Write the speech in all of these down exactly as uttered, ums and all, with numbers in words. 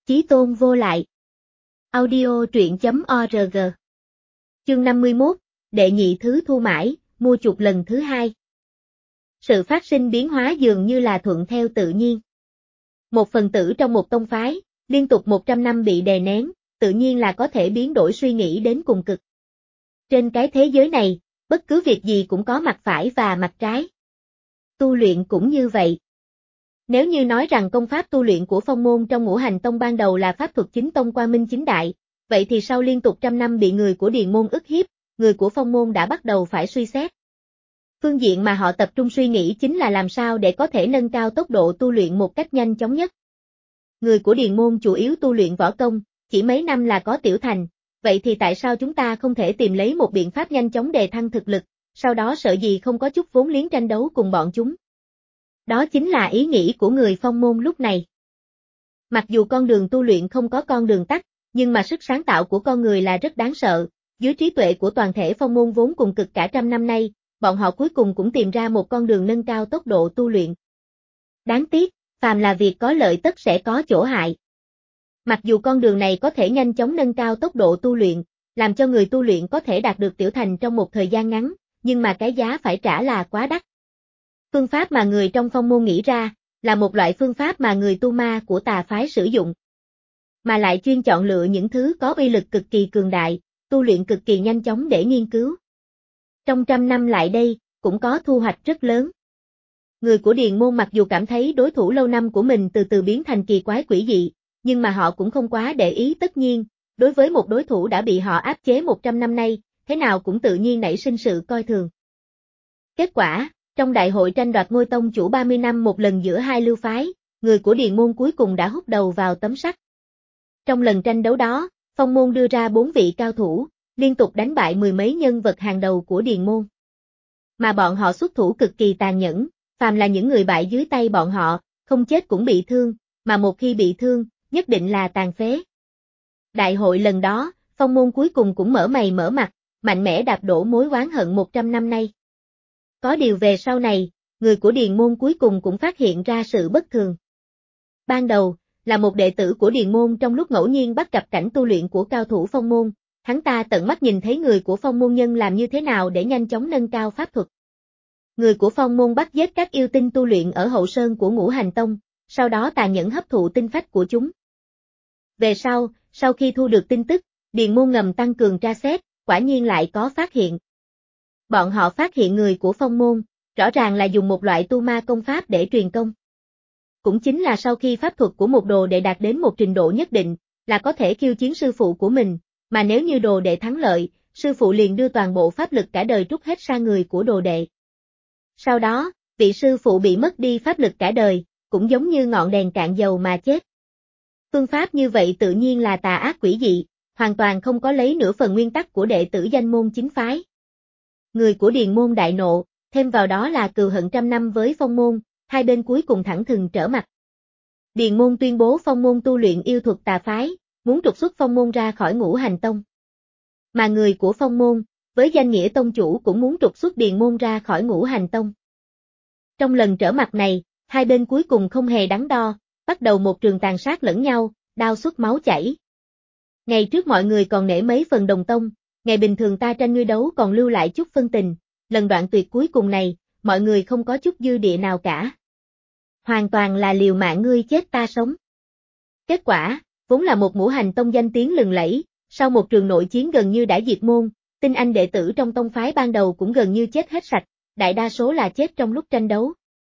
Chí tôn vô lại. Audio truyện chấm org. Chương năm mươi mốt, đệ nhị thứ thu mãi, mua chuộc lần thứ hai. Sự phát sinh biến hóa dường như là thuận theo tự nhiên. Một phần tử trong một tông phái, liên tục một trăm năm bị đè nén, tự nhiên là có thể biến đổi suy nghĩ đến cùng cực. Trên cái thế giới này, bất cứ việc gì cũng có mặt phải và mặt trái. Tu luyện cũng như vậy. Nếu như nói rằng công pháp tu luyện của phong môn trong Ngũ Hành Tông ban đầu là pháp thuật chính tông quang minh chính đại, vậy thì sau liên tục trăm năm bị người của Điền môn ức hiếp, người của phong môn đã bắt đầu phải suy xét. Phương diện mà họ tập trung suy nghĩ chính là làm sao để có thể nâng cao tốc độ tu luyện một cách nhanh chóng nhất. Người của Điền môn chủ yếu tu luyện võ công, chỉ mấy năm là có tiểu thành, vậy thì tại sao chúng ta không thể tìm lấy một biện pháp nhanh chóng đề thăng thực lực, sau đó sợ gì không có chút vốn liếng tranh đấu cùng bọn chúng. Đó chính là ý nghĩ của người phong môn lúc này. Mặc dù con đường tu luyện không có con đường tắt, nhưng mà sức sáng tạo của con người là rất đáng sợ, dưới trí tuệ của toàn thể phong môn vốn cùng cực cả trăm năm nay, bọn họ cuối cùng cũng tìm ra một con đường nâng cao tốc độ tu luyện. Đáng tiếc, phàm là việc có lợi tất sẽ có chỗ hại. Mặc dù con đường này có thể nhanh chóng nâng cao tốc độ tu luyện, làm cho người tu luyện có thể đạt được tiểu thành trong một thời gian ngắn, nhưng mà cái giá phải trả là quá đắt. Phương pháp mà người trong phong môn nghĩ ra, là một loại phương pháp mà người tu ma của tà phái sử dụng. Mà lại chuyên chọn lựa những thứ có uy lực cực kỳ cường đại, tu luyện cực kỳ nhanh chóng để nghiên cứu. Trong trăm năm lại đây, cũng có thu hoạch rất lớn. Người của Điền môn mặc dù cảm thấy đối thủ lâu năm của mình từ từ biến thành kỳ quái quỷ dị, nhưng mà họ cũng không quá để ý. Tất nhiên, đối với một đối thủ đã bị họ áp chế một trăm năm nay, thế nào cũng tự nhiên nảy sinh sự coi thường. Kết quả, trong đại hội tranh đoạt ngôi tông chủ ba mươi năm một lần giữa hai lưu phái, người của Điền môn cuối cùng đã húc đầu vào tấm sắt. Trong lần tranh đấu đó, phong môn đưa ra bốn vị cao thủ, liên tục đánh bại mười mấy nhân vật hàng đầu của Điền môn. Mà bọn họ xuất thủ cực kỳ tàn nhẫn, phàm là những người bại dưới tay bọn họ, không chết cũng bị thương, mà một khi bị thương, nhất định là tàn phế. Đại hội lần đó, phong môn cuối cùng cũng mở mày mở mặt, mạnh mẽ đạp đổ mối oán hận một trăm năm nay. Có điều về sau này, người của Điền môn cuối cùng cũng phát hiện ra sự bất thường. Ban đầu, là một đệ tử của Điền môn trong lúc ngẫu nhiên bắt gặp cảnh tu luyện của cao thủ phong môn, hắn ta tận mắt nhìn thấy người của phong môn nhân làm như thế nào để nhanh chóng nâng cao pháp thuật. Người của phong môn bắt giết các yêu tinh tu luyện ở hậu sơn của Ngũ Hành Tông, sau đó tàn nhẫn hấp thụ tinh phách của chúng. Về sau, sau khi thu được tin tức, Điền môn ngầm tăng cường tra xét, quả nhiên lại có phát hiện. Bọn họ phát hiện người của phong môn, rõ ràng là dùng một loại tu ma công pháp để truyền công. Cũng chính là sau khi pháp thuật của một đồ đệ đạt đến một trình độ nhất định, là có thể khiêu chiến sư phụ của mình, mà nếu như đồ đệ thắng lợi, sư phụ liền đưa toàn bộ pháp lực cả đời trút hết sang người của đồ đệ. Sau đó, vị sư phụ bị mất đi pháp lực cả đời, cũng giống như ngọn đèn cạn dầu mà chết. Phương pháp như vậy tự nhiên là tà ác quỷ dị, hoàn toàn không có lấy nửa phần nguyên tắc của đệ tử danh môn chính phái. Người của Điền môn đại nộ, thêm vào đó là cừu hận trăm năm với phong môn, hai bên cuối cùng thẳng thừng trở mặt. Điền môn tuyên bố phong môn tu luyện yêu thuật tà phái, muốn trục xuất phong môn ra khỏi Ngũ Hành Tông. Mà người của phong môn, với danh nghĩa tông chủ cũng muốn trục xuất Điền môn ra khỏi Ngũ Hành Tông. Trong lần trở mặt này, hai bên cuối cùng không hề đắn đo, bắt đầu một trường tàn sát lẫn nhau, đao xuất máu chảy. Ngày trước mọi người còn nể mấy phần đồng tông, ngày bình thường ta tranh ngươi đấu còn lưu lại chút phân tình, lần đoạn tuyệt cuối cùng này, mọi người không có chút dư địa nào cả. Hoàn toàn là liều mạng ngươi chết ta sống. Kết quả, vốn là một Ngũ Hành Tông danh tiếng lừng lẫy, sau một trường nội chiến gần như đã diệt môn, tinh anh đệ tử trong tông phái ban đầu cũng gần như chết hết sạch, đại đa số là chết trong lúc tranh đấu.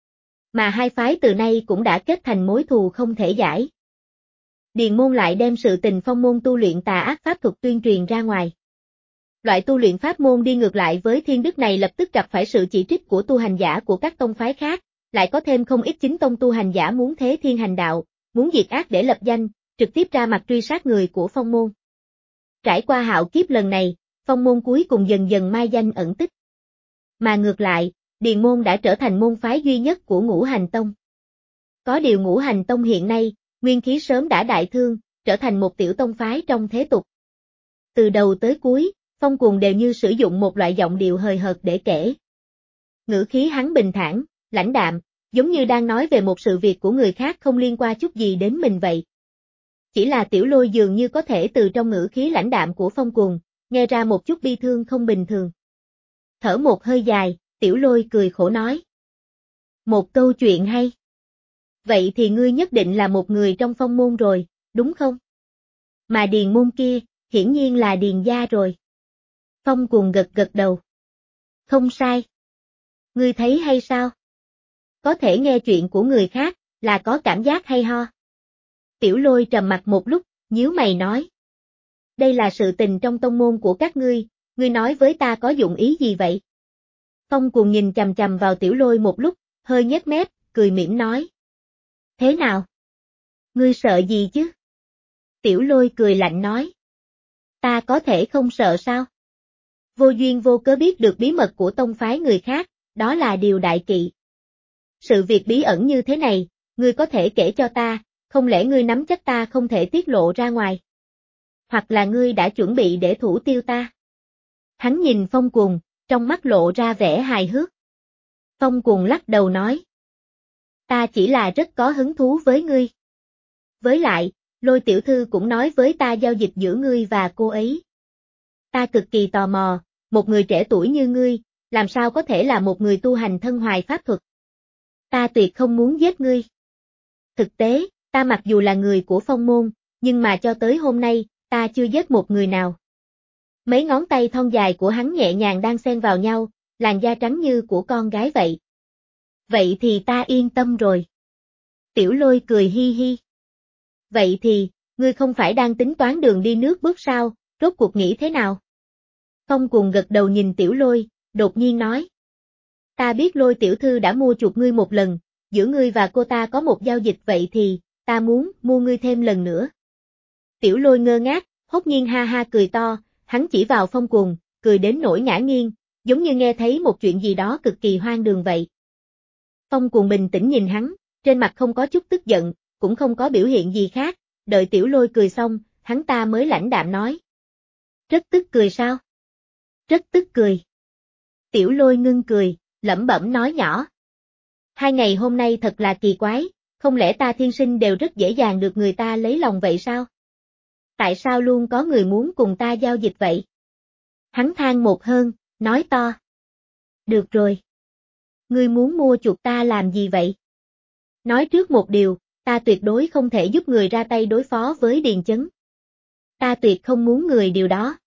Mà hai phái từ nay cũng đã kết thành mối thù không thể giải. Điền môn lại đem sự tình phong môn tu luyện tà ác pháp thuật tuyên truyền ra ngoài. Loại tu luyện pháp môn đi ngược lại với thiên đức này lập tức gặp phải sự chỉ trích của tu hành giả của các tông phái khác, lại có thêm không ít chính tông tu hành giả muốn thế thiên hành đạo, muốn diệt ác để lập danh, trực tiếp ra mặt truy sát người của phong môn. Trải qua hạo kiếp lần này, phong môn cuối cùng dần dần mai danh ẩn tích. Mà ngược lại, Điền môn đã trở thành môn phái duy nhất của Ngũ Hành Tông. Có điều Ngũ Hành Tông hiện nay, nguyên khí sớm đã đại thương, trở thành một tiểu tông phái trong thế tục. Từ đầu tới cuối, Phong Cuồng đều như sử dụng một loại giọng điệu hời hợt để kể. Ngữ khí hắn bình thản, lãnh đạm, giống như đang nói về một sự việc của người khác không liên quan chút gì đến mình vậy. Chỉ là Tiểu Lôi dường như có thể từ trong ngữ khí lãnh đạm của Phong Cuồng, nghe ra một chút bi thương không bình thường. Thở một hơi dài, Tiểu Lôi cười khổ nói. Một câu chuyện hay. Vậy thì ngươi nhất định là một người trong Phong môn rồi, đúng không? Mà Điền môn kia, hiển nhiên là Điền gia rồi. Phong Cuồng gật gật đầu. Không sai. Ngươi thấy hay sao? Có thể nghe chuyện của người khác, là có cảm giác hay ho. Tiểu Lôi trầm mặt một lúc, nhíu mày nói. Đây là sự tình trong tông môn của các ngươi, ngươi nói với ta có dụng ý gì vậy? Phong Cuồng nhìn chằm chằm vào Tiểu Lôi một lúc, hơi nhếch mép, cười mỉm nói. Thế nào? Ngươi sợ gì chứ? Tiểu Lôi cười lạnh nói. Ta có thể không sợ sao? Vô duyên vô cớ biết được bí mật của tông phái người khác, đó là điều đại kỵ. Sự việc bí ẩn như thế này, ngươi có thể kể cho ta, không lẽ ngươi nắm chắc ta không thể tiết lộ ra ngoài? Hoặc là ngươi đã chuẩn bị để thủ tiêu ta? Hắn nhìn Phong Cuồng, trong mắt lộ ra vẻ hài hước. Phong Cuồng lắc đầu nói. Ta chỉ là rất có hứng thú với ngươi. Với lại, Lôi tiểu thư cũng nói với ta giao dịch giữa ngươi và cô ấy. Ta cực kỳ tò mò, một người trẻ tuổi như ngươi, làm sao có thể là một người tu hành thân hoài pháp thuật? Ta tuyệt không muốn giết ngươi. Thực tế, ta mặc dù là người của Phong môn, nhưng mà cho tới hôm nay, ta chưa giết một người nào. Mấy ngón tay thon dài của hắn nhẹ nhàng đang xen vào nhau, làn da trắng như của con gái vậy. Vậy thì ta yên tâm rồi. Tiểu Lôi cười hi hi. Vậy thì, ngươi không phải đang tính toán đường đi nước bước sao, rốt cuộc nghĩ thế nào? Phong Cuồng gật đầu nhìn Tiểu Lôi, đột nhiên nói. Ta biết Lôi tiểu thư đã mua chuộc ngươi một lần, giữa ngươi và cô ta có một giao dịch vậy thì, ta muốn mua ngươi thêm lần nữa. Tiểu Lôi ngơ ngác, hốt nhiên ha ha cười to, hắn chỉ vào Phong Cuồng, cười đến nỗi ngã nghiêng, giống như nghe thấy một chuyện gì đó cực kỳ hoang đường vậy. Phong Cuồng bình tĩnh nhìn hắn, trên mặt không có chút tức giận, cũng không có biểu hiện gì khác, đợi Tiểu Lôi cười xong, hắn ta mới lãnh đạm nói. Rất tức cười sao? Rất tức cười. Tiểu Lôi ngưng cười, lẩm bẩm nói nhỏ. Hai ngày hôm nay thật là kỳ quái, không lẽ ta thiên sinh đều rất dễ dàng được người ta lấy lòng vậy sao? Tại sao luôn có người muốn cùng ta giao dịch vậy? Hắn than một hơn, nói to. Được rồi. Ngươi muốn mua chuộc ta làm gì vậy? Nói trước một điều, ta tuyệt đối không thể giúp người ra tay đối phó với Điền Chấn. Ta tuyệt không muốn người điều đó.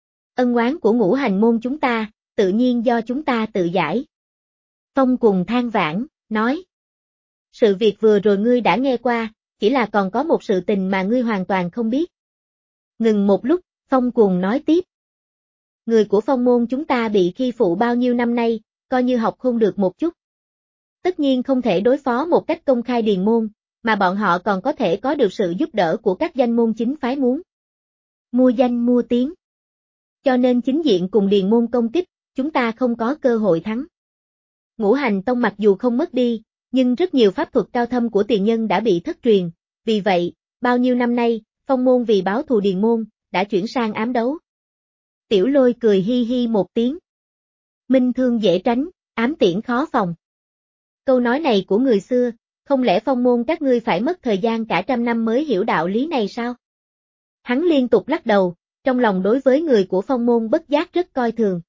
Ân oán của ngũ hành môn chúng ta, tự nhiên do chúng ta tự giải. Phong Cuồng than vãn, nói. Sự việc vừa rồi ngươi đã nghe qua, chỉ là còn có một sự tình mà ngươi hoàn toàn không biết. Ngừng một lúc, Phong Cuồng nói tiếp. Người của Phong môn chúng ta bị khi phụ bao nhiêu năm nay, coi như học không được một chút. Tất nhiên không thể đối phó một cách công khai Điền môn, mà bọn họ còn có thể có được sự giúp đỡ của các danh môn chính phái muốn. Mua danh mua tiếng. Cho nên chính diện cùng Điền môn công kích, chúng ta không có cơ hội thắng. Ngũ hành tông mặc dù không mất đi, nhưng rất nhiều pháp thuật cao thâm của tiền nhân đã bị thất truyền, vì vậy, bao nhiêu năm nay, Phong môn vì báo thù Điền môn, đã chuyển sang ám đấu. Tiểu Lôi cười hi hi một tiếng. Minh thương dễ tránh, ám tiễn khó phòng. Câu nói này của người xưa, không lẽ Phong môn các ngươi phải mất thời gian cả trăm năm mới hiểu đạo lý này sao? Hắn liên tục lắc đầu, trong lòng đối với người của Phong môn bất giác rất coi thường.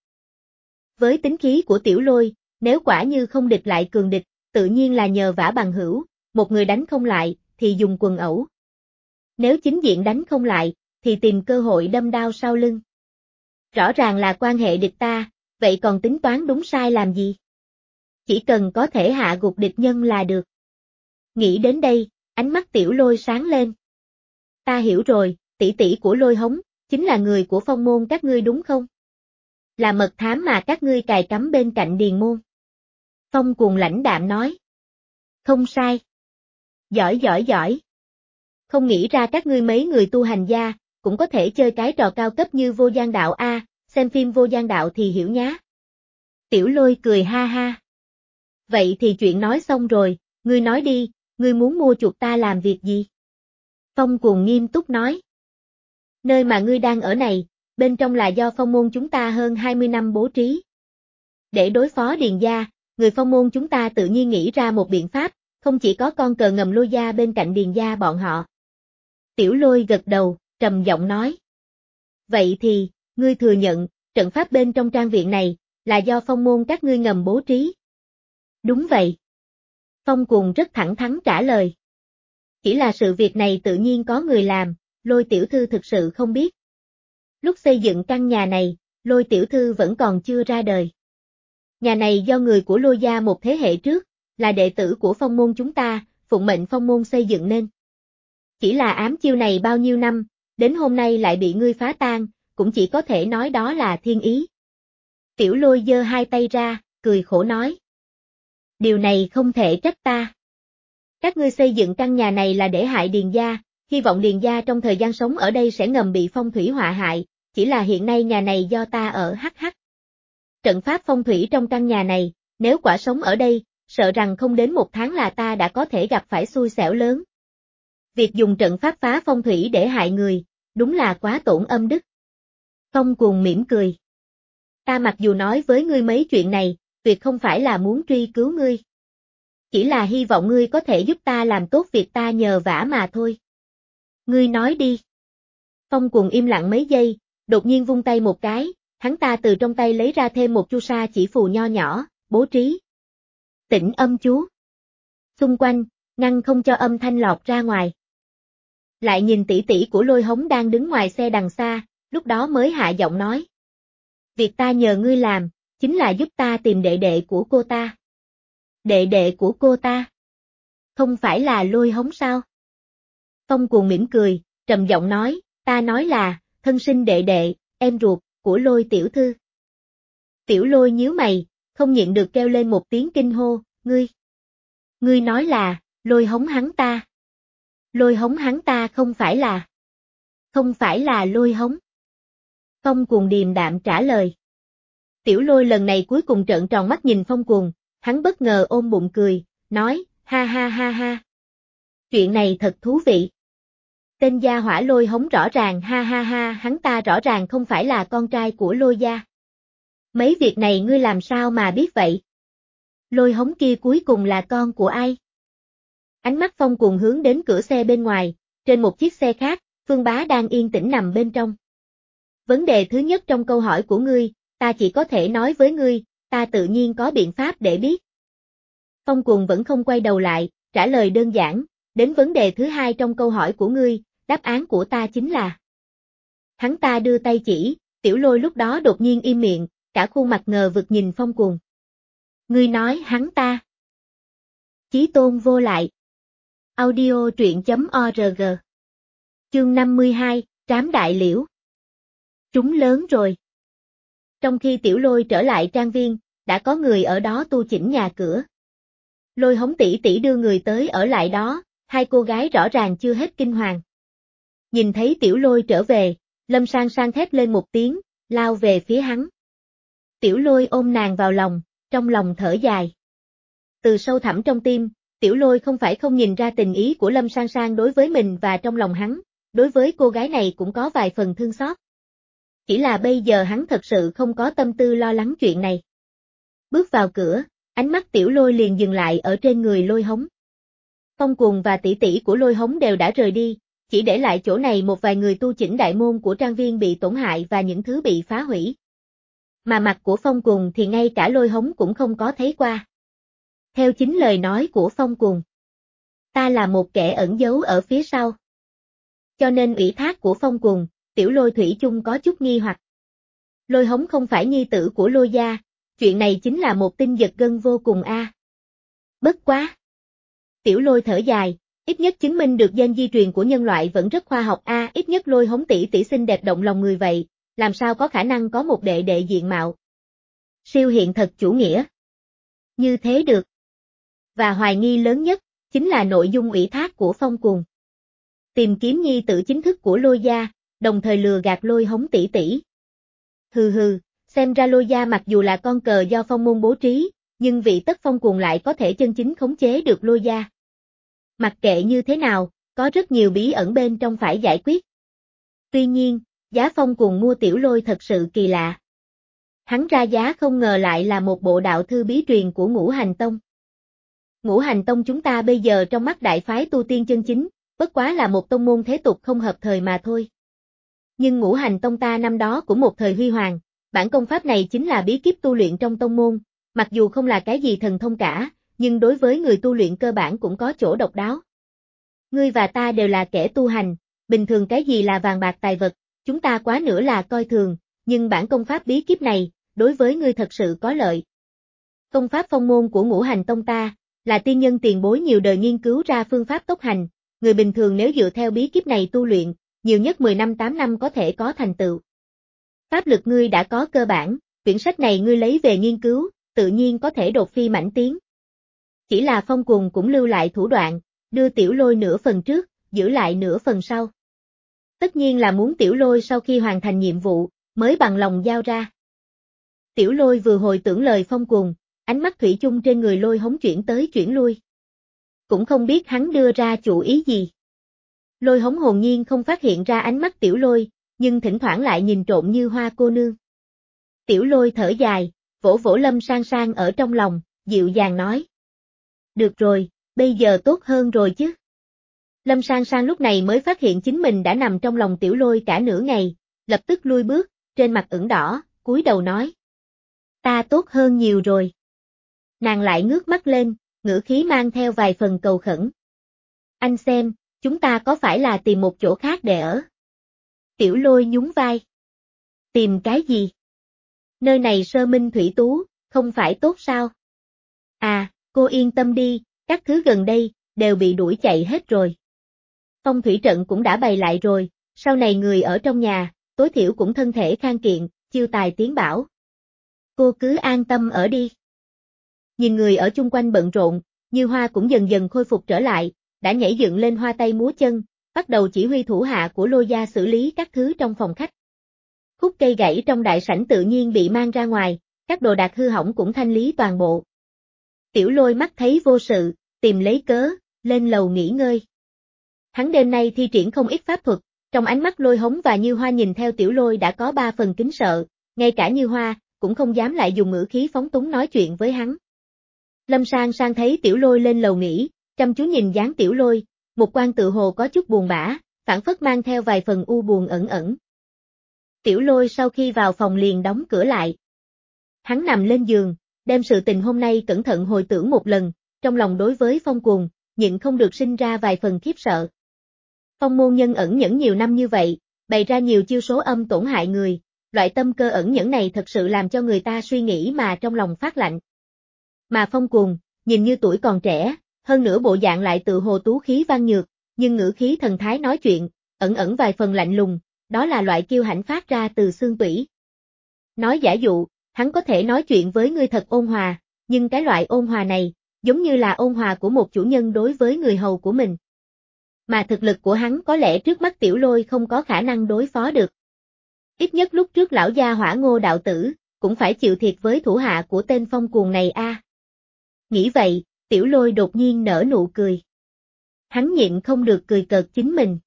Với tính khí của Tiểu Lôi, nếu quả như không địch lại cường địch, tự nhiên là nhờ vả bằng hữu, một người đánh không lại, thì dùng quần ẩu. Nếu chính diện đánh không lại, thì tìm cơ hội đâm đao sau lưng. Rõ ràng là quan hệ địch ta, vậy còn tính toán đúng sai làm gì? Chỉ cần có thể hạ gục địch nhân là được. Nghĩ đến đây, ánh mắt Tiểu Lôi sáng lên. Ta hiểu rồi, tỷ tỷ của Lôi Hống, chính là người của Phong môn các ngươi đúng không? Là mật thám mà các ngươi cài cắm bên cạnh Điền môn. Phong Cuồng lãnh đạm nói. Không sai. Giỏi giỏi giỏi. Không nghĩ ra các ngươi mấy người tu hành gia, cũng có thể chơi cái trò cao cấp như vô gian đạo a, xem phim vô gian đạo thì hiểu nhá. Tiểu Lôi cười ha ha. Vậy thì chuyện nói xong rồi, ngươi nói đi, ngươi muốn mua chuộc ta làm việc gì? Phong Cuồng nghiêm túc nói. Nơi mà ngươi đang ở này, bên trong là do Phong môn chúng ta hơn hai mươi năm bố trí. Để đối phó Điền gia, người Phong môn chúng ta tự nhiên nghĩ ra một biện pháp, không chỉ có con cờ ngầm Lôi gia bên cạnh Điền gia bọn họ. Tiểu Lôi gật đầu, trầm giọng nói. Vậy thì, ngươi thừa nhận, trận pháp bên trong trang viện này, là do phong môn các ngươi ngầm bố trí. Đúng vậy. Phong Cuồng rất thẳng thắn trả lời. Chỉ là sự việc này tự nhiên có người làm, Lôi tiểu thư thực sự không biết. Lúc xây dựng căn nhà này, Lôi tiểu thư vẫn còn chưa ra đời. Nhà này do người của Lôi gia một thế hệ trước, là đệ tử của phong môn chúng ta, phụng mệnh phong môn xây dựng nên. Chỉ là ám chiêu này bao nhiêu năm, đến hôm nay lại bị ngươi phá tan, cũng chỉ có thể nói đó là thiên ý. Tiểu Lôi giơ hai tay ra, cười khổ nói. Điều này không thể trách ta. Các ngươi xây dựng căn nhà này là để hại Điền gia, hy vọng Điền gia trong thời gian sống ở đây sẽ ngầm bị phong thủy họa hại, chỉ là hiện nay nhà này do ta ở hh. Trận pháp phong thủy trong căn nhà này, nếu quả sống ở đây, sợ rằng không đến một tháng là ta đã có thể gặp phải xui xẻo lớn. Việc dùng trận pháp phá phong thủy để hại người, đúng là quá tổn âm đức. Phong Cuồng mỉm cười. Ta mặc dù nói với ngươi mấy chuyện này, việc không phải là muốn truy cứu ngươi. Chỉ là hy vọng ngươi có thể giúp ta làm tốt việc ta nhờ vả mà thôi. Ngươi nói đi. Phong Cuồng im lặng mấy giây, đột nhiên vung tay một cái, hắn ta từ trong tay lấy ra thêm một chu sa chỉ phù nho nhỏ, bố trí. Tĩnh âm chú. Xung quanh, ngăn không cho âm thanh lọt ra ngoài. Lại nhìn tỷ tỷ của Lôi Hống đang đứng ngoài xe đằng xa, lúc đó mới hạ giọng nói. Việc ta nhờ ngươi làm, chính là giúp ta tìm đệ đệ của cô ta. Đệ đệ của cô ta? Không phải là Lôi Hống sao? Phong Cuồng mỉm cười, trầm giọng nói, ta nói là, thân sinh đệ đệ, em ruột, của Lôi tiểu thư. Tiểu Lôi nhíu mày, không nhịn được kêu lên một tiếng kinh hô, ngươi. Ngươi nói là, Lôi Hống hắn ta. Lôi Hống hắn ta không phải là. Không phải là Lôi Hống. Phong Cuồng điềm đạm trả lời. Tiểu Lôi lần này cuối cùng trợn tròn mắt nhìn Phong Cuồng, hắn bất ngờ ôm bụng cười, nói, ha ha ha ha. Chuyện này thật thú vị. Tên gia hỏa Lôi Hống rõ ràng ha ha ha, hắn ta rõ ràng không phải là con trai của Lôi gia. Mấy việc này ngươi làm sao mà biết vậy? Lôi Hống kia cuối cùng là con của ai? Ánh mắt Phong Cuồng hướng đến cửa xe bên ngoài, trên một chiếc xe khác, Phương Bá đang yên tĩnh nằm bên trong. Vấn đề thứ nhất trong câu hỏi của ngươi, ta chỉ có thể nói với ngươi, ta tự nhiên có biện pháp để biết. Phong Cuồng vẫn không quay đầu lại, trả lời đơn giản, đến vấn đề thứ hai trong câu hỏi của ngươi, đáp án của ta chính là. Hắn ta đưa tay chỉ, Tiểu Lôi lúc đó đột nhiên im miệng, cả khuôn mặt ngờ vực nhìn Phong Cuồng. Ngươi nói hắn ta. Chí Tôn vô lại. Audio truyện chấm org. Chương năm mươi hai, Trám Đại Liễu. Chúng lớn rồi. Trong khi Tiểu Lôi trở lại trang viên, đã có người ở đó tu chỉnh nhà cửa. Lôi Hống tỷ tỷ đưa người tới ở lại đó, hai cô gái rõ ràng chưa hết kinh hoàng. Nhìn thấy Tiểu Lôi trở về, Lâm Sang Sang thét lên một tiếng, lao về phía hắn. Tiểu Lôi ôm nàng vào lòng, trong lòng thở dài. Từ sâu thẳm trong tim, Tiểu Lôi không phải không nhìn ra tình ý của Lâm Sang Sang đối với mình và trong lòng hắn, đối với cô gái này cũng có vài phần thương xót. Chỉ là bây giờ hắn thật sự không có tâm tư lo lắng chuyện này. Bước vào cửa, ánh mắt Tiểu Lôi liền dừng lại ở trên người Lôi Hống. Phong Cuồng và tỷ tỷ của Lôi Hống đều đã rời đi, chỉ để lại chỗ này một vài người tu chỉnh đại môn của trang viên bị tổn hại và những thứ bị phá hủy. Mà mặt của Phong Cuồng thì ngay cả Lôi Hống cũng không có thấy qua. Theo chính lời nói của Phong Cuồng, ta là một kẻ ẩn giấu ở phía sau. Cho nên ủy thác của Phong Cuồng, Tiểu Lôi thủy chung có chút nghi hoặc. Lôi Hống không phải nhi tử của Lôi gia, chuyện này chính là một tin giật gân vô cùng a. À. Bất quá. Tiểu Lôi thở dài, ít nhất chứng minh được gen di truyền của nhân loại vẫn rất khoa học a, à, ít nhất Lôi Hống tỷ tỷ xinh đẹp động lòng người vậy, làm sao có khả năng có một đệ đệ diện mạo. Siêu hiện thật chủ nghĩa. Như thế được. Và hoài nghi lớn nhất, chính là nội dung ủy thác của Phong Cuồng. Tìm kiếm nhi tử chính thức của Lôi gia, đồng thời lừa gạt Lôi Hống tỷ tỷ. Hừ hừ, xem ra Lôi gia mặc dù là con cờ do phong môn bố trí, nhưng vị tất Phong Cuồng lại có thể chân chính khống chế được Lôi gia. Mặc kệ như thế nào, có rất nhiều bí ẩn bên trong phải giải quyết. Tuy nhiên, giá Phong Cuồng mua Tiểu Lôi thật sự kỳ lạ. Hắn ra giá không ngờ lại là một bộ đạo thư bí truyền của Ngũ Hành Tông. Ngũ Hành Tông chúng ta bây giờ trong mắt đại phái tu tiên chân chính, bất quá là một tông môn thế tục không hợp thời mà thôi. Nhưng Ngũ Hành Tông ta năm đó cũng một thời huy hoàng, bản công pháp này chính là bí kíp tu luyện trong tông môn, mặc dù không là cái gì thần thông cả, nhưng đối với người tu luyện cơ bản cũng có chỗ độc đáo. Ngươi và ta đều là kẻ tu hành, bình thường cái gì là vàng bạc tài vật, chúng ta quá nữa là coi thường, nhưng bản công pháp bí kíp này, đối với ngươi thật sự có lợi. Công pháp phong môn của Ngũ Hành Tông ta, là tiên nhân tiền bối nhiều đời nghiên cứu ra phương pháp tốc hành, người bình thường nếu dựa theo bí kíp này tu luyện, nhiều nhất mười năm tám năm có thể có thành tựu. Pháp lực ngươi đã có cơ bản, quyển sách này ngươi lấy về nghiên cứu, tự nhiên có thể đột phi mãnh tiến. Chỉ là Phong Cuồng cũng lưu lại thủ đoạn, đưa Tiểu Lôi nửa phần trước, giữ lại nửa phần sau. Tất nhiên là muốn Tiểu Lôi sau khi hoàn thành nhiệm vụ, mới bằng lòng giao ra. Tiểu Lôi vừa hồi tưởng lời Phong Cuồng, ánh mắt thủy chung trên người Lôi Hống chuyển tới chuyển lui. Cũng không biết hắn đưa ra chủ ý gì. Lôi Hống hồn nhiên không phát hiện ra ánh mắt Tiểu Lôi, nhưng thỉnh thoảng lại nhìn trộm như Hoa cô nương. Tiểu Lôi thở dài, vỗ vỗ Lâm Sang Sang ở trong lòng, dịu dàng nói. Được rồi, bây giờ tốt hơn rồi chứ. Lâm Sang Sang lúc này mới phát hiện chính mình đã nằm trong lòng Tiểu Lôi cả nửa ngày, lập tức lui bước, trên mặt ửng đỏ, cúi đầu nói. Ta tốt hơn nhiều rồi. Nàng lại ngước mắt lên, ngữ khí mang theo vài phần cầu khẩn. Anh xem, chúng ta có phải là tìm một chỗ khác để ở? Tiểu Lôi nhún vai. Tìm cái gì? Nơi này sơ minh thủy tú, không phải tốt sao? À, cô yên tâm đi, các thứ gần đây, đều bị đuổi chạy hết rồi. Phong thủy trận cũng đã bày lại rồi, sau này người ở trong nhà, tối thiểu cũng thân thể khang kiện, chiêu tài tiến bảo. Cô cứ an tâm ở đi. Nhìn người ở chung quanh bận rộn, Như Hoa cũng dần dần khôi phục trở lại, đã nhảy dựng lên hoa tay múa chân, bắt đầu chỉ huy thủ hạ của Lôi gia xử lý các thứ trong phòng khách. Khúc cây gãy trong đại sảnh tự nhiên bị mang ra ngoài, các đồ đạc hư hỏng cũng thanh lý toàn bộ. Tiểu Lôi mắt thấy vô sự, tìm lấy cớ, lên lầu nghỉ ngơi. Hắn đêm nay thi triển không ít pháp thuật, trong ánh mắt Lôi Hống và Như Hoa nhìn theo Tiểu Lôi đã có ba phần kính sợ, ngay cả Như Hoa, cũng không dám lại dùng ngữ khí phóng túng nói chuyện với hắn. Lâm Sang Sang thấy Tiểu Lôi lên lầu nghỉ, chăm chú nhìn dáng Tiểu Lôi, một quan tự hồ có chút buồn bã, phảng phất mang theo vài phần u buồn ẩn ẩn. Tiểu Lôi sau khi vào phòng liền đóng cửa lại. Hắn nằm lên giường, đem sự tình hôm nay cẩn thận hồi tưởng một lần, trong lòng đối với Phong Cuồng, nhịn không được sinh ra vài phần khiếp sợ. Phong môn nhân ẩn nhẫn nhiều năm như vậy, bày ra nhiều chiêu số âm tổn hại người, loại tâm cơ ẩn nhẫn này thật sự làm cho người ta suy nghĩ mà trong lòng phát lạnh. Mà Phong Cuồng, nhìn như tuổi còn trẻ, hơn nữa bộ dạng lại tự hồ tú khí văn nhược, nhưng ngữ khí thần thái nói chuyện, ẩn ẩn vài phần lạnh lùng, đó là loại kiêu hãnh phát ra từ xương tủy. Nói giả dụ, hắn có thể nói chuyện với ngươi thật ôn hòa, nhưng cái loại ôn hòa này, giống như là ôn hòa của một chủ nhân đối với người hầu của mình. Mà thực lực của hắn có lẽ trước mắt Tiểu Lôi không có khả năng đối phó được. Ít nhất lúc trước lão gia Hỏa Ngô đạo tử, cũng phải chịu thiệt với thủ hạ của tên Phong Cuồng này a. À. Nghĩ vậy, Tiểu Lôi đột nhiên nở nụ cười. Hắn nhịn không được cười cợt chính mình.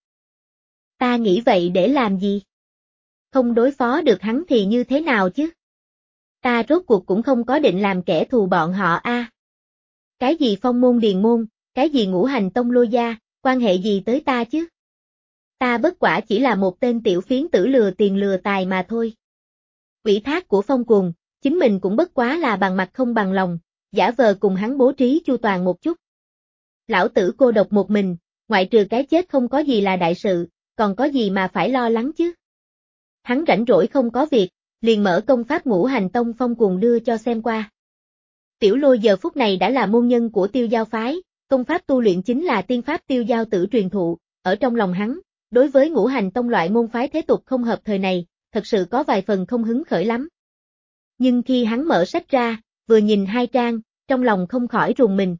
Ta nghĩ vậy để làm gì? Không đối phó được hắn thì như thế nào chứ? Ta rốt cuộc cũng không có định làm kẻ thù bọn họ a. À. Cái gì Phong môn điền môn, cái gì Ngũ Hành Tông Lôi gia, quan hệ gì tới ta chứ? Ta bất quả chỉ là một tên tiểu phiến tử lừa tiền lừa tài mà thôi. Ủy thác của Phong Cuồng, chính mình cũng bất quá là bằng mặt không bằng lòng, giả vờ cùng hắn bố trí chu toàn một chút. Lão tử cô độc một mình, ngoại trừ cái chết không có gì là đại sự, còn có gì mà phải lo lắng chứ? Hắn rảnh rỗi không có việc, liền mở công pháp Ngũ Hành Tông Phong Cuồng đưa cho xem qua. Tiểu Lôi giờ phút này đã là môn nhân của Tiêu Giao phái, công pháp tu luyện chính là tiên pháp Tiêu Giao tử truyền thụ, ở trong lòng hắn, đối với Ngũ Hành Tông loại môn phái thế tục không hợp thời này, thật sự có vài phần không hứng khởi lắm. Nhưng khi hắn mở sách ra, vừa nhìn hai trang, trong lòng không khỏi rùng mình.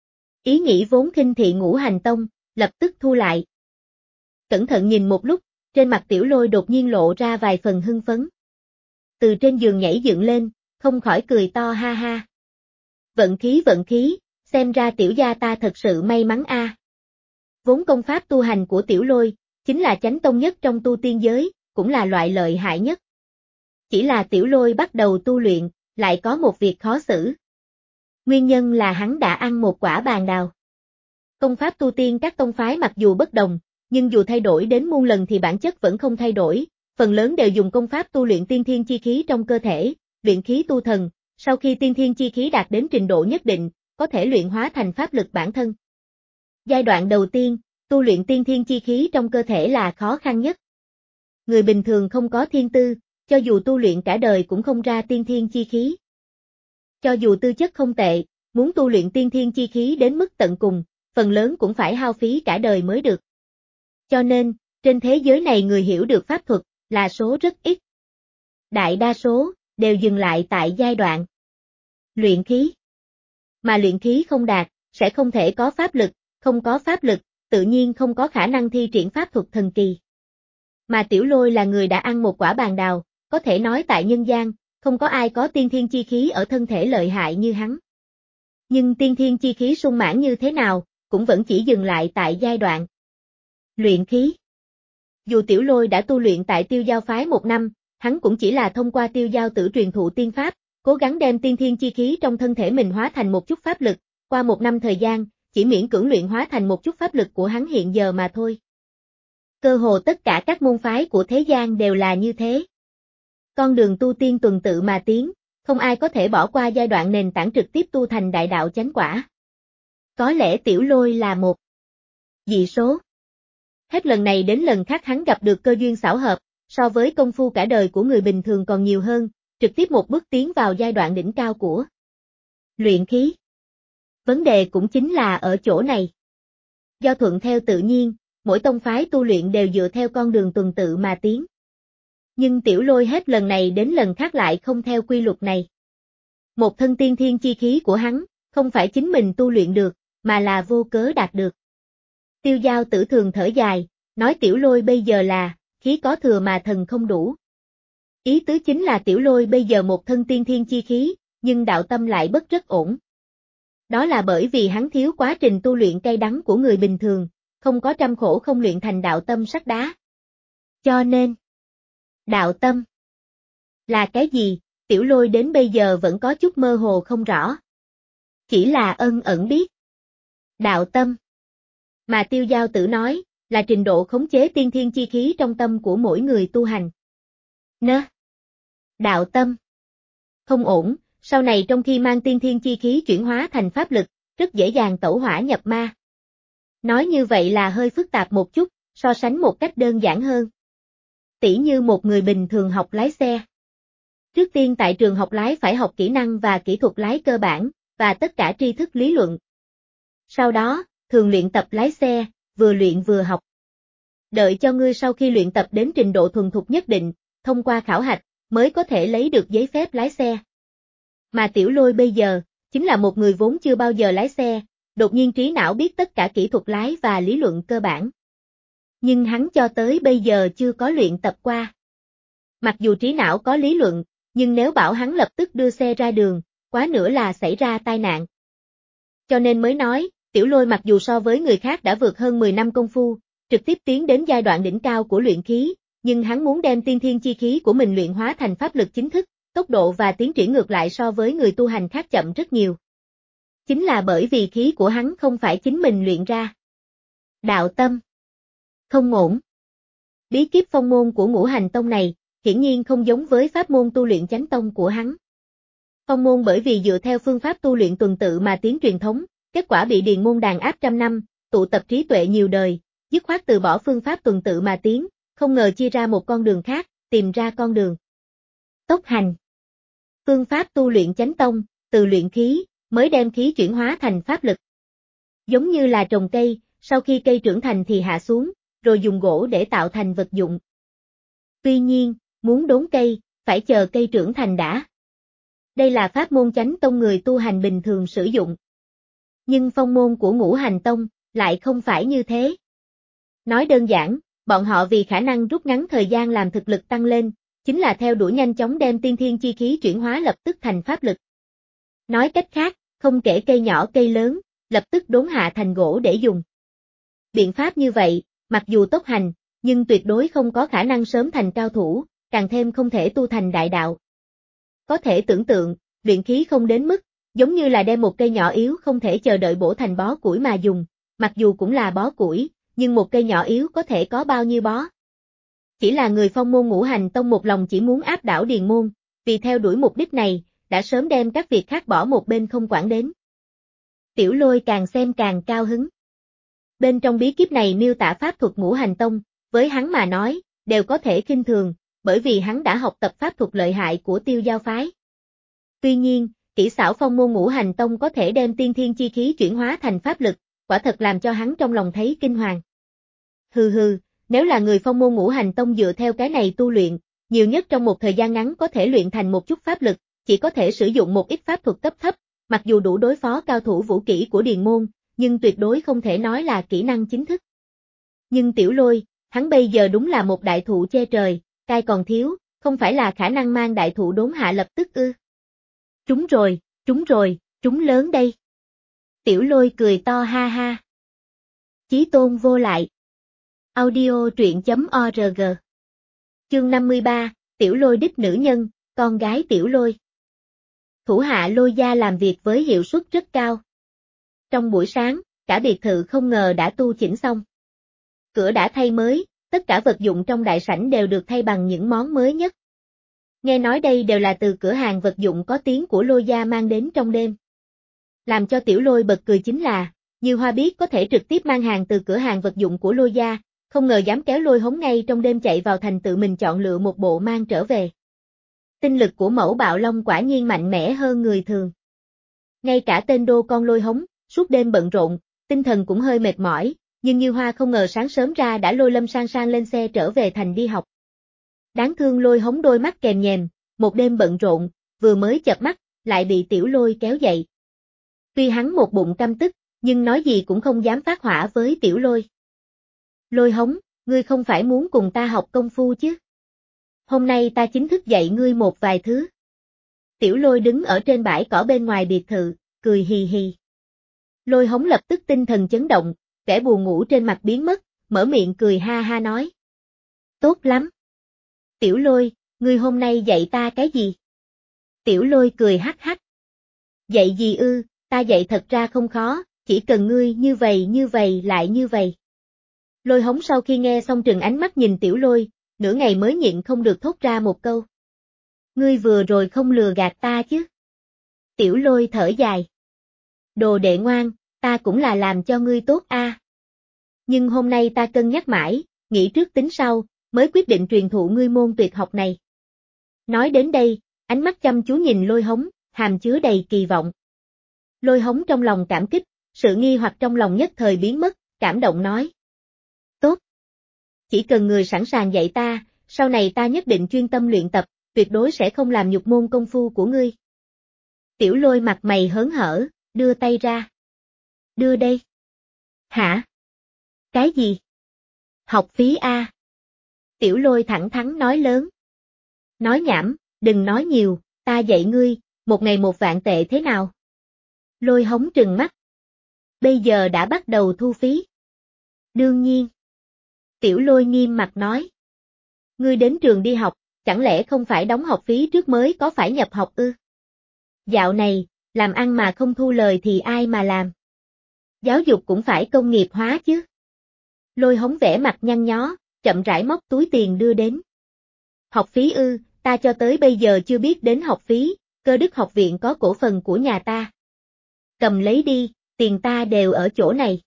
Ý nghĩ vốn khinh thị Ngũ Hành Tông, lập tức thu lại. Cẩn thận nhìn một lúc, trên mặt Tiểu Lôi đột nhiên lộ ra vài phần hưng phấn. Từ trên giường nhảy dựng lên, không khỏi cười to ha ha. Vận khí vận khí, xem ra tiểu gia ta thật sự may mắn a. À. Vốn công pháp tu hành của Tiểu Lôi, chính là chánh tông nhất trong tu tiên giới, cũng là loại lợi hại nhất. Chỉ là Tiểu Lôi bắt đầu tu luyện, lại có một việc khó xử. Nguyên nhân là hắn đã ăn một quả bàn đào. Công pháp tu tiên các tông phái mặc dù bất đồng, nhưng dù thay đổi đến muôn lần thì bản chất vẫn không thay đổi, phần lớn đều dùng công pháp tu luyện tiên thiên chi khí trong cơ thể, luyện khí tu thần, sau khi tiên thiên chi khí đạt đến trình độ nhất định, có thể luyện hóa thành pháp lực bản thân. Giai đoạn đầu tiên, tu luyện tiên thiên chi khí trong cơ thể là khó khăn nhất. Người bình thường không có thiên tư, cho dù tu luyện cả đời cũng không ra tiên thiên chi khí. Cho dù tư chất không tệ, muốn tu luyện tiên thiên chi khí đến mức tận cùng, phần lớn cũng phải hao phí cả đời mới được. Cho nên, trên thế giới này người hiểu được pháp thuật, là số rất ít. Đại đa số, đều dừng lại tại giai đoạn luyện khí. Mà luyện khí không đạt, sẽ không thể có pháp lực, không có pháp lực, tự nhiên không có khả năng thi triển pháp thuật thần kỳ. Mà Tiểu Lôi là người đã ăn một quả bàn đào, có thể nói tại nhân gian, không có ai có tiên thiên chi khí ở thân thể lợi hại như hắn. Nhưng tiên thiên chi khí sung mãn như thế nào, cũng vẫn chỉ dừng lại tại giai đoạn luyện khí. Dù Tiểu Lôi đã tu luyện tại Tiêu Giao phái một năm, hắn cũng chỉ là thông qua Tiêu Giao tử truyền thụ tiên pháp, cố gắng đem tiên thiên chi khí trong thân thể mình hóa thành một chút pháp lực, qua một năm thời gian, chỉ miễn cưỡng luyện hóa thành một chút pháp lực của hắn hiện giờ mà thôi. Cơ hồ tất cả các môn phái của thế gian đều là như thế. Con đường tu tiên tuần tự mà tiến, không ai có thể bỏ qua giai đoạn nền tảng trực tiếp tu thành đại đạo chánh quả. Có lẽ Tiểu Lôi là một dị số. Hết lần này đến lần khác hắn gặp được cơ duyên xảo hợp, so với công phu cả đời của người bình thường còn nhiều hơn, trực tiếp một bước tiến vào giai đoạn đỉnh cao của luyện khí. Vấn đề cũng chính là ở chỗ này. Do thuận theo tự nhiên, mỗi tông phái tu luyện đều dựa theo con đường tuần tự mà tiến. Nhưng Tiểu Lôi hết lần này đến lần khác lại không theo quy luật này. Một thân tiên thiên chi khí của hắn, không phải chính mình tu luyện được, mà là vô cớ đạt được. Tiêu Giao tử thường thở dài, nói Tiểu Lôi bây giờ là, khí có thừa mà thần không đủ. Ý tứ chính là Tiểu Lôi bây giờ một thân tiên thiên chi khí, nhưng đạo tâm lại bất rất ổn. Đó là bởi vì hắn thiếu quá trình tu luyện cay đắng của người bình thường, không có trăm khổ không luyện thành đạo tâm sắt đá. Cho nên, đạo tâm là cái gì, Tiểu Lôi đến bây giờ vẫn có chút mơ hồ không rõ. Chỉ là ân ẩn biết. Đạo tâm, mà Tiêu Giao tử nói, là trình độ khống chế tiên thiên chi khí trong tâm của mỗi người tu hành. Nơ. Đạo tâm không ổn, sau này trong khi mang tiên thiên chi khí chuyển hóa thành pháp lực, rất dễ dàng tẩu hỏa nhập ma. Nói như vậy là hơi phức tạp một chút, so sánh một cách đơn giản hơn. Tỉ như một người bình thường học lái xe. Trước tiên tại trường học lái phải học kỹ năng và kỹ thuật lái cơ bản, và tất cả tri thức lý luận. Sau đó, thường luyện tập lái xe, vừa luyện vừa học. Đợi cho ngươi sau khi luyện tập đến trình độ thuần thục nhất định, thông qua khảo hạch, mới có thể lấy được giấy phép lái xe. Mà Tiểu Lôi bây giờ, chính là một người vốn chưa bao giờ lái xe, đột nhiên trí não biết tất cả kỹ thuật lái và lý luận cơ bản. Nhưng hắn cho tới bây giờ chưa có luyện tập qua. Mặc dù trí não có lý luận, nhưng nếu bảo hắn lập tức đưa xe ra đường, quá nữa là xảy ra tai nạn. Cho nên mới nói, Tiểu Lôi mặc dù so với người khác đã vượt hơn mười năm công phu, trực tiếp tiến đến giai đoạn đỉnh cao của luyện khí, nhưng hắn muốn đem tiên thiên chi khí của mình luyện hóa thành pháp lực chính thức, tốc độ và tiến triển ngược lại so với người tu hành khác chậm rất nhiều. Chính là bởi vì khí của hắn không phải chính mình luyện ra. Đạo tâm không ổn. Bí kíp phong môn của Ngũ Hành Tông này, hiển nhiên không giống với pháp môn tu luyện chánh tông của hắn. Phong môn bởi vì dựa theo phương pháp tu luyện tuần tự mà tiến truyền thống, kết quả bị điền môn đàn áp trăm năm, tụ tập trí tuệ nhiều đời, dứt khoát từ bỏ phương pháp tuần tự mà tiến, không ngờ chia ra một con đường khác, tìm ra con đường tốc hành. Phương pháp tu luyện chánh tông, từ luyện khí, mới đem khí chuyển hóa thành pháp lực. Giống như là trồng cây, sau khi cây trưởng thành thì hạ xuống, rồi dùng gỗ để tạo thành vật dụng. Tuy nhiên, muốn đốn cây, phải chờ cây trưởng thành đã. Đây là pháp môn chánh tông người tu hành bình thường sử dụng. Nhưng phong môn của Ngũ Hành Tông, lại không phải như thế. Nói đơn giản, bọn họ vì khả năng rút ngắn thời gian làm thực lực tăng lên, chính là theo đuổi nhanh chóng đem tiên thiên chi khí chuyển hóa lập tức thành pháp lực. Nói cách khác, không kể cây nhỏ cây lớn, lập tức đốn hạ thành gỗ để dùng. Biện pháp như vậy, mặc dù tốc hành, nhưng tuyệt đối không có khả năng sớm thành cao thủ, càng thêm không thể tu thành đại đạo. Có thể tưởng tượng, luyện khí không đến mức, giống như là đem một cây nhỏ yếu không thể chờ đợi bổ thành bó củi mà dùng, mặc dù cũng là bó củi, nhưng một cây nhỏ yếu có thể có bao nhiêu bó. Chỉ là người Phong môn Ngũ Hành Tông một lòng chỉ muốn áp đảo Điền môn, vì theo đuổi mục đích này, đã sớm đem các việc khác bỏ một bên không quản đến. Tiểu Lôi càng xem càng cao hứng. Bên trong bí kíp này miêu tả pháp thuật Ngũ Hành Tông, với hắn mà nói, đều có thể khinh thường, bởi vì hắn đã học tập pháp thuật lợi hại của Tiêu Giao phái. Tuy nhiên, kỹ xảo Phong môn Ngũ Hành Tông có thể đem tiên thiên chi khí chuyển hóa thành pháp lực, quả thật làm cho hắn trong lòng thấy kinh hoàng. Hừ hừ, nếu là người Phong môn Ngũ Hành Tông dựa theo cái này tu luyện, nhiều nhất trong một thời gian ngắn có thể luyện thành một chút pháp lực, chỉ có thể sử dụng một ít pháp thuật cấp thấp, mặc dù đủ đối phó cao thủ vũ kỹ của Điền môn, nhưng tuyệt đối không thể nói là kỹ năng chính thức. Nhưng Tiểu Lôi, hắn bây giờ đúng là một đại thụ che trời, cai còn thiếu, không phải là khả năng mang đại thụ đốn hạ lập tức ư. Trúng rồi, trúng rồi, trúng lớn đây. Tiểu Lôi cười to ha ha. Chí tôn vô lại. Audio truyện chấm org. Chương năm mươi ba, Tiểu Lôi đích nữ nhân, con gái Tiểu Lôi. Thủ hạ Lôi gia làm việc với hiệu suất rất cao. Trong buổi sáng, cả biệt thự không ngờ đã tu chỉnh xong. Cửa đã thay mới, tất cả vật dụng trong đại sảnh đều được thay bằng những món mới nhất. Nghe nói đây đều là từ cửa hàng vật dụng có tiếng của Lôi gia mang đến trong đêm. Làm cho Tiểu Lôi bật cười chính là, Như Hoa biết có thể trực tiếp mang hàng từ cửa hàng vật dụng của Lôi gia, không ngờ dám kéo Lôi Hống ngay trong đêm chạy vào thành tự mình chọn lựa một bộ mang trở về. Tinh lực của mẫu Bạo Long quả nhiên mạnh mẽ hơn người thường. Ngay cả tên đô con Lôi Hống, suốt đêm bận rộn, tinh thần cũng hơi mệt mỏi, nhưng Như Hoa không ngờ sáng sớm ra đã lôi Lâm San San lên xe trở về thành đi học. Đáng thương Lôi Hống đôi mắt kèm nhèm, một đêm bận rộn, vừa mới chợp mắt, lại bị Tiểu Lôi kéo dậy. Tuy hắn một bụng căm tức, nhưng nói gì cũng không dám phát hỏa với Tiểu Lôi. Lôi Hống, ngươi không phải muốn cùng ta học công phu chứ? Hôm nay ta chính thức dạy ngươi một vài thứ. Tiểu Lôi đứng ở trên bãi cỏ bên ngoài biệt thự, cười hì hì. Lôi Hống lập tức tinh thần chấn động, vẻ buồn ngủ trên mặt biến mất, mở miệng cười ha ha nói. Tốt lắm. Tiểu Lôi, ngươi hôm nay dạy ta cái gì? Tiểu Lôi cười hắc hắc. Dạy gì ư, ta dạy thật ra không khó, chỉ cần ngươi như vậy như vậy lại như vậy. Lôi Hống sau khi nghe xong trừng ánh mắt nhìn Tiểu Lôi, nửa ngày mới nhịn không được thốt ra một câu. Ngươi vừa rồi không lừa gạt ta chứ? Tiểu Lôi thở dài. Đồ đệ ngoan, ta cũng là làm cho ngươi tốt a. À. Nhưng hôm nay ta cân nhắc mãi, nghĩ trước tính sau, mới quyết định truyền thụ ngươi môn tuyệt học này. Nói đến đây, ánh mắt chăm chú nhìn Lôi Hống, hàm chứa đầy kỳ vọng. Lôi Hống trong lòng cảm kích, sự nghi hoặc trong lòng nhất thời biến mất, cảm động nói. Tốt. Chỉ cần người sẵn sàng dạy ta, sau này ta nhất định chuyên tâm luyện tập, tuyệt đối sẽ không làm nhục môn công phu của ngươi. Tiểu Lôi mặt mày hớn hở, đưa tay ra. Đưa đây. Hả? Cái gì? Học phí a. À? Tiểu Lôi thẳng thắn nói lớn. Nói nhảm, đừng nói nhiều, ta dạy ngươi, một ngày một vạn tệ thế nào? Lôi Hống trừng mắt. Bây giờ đã bắt đầu thu phí. Đương nhiên. Tiểu Lôi nghiêm mặt nói. Ngươi đến trường đi học, chẳng lẽ không phải đóng học phí trước mới có phải nhập học ư? Dạo này, làm ăn mà không thu lời thì ai mà làm? Giáo dục cũng phải công nghiệp hóa chứ. Lôi Hống vẻ mặt nhăn nhó, chậm rãi móc túi tiền đưa đến. Học phí ư, ta cho tới bây giờ chưa biết đến học phí, Cơ Đức học viện có cổ phần của nhà ta. Cầm lấy đi, tiền ta đều ở chỗ này.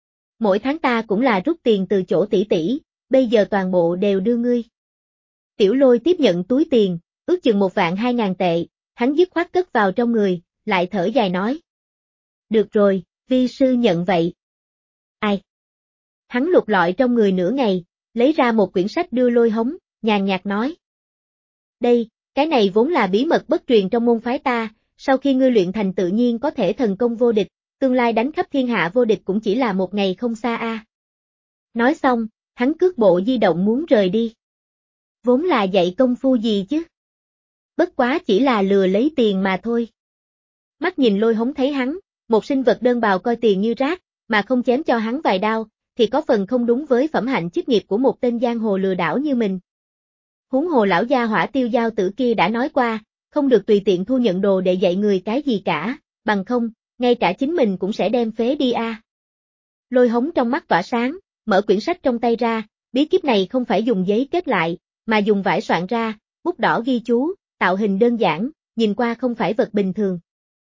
Mỗi tháng ta cũng là rút tiền từ chỗ tỷ tỷ, bây giờ toàn bộ đều đưa ngươi. Tiểu Lôi tiếp nhận túi tiền, ước chừng một vạn hai ngàn tệ, hắn dứt khoát cất vào trong người, lại thở dài nói. Được rồi, vi sư nhận vậy. Ai? Hắn lục lọi trong người nửa ngày, lấy ra một quyển sách đưa Lôi Hống, nhàn nhạt nói. Đây, cái này vốn là bí mật bất truyền trong môn phái ta, sau khi ngươi luyện thành tự nhiên có thể thần công vô địch, tương lai đánh khắp thiên hạ vô địch cũng chỉ là một ngày không xa a. À. Nói xong, hắn cước bộ di động muốn rời đi. Vốn là dạy công phu gì chứ? Bất quá chỉ là lừa lấy tiền mà thôi. Mắt nhìn Lôi Hống thấy hắn, một sinh vật đơn bào coi tiền như rác, mà không chém cho hắn vài đao, thì có phần không đúng với phẩm hạnh chức nghiệp của một tên giang hồ lừa đảo như mình. Huống hồ lão gia hỏa Tiêu Giao tử kia đã nói qua, không được tùy tiện thu nhận đồ để dạy người cái gì cả, bằng không, ngay cả chính mình cũng sẽ đem phế đi a. À. Lôi Hống trong mắt tỏa sáng, mở quyển sách trong tay ra, bí kíp này không phải dùng giấy kết lại, mà dùng vải soạn ra, bút đỏ ghi chú, tạo hình đơn giản, nhìn qua không phải vật bình thường.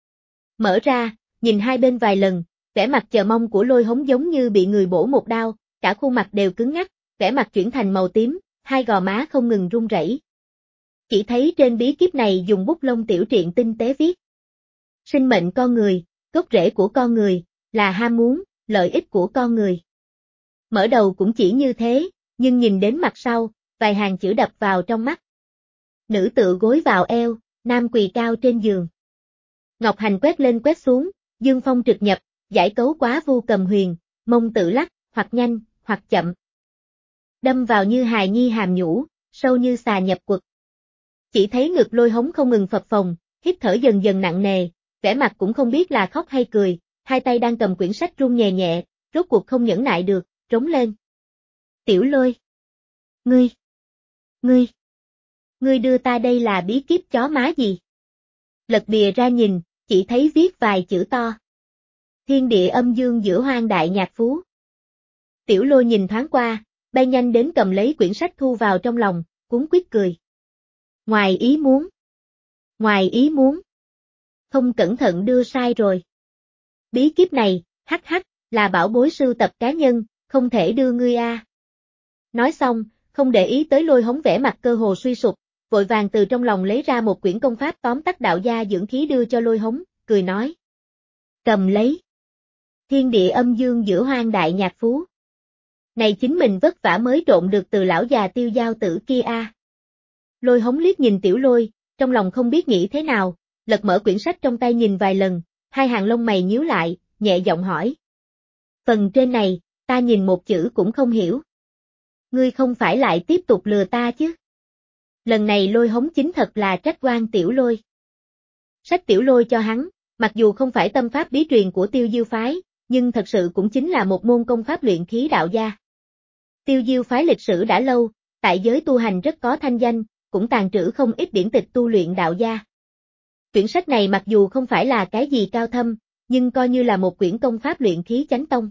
Mở ra, nhìn hai bên vài lần, vẻ mặt chờ mong của Lôi Hống giống như bị người bổ một đao, cả khuôn mặt đều cứng ngắc, vẻ mặt chuyển thành màu tím, hai gò má không ngừng run rẩy. Chỉ thấy trên bí kíp này dùng bút lông tiểu triện tinh tế viết. Sinh mệnh con người, gốc rễ của con người, là ham muốn, lợi ích của con người. Mở đầu cũng chỉ như thế, nhưng nhìn đến mặt sau, vài hàng chữ đập vào trong mắt. Nữ tựa gối vào eo, nam quỳ cao trên giường. Ngọc hành quét lên quét xuống, dương phong trực nhập, giải cấu quá vu cầm huyền, mông tự lắc, hoặc nhanh, hoặc chậm. Đâm vào như hài nhi hàm nhũ, sâu như xà nhập quật. Chỉ thấy ngực Lôi Hống không ngừng phập phồng, hít thở dần dần nặng nề, vẻ mặt cũng không biết là khóc hay cười, hai tay đang cầm quyển sách run nhẹ nhẹ, rốt cuộc không nhẫn nại được, trống lên. Tiểu Lôi! Ngươi! Ngươi! Ngươi đưa ta đây là bí kíp chó má gì? Lật bìa ra nhìn, chỉ thấy viết vài chữ to. Thiên địa âm dương giữa hoang đại nhạc phú. Tiểu Lôi nhìn thoáng qua, bay nhanh đến cầm lấy quyển sách thu vào trong lòng, cuống quýt cười. Ngoài ý muốn. Ngoài ý muốn. Không cẩn thận đưa sai rồi. Bí kíp này, hắc hắc, là bảo bối sưu tập cá nhân, không thể đưa ngươi a. Nói xong, không để ý tới Lôi Hống vẻ mặt cơ hồ suy sụp, vội vàng từ trong lòng lấy ra một quyển công pháp tóm tắt đạo gia dưỡng khí đưa cho Lôi Hống, cười nói. Cầm lấy. Thiên địa âm dương giữa hoang đại nhạc phú. Này chính mình vất vả mới trộn được từ lão già Tiêu Giao Tử kia a. Lôi Hống liếc nhìn Tiểu Lôi, trong lòng không biết nghĩ thế nào, lật mở quyển sách trong tay nhìn vài lần, hai hàng lông mày nhíu lại, nhẹ giọng hỏi. Phần trên này, ta nhìn một chữ cũng không hiểu. Ngươi không phải lại tiếp tục lừa ta chứ? Lần này Lôi Hống chính thật là trách oan Tiểu Lôi. Sách Tiểu Lôi cho hắn, mặc dù không phải tâm pháp bí truyền của Tiêu Diêu phái, nhưng thật sự cũng chính là một môn công pháp luyện khí đạo gia. Tiêu Diêu phái lịch sử đã lâu, tại giới tu hành rất có thanh danh, cũng tàng trữ không ít điển tịch tu luyện đạo gia. Quyển sách này mặc dù không phải là cái gì cao thâm, nhưng coi như là một quyển công pháp luyện khí chánh tông.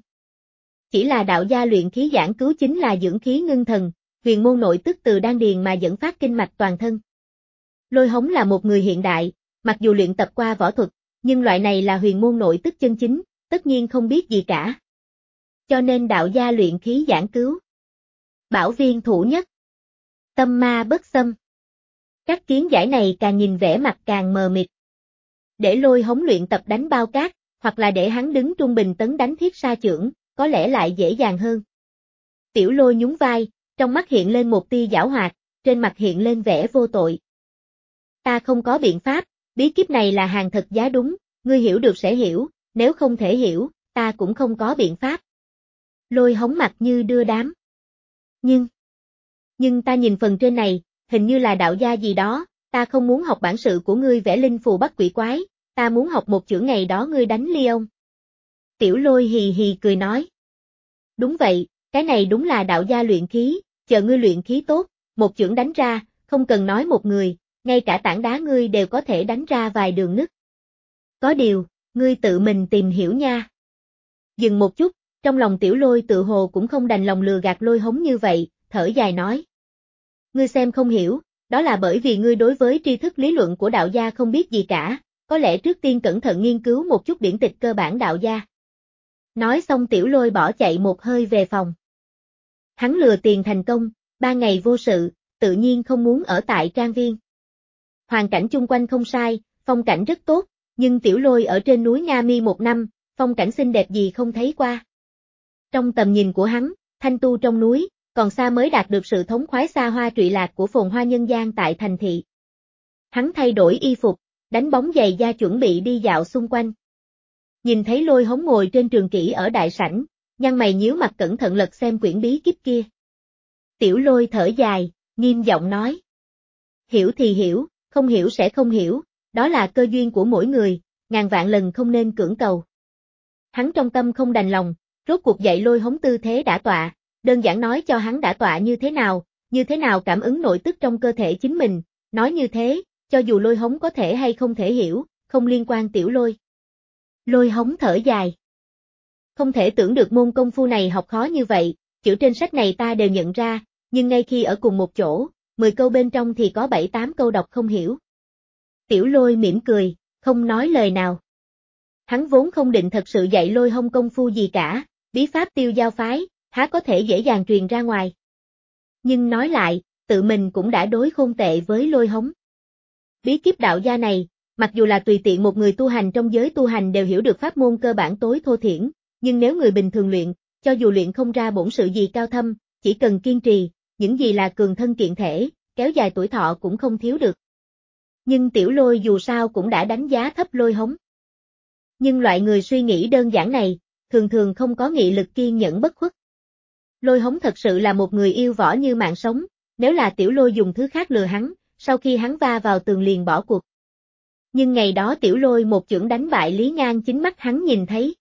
Chỉ là đạo gia luyện khí giảng cứu chính là dưỡng khí ngưng thần, huyền môn nội tức từ đan điền mà dẫn phát kinh mạch toàn thân. Lôi Hống là một người hiện đại, mặc dù luyện tập qua võ thuật, nhưng loại này là huyền môn nội tức chân chính, tất nhiên không biết gì cả. Cho nên đạo gia luyện khí giảng cứu. Bảo viên thủ nhất. Tâm ma bất xâm. Các kiến giải này càng nhìn vẻ mặt càng mờ mịt. Để Lôi Hống luyện tập đánh bao cát, hoặc là để hắn đứng trung bình tấn đánh thiết sa chưởng, có lẽ lại dễ dàng hơn. Tiểu Lôi nhún vai, trong mắt hiện lên một tia giảo hoạt, trên mặt hiện lên vẻ vô tội. Ta không có biện pháp, bí kíp này là hàng thật giá đúng, ngươi hiểu được sẽ hiểu, nếu không thể hiểu, ta cũng không có biện pháp. Lôi Hống mặt như đưa đám. Nhưng, nhưng ta nhìn phần trên này, hình như là đạo gia gì đó, ta không muốn học bản sự của ngươi vẽ linh phù bắt quỷ quái, ta muốn học một chữ ngày đó ngươi đánh ly ông. Tiểu Lôi hì hì cười nói. Đúng vậy, cái này đúng là đạo gia luyện khí, chờ ngươi luyện khí tốt, một chưởng đánh ra, không cần nói một người, ngay cả tảng đá ngươi đều có thể đánh ra vài đường nứt. Có điều, ngươi tự mình tìm hiểu nha. Dừng một chút, trong lòng Tiểu Lôi tự hồ cũng không đành lòng lừa gạt Lôi Hống như vậy, thở dài nói. Ngươi xem không hiểu, đó là bởi vì ngươi đối với tri thức lý luận của đạo gia không biết gì cả, có lẽ trước tiên cẩn thận nghiên cứu một chút điển tịch cơ bản đạo gia. Nói xong Tiểu Lôi bỏ chạy một hơi về phòng. Hắn lừa tiền thành công, ba ngày vô sự, tự nhiên không muốn ở tại trang viên. Hoàn cảnh chung quanh không sai, phong cảnh rất tốt, nhưng Tiểu Lôi ở trên núi Nga Mi một năm, phong cảnh xinh đẹp gì không thấy qua. Trong tầm nhìn của hắn, thanh tu trong núi, còn xa mới đạt được sự thống khoái xa hoa trụy lạc của phồn hoa nhân gian tại thành thị. Hắn thay đổi y phục, đánh bóng giày da chuẩn bị đi dạo xung quanh. Nhìn thấy Lôi Hống ngồi trên trường kỷ ở đại sảnh, nhăn mày nhíu mặt cẩn thận lật xem quyển bí kíp kia. Tiểu Lôi thở dài, nghiêm giọng nói. Hiểu thì hiểu, không hiểu sẽ không hiểu, đó là cơ duyên của mỗi người, ngàn vạn lần không nên cưỡng cầu. Hắn trong tâm không đành lòng, rốt cuộc dạy Lôi Hống tư thế đả tọa, đơn giản nói cho hắn đả tọa như thế nào, như thế nào cảm ứng nội tức trong cơ thể chính mình, nói như thế, cho dù Lôi Hống có thể hay không thể hiểu, không liên quan Tiểu Lôi. Lôi Hống thở dài. Không thể tưởng được môn công phu này học khó như vậy, chữ trên sách này ta đều nhận ra, nhưng ngay khi ở cùng một chỗ, mười câu bên trong thì có bảy tám câu đọc không hiểu. Tiểu Lôi mỉm cười, không nói lời nào. Hắn vốn không định thật sự dạy Lôi Hông công phu gì cả, bí pháp Tiêu Giao phái, há có thể dễ dàng truyền ra ngoài. Nhưng nói lại, tự mình cũng đã đối khôn tệ với Lôi Hống. Bí kíp đạo gia này, mặc dù là tùy tiện một người tu hành trong giới tu hành đều hiểu được pháp môn cơ bản tối thô thiển, nhưng nếu người bình thường luyện, cho dù luyện không ra bổn sự gì cao thâm, chỉ cần kiên trì, những gì là cường thân kiện thể, kéo dài tuổi thọ cũng không thiếu được. Nhưng Tiểu Lôi dù sao cũng đã đánh giá thấp Lôi Hống. Nhưng loại người suy nghĩ đơn giản này, thường thường không có nghị lực kiên nhẫn bất khuất. Lôi Hống thật sự là một người yêu võ như mạng sống, nếu là Tiểu Lôi dùng thứ khác lừa hắn, sau khi hắn va vào tường liền bỏ cuộc. Nhưng ngày đó Tiểu Lôi một chưởng đánh bại Lý Ngang chính mắt hắn nhìn thấy.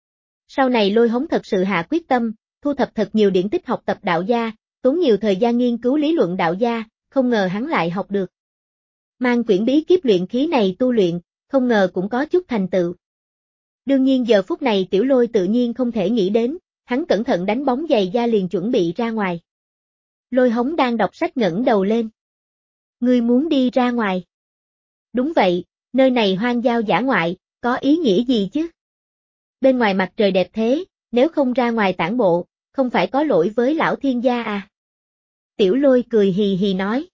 Sau này Lôi Hống thật sự hạ quyết tâm, thu thập thật nhiều điển tích học tập đạo gia, tốn nhiều thời gian nghiên cứu lý luận đạo gia, không ngờ hắn lại học được. Mang quyển bí kíp luyện khí này tu luyện, không ngờ cũng có chút thành tựu. Đương nhiên giờ phút này Tiểu Lôi tự nhiên không thể nghĩ đến, hắn cẩn thận đánh bóng giày da liền chuẩn bị ra ngoài. Lôi Hống đang đọc sách ngẩng đầu lên. Ngươi muốn đi ra ngoài? Đúng vậy, nơi này hoang giao dã ngoại, có ý nghĩa gì chứ? Bên ngoài mặt trời đẹp thế, nếu không ra ngoài tản bộ, không phải có lỗi với lão thiên gia à? Tiểu Lôi cười hì hì nói.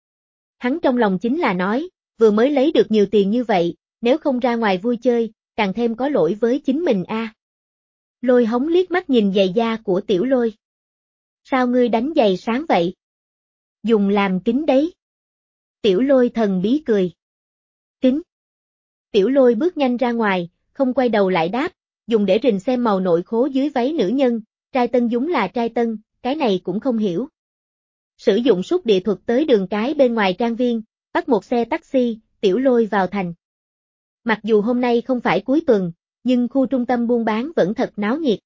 Hắn trong lòng chính là nói, vừa mới lấy được nhiều tiền như vậy, nếu không ra ngoài vui chơi, càng thêm có lỗi với chính mình a. À. Lôi Hống liếc mắt nhìn giày da của Tiểu Lôi. Sao ngươi đánh giày sáng vậy? Dùng làm kính đấy. Tiểu Lôi thần bí cười. Kính. Tiểu Lôi bước nhanh ra ngoài, không quay đầu lại đáp, dùng để rình xem màu nội khố dưới váy nữ nhân, trai tân dúng là trai tân, cái này cũng không hiểu. Sử dụng sút địa thuật tới đường cái bên ngoài trang viên, bắt một xe taxi, Tiểu Lôi vào thành. Mặc dù hôm nay không phải cuối tuần, nhưng khu trung tâm buôn bán vẫn thật náo nhiệt.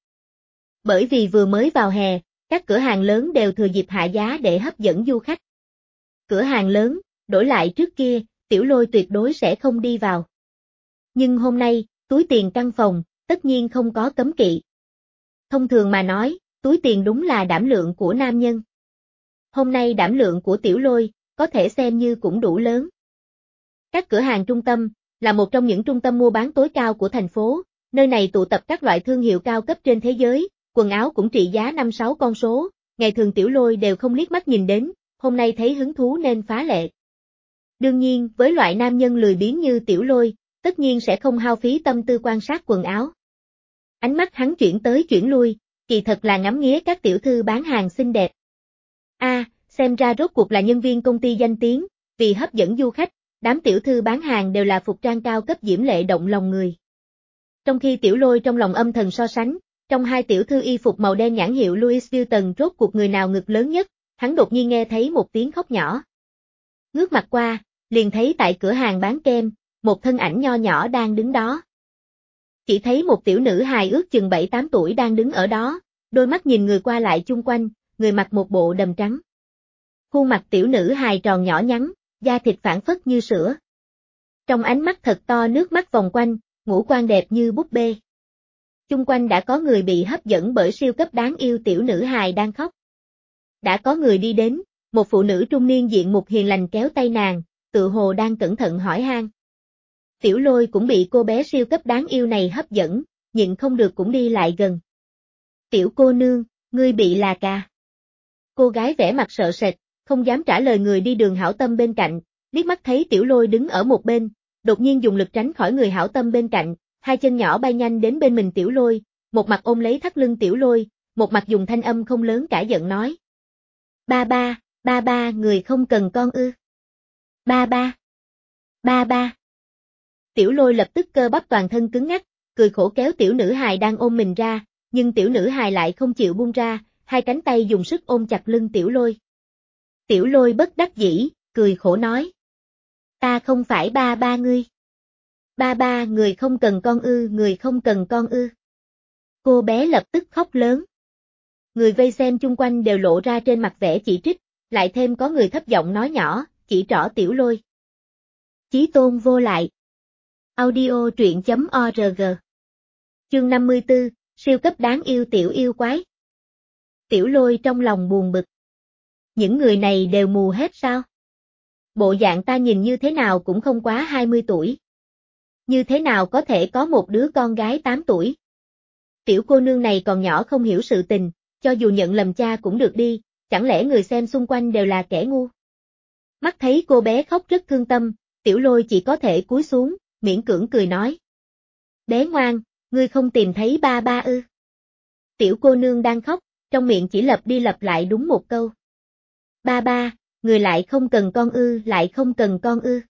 Bởi vì vừa mới vào hè, các cửa hàng lớn đều thừa dịp hạ giá để hấp dẫn du khách. Cửa hàng lớn, đổi lại trước kia, Tiểu Lôi tuyệt đối sẽ không đi vào. Nhưng hôm nay, túi tiền căn phòng, tất nhiên không có cấm kỵ. Thông thường mà nói, túi tiền đúng là đảm lượng của nam nhân. Hôm nay đảm lượng của Tiểu Lôi, có thể xem như cũng đủ lớn. Các cửa hàng trung tâm, là một trong những trung tâm mua bán tối cao của thành phố, nơi này tụ tập các loại thương hiệu cao cấp trên thế giới, quần áo cũng trị giá năm sáu con số, ngày thường Tiểu Lôi đều không liếc mắt nhìn đến, hôm nay thấy hứng thú nên phá lệ. Đương nhiên, với loại nam nhân lười biếng như Tiểu Lôi, tất nhiên sẽ không hao phí tâm tư quan sát quần áo. Ánh mắt hắn chuyển tới chuyển lui, kỳ thật là ngắm nghía các tiểu thư bán hàng xinh đẹp. A, à, xem ra rốt cuộc là nhân viên công ty danh tiếng, vì hấp dẫn du khách, đám tiểu thư bán hàng đều là phục trang cao cấp diễm lệ động lòng người. Trong khi Tiểu Lôi trong lòng âm thầm so sánh, trong hai tiểu thư y phục màu đen nhãn hiệu Louis Vuitton rốt cuộc người nào ngực lớn nhất, hắn đột nhiên nghe thấy một tiếng khóc nhỏ. Ngước mặt qua, liền thấy tại cửa hàng bán kem, một thân ảnh nho nhỏ đang đứng đó. Chỉ thấy một tiểu nữ hài ước chừng bảy tám tuổi đang đứng ở đó, đôi mắt nhìn người qua lại chung quanh, người mặc một bộ đầm trắng. Khuôn mặt tiểu nữ hài tròn nhỏ nhắn, da thịt phản phất như sữa. Trong ánh mắt thật to nước mắt vòng quanh, ngũ quan đẹp như búp bê. Chung quanh đã có người bị hấp dẫn bởi siêu cấp đáng yêu tiểu nữ hài đang khóc. Đã có người đi đến, một phụ nữ trung niên diện mục hiền lành kéo tay nàng, tự hồ đang cẩn thận hỏi han. Tiểu Lôi cũng bị cô bé siêu cấp đáng yêu này hấp dẫn, nhịn không được cũng đi lại gần. Tiểu cô nương, ngươi bị là cà. Cô gái vẻ mặt sợ sệt, không dám trả lời người đi đường hảo tâm bên cạnh, liếc mắt thấy Tiểu Lôi đứng ở một bên, đột nhiên dùng lực tránh khỏi người hảo tâm bên cạnh, hai chân nhỏ bay nhanh đến bên mình Tiểu Lôi, một mặt ôm lấy thắt lưng Tiểu Lôi, một mặt dùng thanh âm không lớn cả giận nói. Ba ba, ba ba người không cần con ư. Ba ba. Ba ba. Tiểu Lôi lập tức cơ bắp toàn thân cứng ngắc, cười khổ kéo tiểu nữ hài đang ôm mình ra, nhưng tiểu nữ hài lại không chịu buông ra, hai cánh tay dùng sức ôm chặt lưng Tiểu Lôi. Tiểu Lôi bất đắc dĩ, cười khổ nói. Ta không phải ba ba ngươi. Ba ba người không cần con ư, người không cần con ư. Cô bé lập tức khóc lớn. Người vây xem chung quanh đều lộ ra trên mặt vẻ chỉ trích, lại thêm có người thấp giọng nói nhỏ, chỉ trỏ Tiểu Lôi. Chí tôn vô lại. Audio truyện chấm org. Chương năm mươi tư, Siêu cấp đáng yêu tiểu yêu quái. Tiểu Lôi trong lòng buồn bực. Những người này đều mù hết sao? Bộ dạng ta nhìn như thế nào cũng không quá hai mươi tuổi. Như thế nào có thể có một đứa con gái tám tuổi? Tiểu cô nương này còn nhỏ không hiểu sự tình, cho dù nhận lầm cha cũng được đi, chẳng lẽ người xem xung quanh đều là kẻ ngu? Mắt thấy cô bé khóc rất thương tâm, Tiểu Lôi chỉ có thể cúi xuống, miễn cưỡng cười nói. Bé ngoan, ngươi không tìm thấy ba ba ư? Tiểu cô nương đang khóc, trong miệng chỉ lặp đi lặp lại đúng một câu. Ba ba, người lại không cần con ư, lại không cần con ư.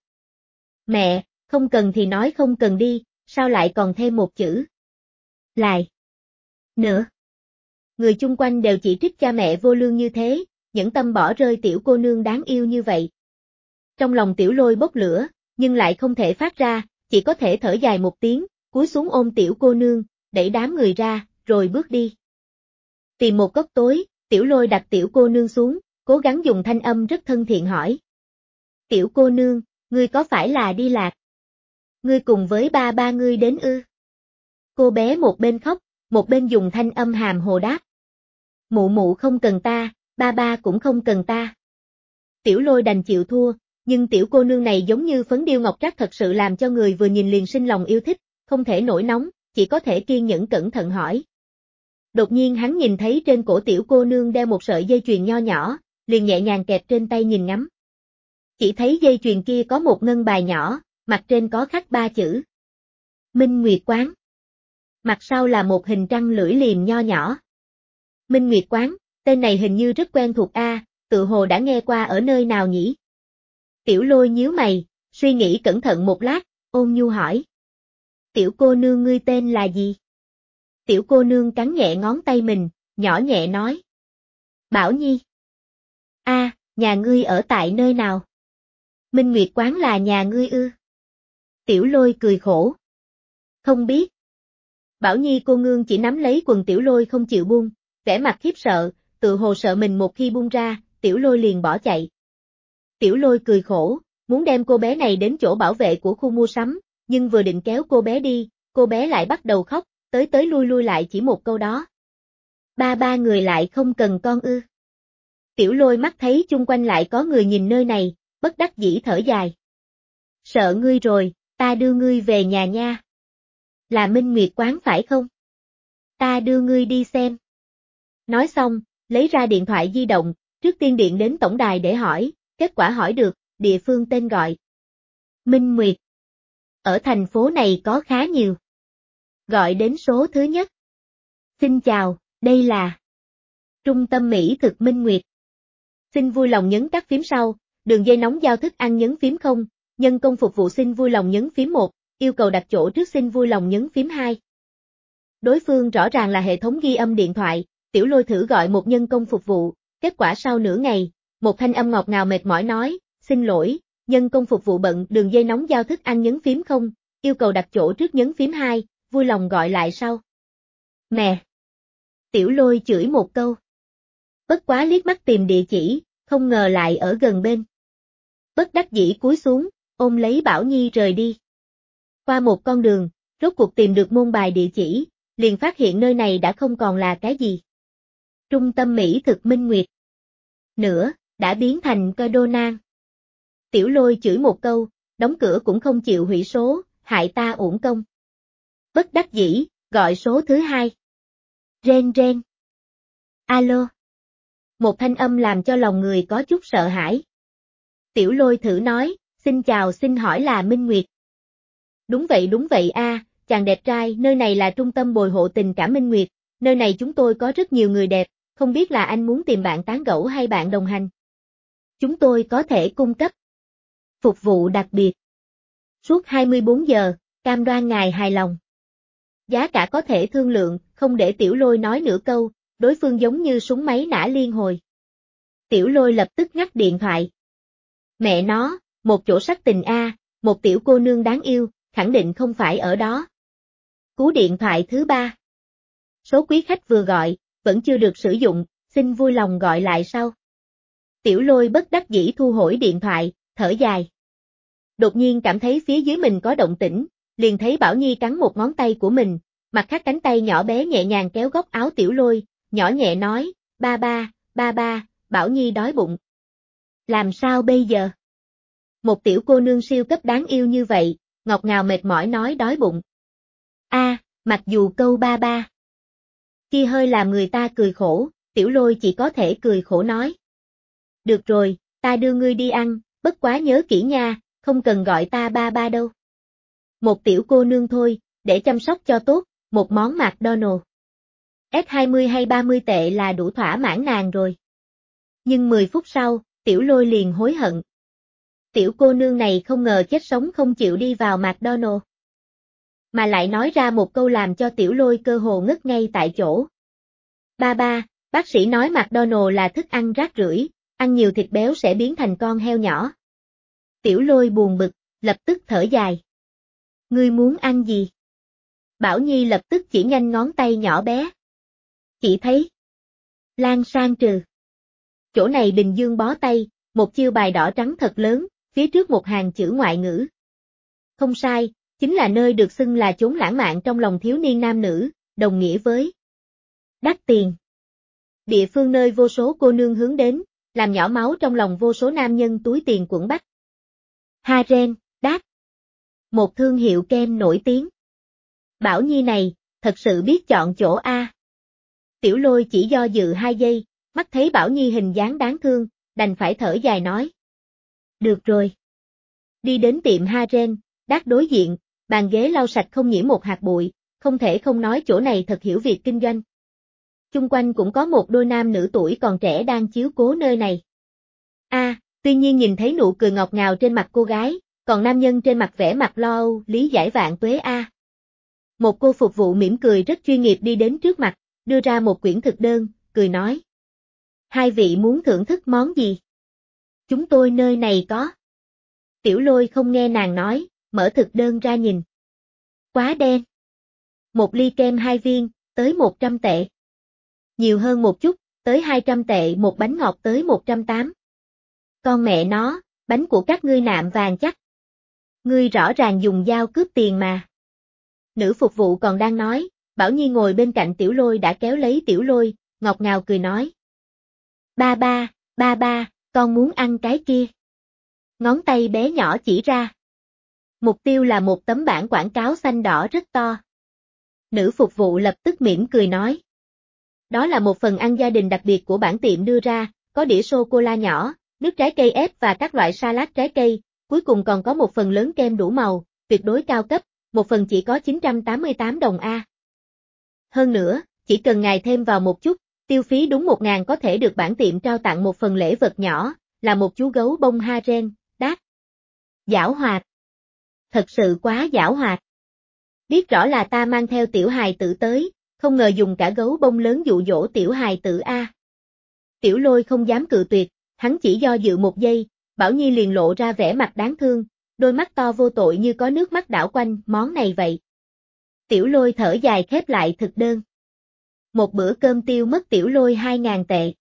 Mẹ, không cần thì nói không cần đi, sao lại còn thêm một chữ? Lại. Nữa. Người chung quanh đều chỉ trích cha mẹ vô lương như thế, nhẫn tâm bỏ rơi tiểu cô nương đáng yêu như vậy. Trong lòng Tiểu Lôi bốc lửa, nhưng lại không thể phát ra, chỉ có thể thở dài một tiếng, cúi xuống ôm tiểu cô nương, đẩy đám người ra, rồi bước đi. Tìm một góc tối, Tiểu Lôi đặt tiểu cô nương xuống, cố gắng dùng thanh âm rất thân thiện hỏi. Tiểu cô nương, ngươi có phải là đi lạc? Ngươi cùng với ba ba ngươi đến ư? Cô bé một bên khóc, một bên dùng thanh âm hàm hồ đáp. Mụ mụ không cần ta, ba ba cũng không cần ta. Tiểu Lôi đành chịu thua, nhưng tiểu cô nương này giống như phấn điêu ngọc trác thật sự làm cho người vừa nhìn liền sinh lòng yêu thích, không thể nổi nóng, chỉ có thể kiên nhẫn cẩn thận hỏi. Đột nhiên hắn nhìn thấy trên cổ tiểu cô nương đeo một sợi dây chuyền nho nhỏ, liền nhẹ nhàng kẹp trên tay nhìn ngắm. Chỉ thấy dây chuyền kia có một ngân bài nhỏ, mặt trên có khắc ba chữ. Minh Nguyệt Quán. Mặt sau là một hình trăng lưỡi liềm nho nhỏ. Minh Nguyệt Quán, tên này hình như rất quen thuộc a, tự hồ đã nghe qua ở nơi nào nhỉ? Tiểu Lôi nhíu mày, suy nghĩ cẩn thận một lát, ôn nhu hỏi. Tiểu cô nương ngươi tên là gì? Tiểu cô nương cắn nhẹ ngón tay mình, nhỏ nhẹ nói. Bảo Nhi. A, nhà ngươi ở tại nơi nào? Minh Nguyệt Quán là nhà ngươi ư? Tiểu Lôi cười khổ. Không biết. Bảo Nhi cô nương chỉ nắm lấy quần Tiểu Lôi không chịu buông, vẻ mặt khiếp sợ, tự hồ sợ mình một khi buông ra, Tiểu Lôi liền bỏ chạy. Tiểu Lôi cười khổ, muốn đem cô bé này đến chỗ bảo vệ của khu mua sắm, nhưng vừa định kéo cô bé đi, cô bé lại bắt đầu khóc, tới tới lui lui lại chỉ một câu đó. Ba ba người lại không cần con ư. Tiểu Lôi mắt thấy chung quanh lại có người nhìn nơi này, bất đắc dĩ thở dài. Sợ ngươi rồi, ta đưa ngươi về nhà nha. Là Minh Nguyệt Quán phải không? Ta đưa ngươi đi xem. Nói xong, lấy ra điện thoại di động, trước tiên điện đến tổng đài để hỏi, kết quả hỏi được, địa phương tên gọi. Minh Nguyệt. Ở thành phố này có khá nhiều. Gọi đến số thứ nhất. Xin chào, đây là Trung tâm Mỹ thực Minh Nguyệt. Xin vui lòng nhấn các phím sau, đường dây nóng giao thức ăn nhấn phím không, nhân công phục vụ xin vui lòng nhấn phím một, yêu cầu đặt chỗ trước xin vui lòng nhấn phím hai. Đối phương rõ ràng là hệ thống ghi âm điện thoại, Tiểu Lôi thử gọi một nhân công phục vụ, kết quả sau nửa ngày, một thanh âm ngọt ngào mệt mỏi nói, xin lỗi, nhân công phục vụ bận, đường dây nóng giao thức ăn nhấn phím không, yêu cầu đặt chỗ trước nhấn phím hai, vui lòng gọi lại sau. Mẹ! Tiểu Lôi chửi một câu. Bất quá liếc mắt tìm địa chỉ, không ngờ lại ở gần bên. Bất đắc dĩ cúi xuống, ôm lấy Bảo Nhi rời đi. Qua một con đường, rốt cuộc tìm được môn bài địa chỉ, liền phát hiện nơi này đã không còn là cái gì. Trung tâm Mỹ thực Minh Nguyệt. Nữa, đã biến thành cơ đô nan. Tiểu Lôi chửi một câu, đóng cửa cũng không chịu hủy số, hại ta uổng công. Bất đắc dĩ, gọi số thứ hai. Ren ren. Alo. Một thanh âm làm cho lòng người có chút sợ hãi. Tiểu Lôi thử nói, xin chào xin hỏi là Minh Nguyệt. Đúng vậy đúng vậy a, chàng đẹp trai, nơi này là trung tâm bồi hộ tình cảm Minh Nguyệt, nơi này chúng tôi có rất nhiều người đẹp, không biết là anh muốn tìm bạn tán gẫu hay bạn đồng hành. Chúng tôi có thể cung cấp phục vụ đặc biệt. Suốt hai mươi bốn giờ, cam đoan ngài hài lòng. Giá cả có thể thương lượng, không để Tiểu Lôi nói nửa câu, đối phương giống như súng máy nã liên hồi. Tiểu Lôi lập tức ngắt điện thoại. Mẹ nó, một chỗ sắc tình a, một tiểu cô nương đáng yêu, khẳng định không phải ở đó. Cú điện thoại thứ ba. Số quý khách vừa gọi, vẫn chưa được sử dụng, xin vui lòng gọi lại sau. Tiểu Lôi bất đắc dĩ thu hồi điện thoại, thở dài. Đột nhiên cảm thấy phía dưới mình có động tĩnh, liền thấy Bảo Nhi cắn một ngón tay của mình, mặt khác cánh tay nhỏ bé nhẹ nhàng kéo góc áo Tiểu Lôi, nhỏ nhẹ nói, ba ba, ba ba, Bảo Nhi đói bụng. Làm sao bây giờ? Một tiểu cô nương siêu cấp đáng yêu như vậy, ngọt ngào mệt mỏi nói đói bụng. A, à, mặc dù câu ba ba kia hơi làm người ta cười khổ, Tiểu Lôi chỉ có thể cười khổ nói. Được rồi, ta đưa ngươi đi ăn, bất quá nhớ kỹ nha, không cần gọi ta ba ba đâu. Một tiểu cô nương thôi, để chăm sóc cho tốt, một món McDonald's. S hai mươi hay ba mươi tệ là đủ thỏa mãn nàng rồi. Nhưng mười phút sau, Tiểu Lôi liền hối hận. Tiểu cô nương này không ngờ chết sống không chịu đi vào McDonald's. Mà lại nói ra một câu làm cho Tiểu Lôi cơ hồ ngất ngay tại chỗ. Ba ba, bác sĩ nói McDonald's là thức ăn rác rưởi, ăn nhiều thịt béo sẽ biến thành con heo nhỏ. Tiểu Lôi buồn bực, lập tức thở dài. Ngươi muốn ăn gì? Bảo Nhi lập tức chỉ nhanh ngón tay nhỏ bé. Chỉ thấy Lan Sang Trừ. Chỗ này Bình Dương bó tay, một chiêu bài đỏ trắng thật lớn, phía trước một hàng chữ ngoại ngữ. Không sai, chính là nơi được xưng là chốn lãng mạn trong lòng thiếu niên nam nữ, đồng nghĩa với đắt tiền. Địa phương nơi vô số cô nương hướng đến, làm nhỏ máu trong lòng vô số nam nhân túi tiền quẩn bách. Haren, đát. Một thương hiệu kem nổi tiếng. Bảo Nhi này, thật sự biết chọn chỗ A. Tiểu Lôi chỉ do dự hai giây, mắt thấy Bảo Nhi hình dáng đáng thương, đành phải thở dài nói. Được rồi. Đi đến tiệm Haren, đát đối diện, bàn ghế lau sạch không nhiễm một hạt bụi, không thể không nói chỗ này thật hiểu việc kinh doanh. Chung quanh cũng có một đôi nam nữ tuổi còn trẻ đang chiếu cố nơi này. A, à, tuy nhiên nhìn thấy nụ cười ngọt ngào trên mặt cô gái, còn nam nhân trên mặt vẻ mặt lo âu, lý giải vạn tuế A. À. Một cô phục vụ mỉm cười rất chuyên nghiệp đi đến trước mặt, đưa ra một quyển thực đơn, cười nói. Hai vị muốn thưởng thức món gì? Chúng tôi nơi này có. Tiểu Lôi không nghe nàng nói, mở thực đơn ra nhìn. Quá đen. Một ly kem hai viên, tới một trăm tệ. Nhiều hơn một chút, tới hai trăm tệ, một bánh ngọt tới một trăm tám. Con mẹ nó, bánh của các ngươi nạm vàng chắc. Ngươi rõ ràng dùng dao cướp tiền mà. Nữ phục vụ còn đang nói, Bảo Nhi ngồi bên cạnh Tiểu Lôi đã kéo lấy Tiểu Lôi, ngọt ngào cười nói. Ba ba, ba ba, con muốn ăn cái kia. Ngón tay bé nhỏ chỉ ra. Mục tiêu là một tấm bảng quảng cáo xanh đỏ rất to. Nữ phục vụ lập tức mỉm cười nói. Đó là một phần ăn gia đình đặc biệt của bản tiệm đưa ra, có đĩa sô-cô-la nhỏ, nước trái cây ép và các loại salad trái cây, cuối cùng còn có một phần lớn kem đủ màu, tuyệt đối cao cấp, một phần chỉ có chín trăm tám mươi tám đồng A. Hơn nữa, chỉ cần ngài thêm vào một chút, tiêu phí đúng một ngàn có thể được bản tiệm trao tặng một phần lễ vật nhỏ, là một chú gấu bông Haren, đát. Giảo hoạt. Thật sự quá giảo hoạt. Biết rõ là ta mang theo tiểu hài tử tới, không ngờ dùng cả gấu bông lớn dụ dỗ tiểu hài tử A. Tiểu Lôi không dám cự tuyệt, hắn chỉ do dự một giây, Bảo Nhi liền lộ ra vẻ mặt đáng thương, đôi mắt to vô tội như có nước mắt đảo quanh món này vậy. Tiểu Lôi thở dài khép lại thực đơn. Một bữa cơm tiêu mất Tiểu Lôi hai ngàn tệ.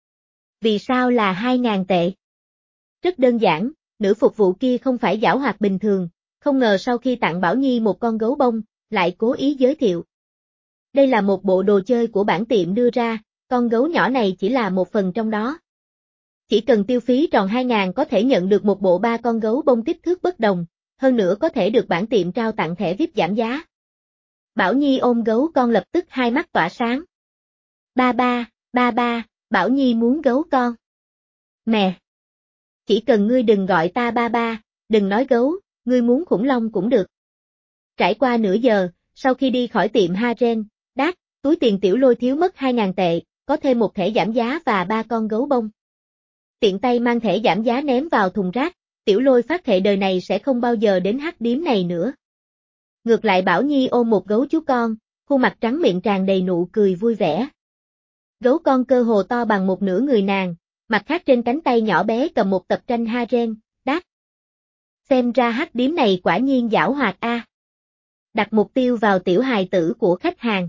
Vì sao là hai ngàn tệ? Rất đơn giản, nữ phục vụ kia không phải giảo hoạt bình thường, không ngờ sau khi tặng Bảo Nhi một con gấu bông, lại cố ý giới thiệu. Đây là một bộ đồ chơi của bản tiệm đưa ra, con gấu nhỏ này chỉ là một phần trong đó. Chỉ cần tiêu phí tròn hai ngàn có thể nhận được một bộ ba con gấu bông kích thước bất đồng, hơn nữa có thể được bản tiệm trao tặng thẻ vi ai pi giảm giá. Bảo Nhi ôm gấu con lập tức hai mắt tỏa sáng. Ba ba, ba ba, Bảo Nhi muốn gấu con. Mẹ! Chỉ cần ngươi đừng gọi ta ba ba, đừng nói gấu, ngươi muốn khủng long cũng được. Trải qua nửa giờ, sau khi đi khỏi tiệm Haren, đát, túi tiền Tiểu Lôi thiếu mất hai ngàn tệ, có thêm một thẻ giảm giá và ba con gấu bông. Tiện tay mang thẻ giảm giá ném vào thùng rác, Tiểu Lôi phát thệ đời này sẽ không bao giờ đến hắc điếm này nữa. Ngược lại Bảo Nhi ôm một gấu chú con, khuôn mặt trắng miệng tràn đầy nụ cười vui vẻ. Gấu con cơ hồ to bằng một nửa người nàng, mặt khác trên cánh tay nhỏ bé cầm một tập tranh Haren, đát. Xem ra hắc điếm này quả nhiên giảo hoạt a. Đặt mục tiêu vào tiểu hài tử của khách hàng.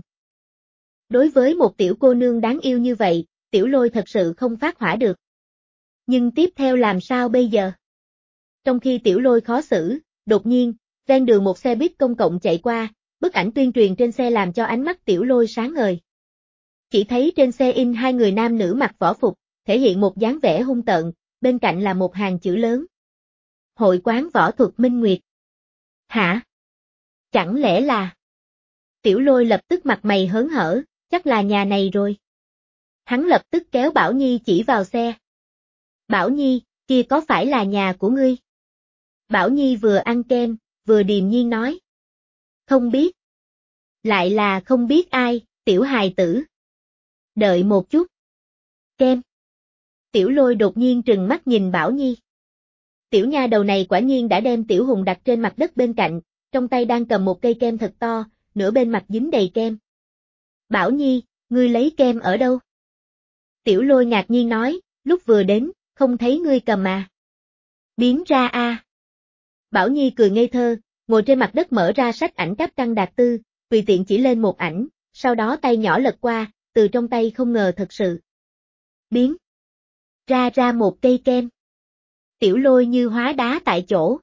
Đối với một tiểu cô nương đáng yêu như vậy, Tiểu Lôi thật sự không phát hỏa được. Nhưng tiếp theo làm sao bây giờ? Trong khi Tiểu Lôi khó xử, đột nhiên, ven đường một xe buýt công cộng chạy qua, bức ảnh tuyên truyền trên xe làm cho ánh mắt Tiểu Lôi sáng ngời. Chỉ thấy trên xe in hai người nam nữ mặc võ phục, thể hiện một dáng vẻ hung tợn, bên cạnh là một hàng chữ lớn. Hội quán võ thuật Minh Nguyệt. Hả? Chẳng lẽ là... Tiểu Lôi lập tức mặt mày hớn hở, chắc là nhà này rồi. Hắn lập tức kéo Bảo Nhi chỉ vào xe. Bảo Nhi, kia có phải là nhà của ngươi? Bảo Nhi vừa ăn kem, vừa điềm nhiên nói. Không biết. Lại là không biết ai, tiểu hài tử. Đợi một chút. Kem. Tiểu Lôi đột nhiên trừng mắt nhìn Bảo Nhi. Tiểu nha đầu này quả nhiên đã đem Tiểu Hùng đặt trên mặt đất bên cạnh, trong tay đang cầm một cây kem thật to, nửa bên mặt dính đầy kem. Bảo Nhi, ngươi lấy kem ở đâu? Tiểu Lôi ngạc nhiên nói, lúc vừa đến, không thấy ngươi cầm mà. Biến ra a. À. Bảo Nhi cười ngây thơ, ngồi trên mặt đất mở ra sách ảnh cáp căng đạt tư, tùy tiện chỉ lên một ảnh, sau đó tay nhỏ lật qua, từ trong tay không ngờ thật sự. Biến ra ra một cây kem. Tiểu Lôi như hóa đá tại chỗ.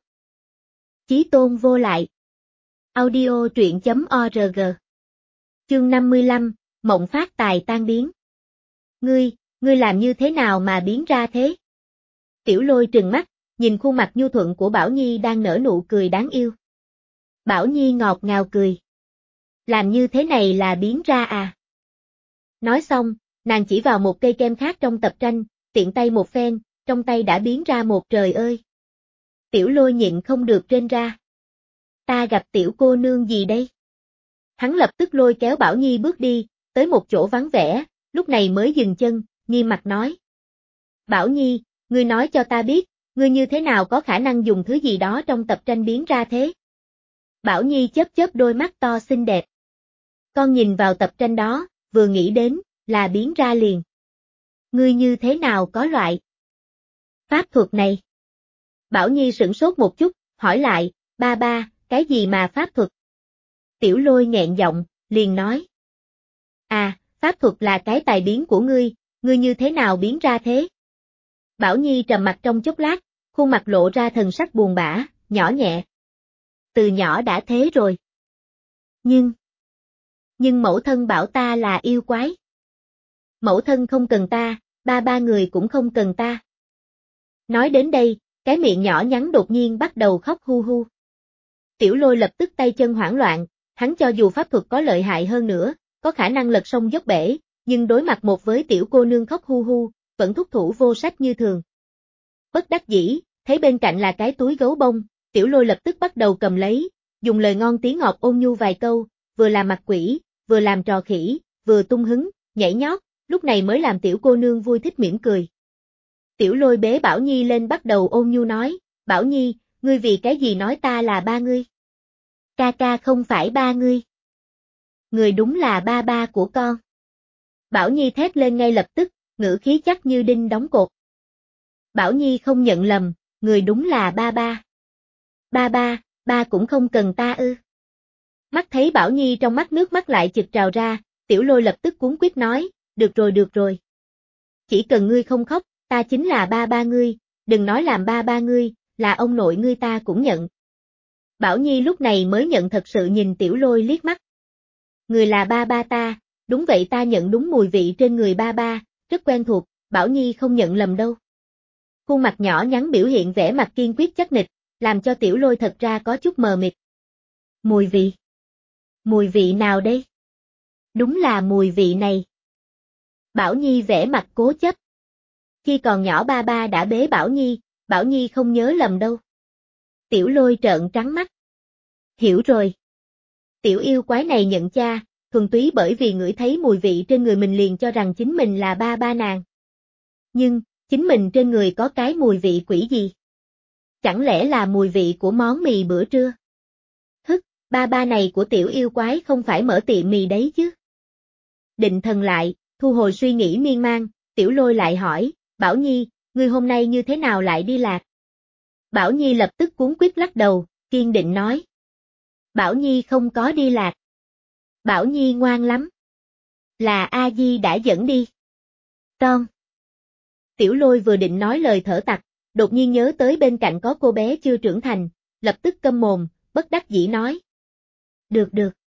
Chí tôn vô lại. Audio truyện chấm org. Chương năm mươi lăm, Mộng phát tài tan biến. Ngươi, ngươi làm như thế nào mà biến ra thế? Tiểu Lôi trừng mắt, nhìn khuôn mặt nhu thuận của Bảo Nhi đang nở nụ cười đáng yêu. Bảo Nhi ngọt ngào cười. Làm như thế này là biến ra à? Nói xong, nàng chỉ vào một cây kem khác trong tập tranh, tiện tay một phen, trong tay đã biến ra một trời ơi. Tiểu Lôi nhịn không được rên ra. Ta gặp tiểu cô nương gì đây? Hắn lập tức lôi kéo Bảo Nhi bước đi, tới một chỗ vắng vẻ, lúc này mới dừng chân, nghiêm mặt nói. Bảo Nhi, ngươi nói cho ta biết, ngươi như thế nào có khả năng dùng thứ gì đó trong tập tranh biến ra thế? Bảo Nhi chớp chớp đôi mắt to xinh đẹp. Con nhìn vào tập tranh đó, vừa nghĩ đến, là biến ra liền. Ngươi như thế nào có loại pháp thuật này? Bảo Nhi sửng sốt một chút, hỏi lại, ba ba, cái gì mà pháp thuật? Tiểu Lôi nghẹn giọng, liền nói. À, pháp thuật là cái tài biến của ngươi, ngươi như thế nào biến ra thế? Bảo Nhi trầm mặt trong chốc lát, khuôn mặt lộ ra thần sắc buồn bã, nhỏ nhẹ. Từ nhỏ đã thế rồi. Nhưng, nhưng mẫu thân bảo ta là yêu quái. Mẫu thân không cần ta, ba ba người cũng không cần ta. Nói đến đây, cái miệng nhỏ nhắn đột nhiên bắt đầu khóc hu hu. Tiểu Lôi lập tức tay chân hoảng loạn, hắn cho dù pháp thuật có lợi hại hơn nữa, có khả năng lật sông dốc bể, nhưng đối mặt một với tiểu cô nương khóc hu hu, vẫn thúc thủ vô sách như thường. Bất đắc dĩ, thấy bên cạnh là cái túi gấu bông, Tiểu Lôi lập tức bắt đầu cầm lấy, dùng lời ngon tiếng ngọt ôn nhu vài câu, vừa làm mặt quỷ, vừa làm trò khỉ, vừa tung hứng, nhảy nhót, lúc này mới làm tiểu cô nương vui thích mỉm cười. Tiểu Lôi bế Bảo Nhi lên bắt đầu ôn nhu nói, Bảo Nhi, ngươi vì cái gì nói ta là ba ngươi? Ca ca không phải ba ngươi. Người đúng là ba ba của con. Bảo Nhi thét lên ngay lập tức, ngữ khí chắc như đinh đóng cột. Bảo Nhi không nhận lầm, người đúng là ba ba. Ba ba, ba cũng không cần ta ư. Mắt thấy Bảo Nhi trong mắt nước mắt lại chực trào ra, Tiểu Lôi lập tức cuống quýt nói, được rồi được rồi. Chỉ cần ngươi không khóc, ta chính là ba ba ngươi, đừng nói làm ba ba ngươi, là ông nội ngươi ta cũng nhận. Bảo Nhi lúc này mới nhận thật sự nhìn Tiểu Lôi liếc mắt. Người là ba ba ta, đúng vậy ta nhận đúng mùi vị trên người ba ba, rất quen thuộc, Bảo Nhi không nhận lầm đâu. Khuôn mặt nhỏ nhắn biểu hiện vẻ mặt kiên quyết chắc nịch, làm cho Tiểu Lôi thật ra có chút mờ mịt. Mùi vị? Mùi vị nào đây? Đúng là mùi vị này. Bảo Nhi vẻ mặt cố chấp. Khi còn nhỏ ba ba đã bế Bảo Nhi, Bảo Nhi không nhớ lầm đâu. Tiểu Lôi trợn trắng mắt. Hiểu rồi. Tiểu yêu quái này nhận cha, thuần túy bởi vì ngửi thấy mùi vị trên người mình liền cho rằng chính mình là ba ba nàng. Nhưng, chính mình trên người có cái mùi vị quỷ gì? Chẳng lẽ là mùi vị của món mì bữa trưa? Hức, ba ba này của tiểu yêu quái không phải mở tiệm mì đấy chứ? Định thần lại, thu hồi suy nghĩ miên man, Tiểu Lôi lại hỏi, Bảo Nhi, ngươi hôm nay như thế nào lại đi lạc? Bảo Nhi lập tức cuống quýt lắc đầu, kiên định nói. Bảo Nhi không có đi lạc. Bảo Nhi ngoan lắm. Là A Di đã dẫn đi. Con. Tiểu Lôi vừa định nói lời thở tặc, đột nhiên nhớ tới bên cạnh có cô bé chưa trưởng thành, lập tức câm mồm, bất đắc dĩ nói. Được được,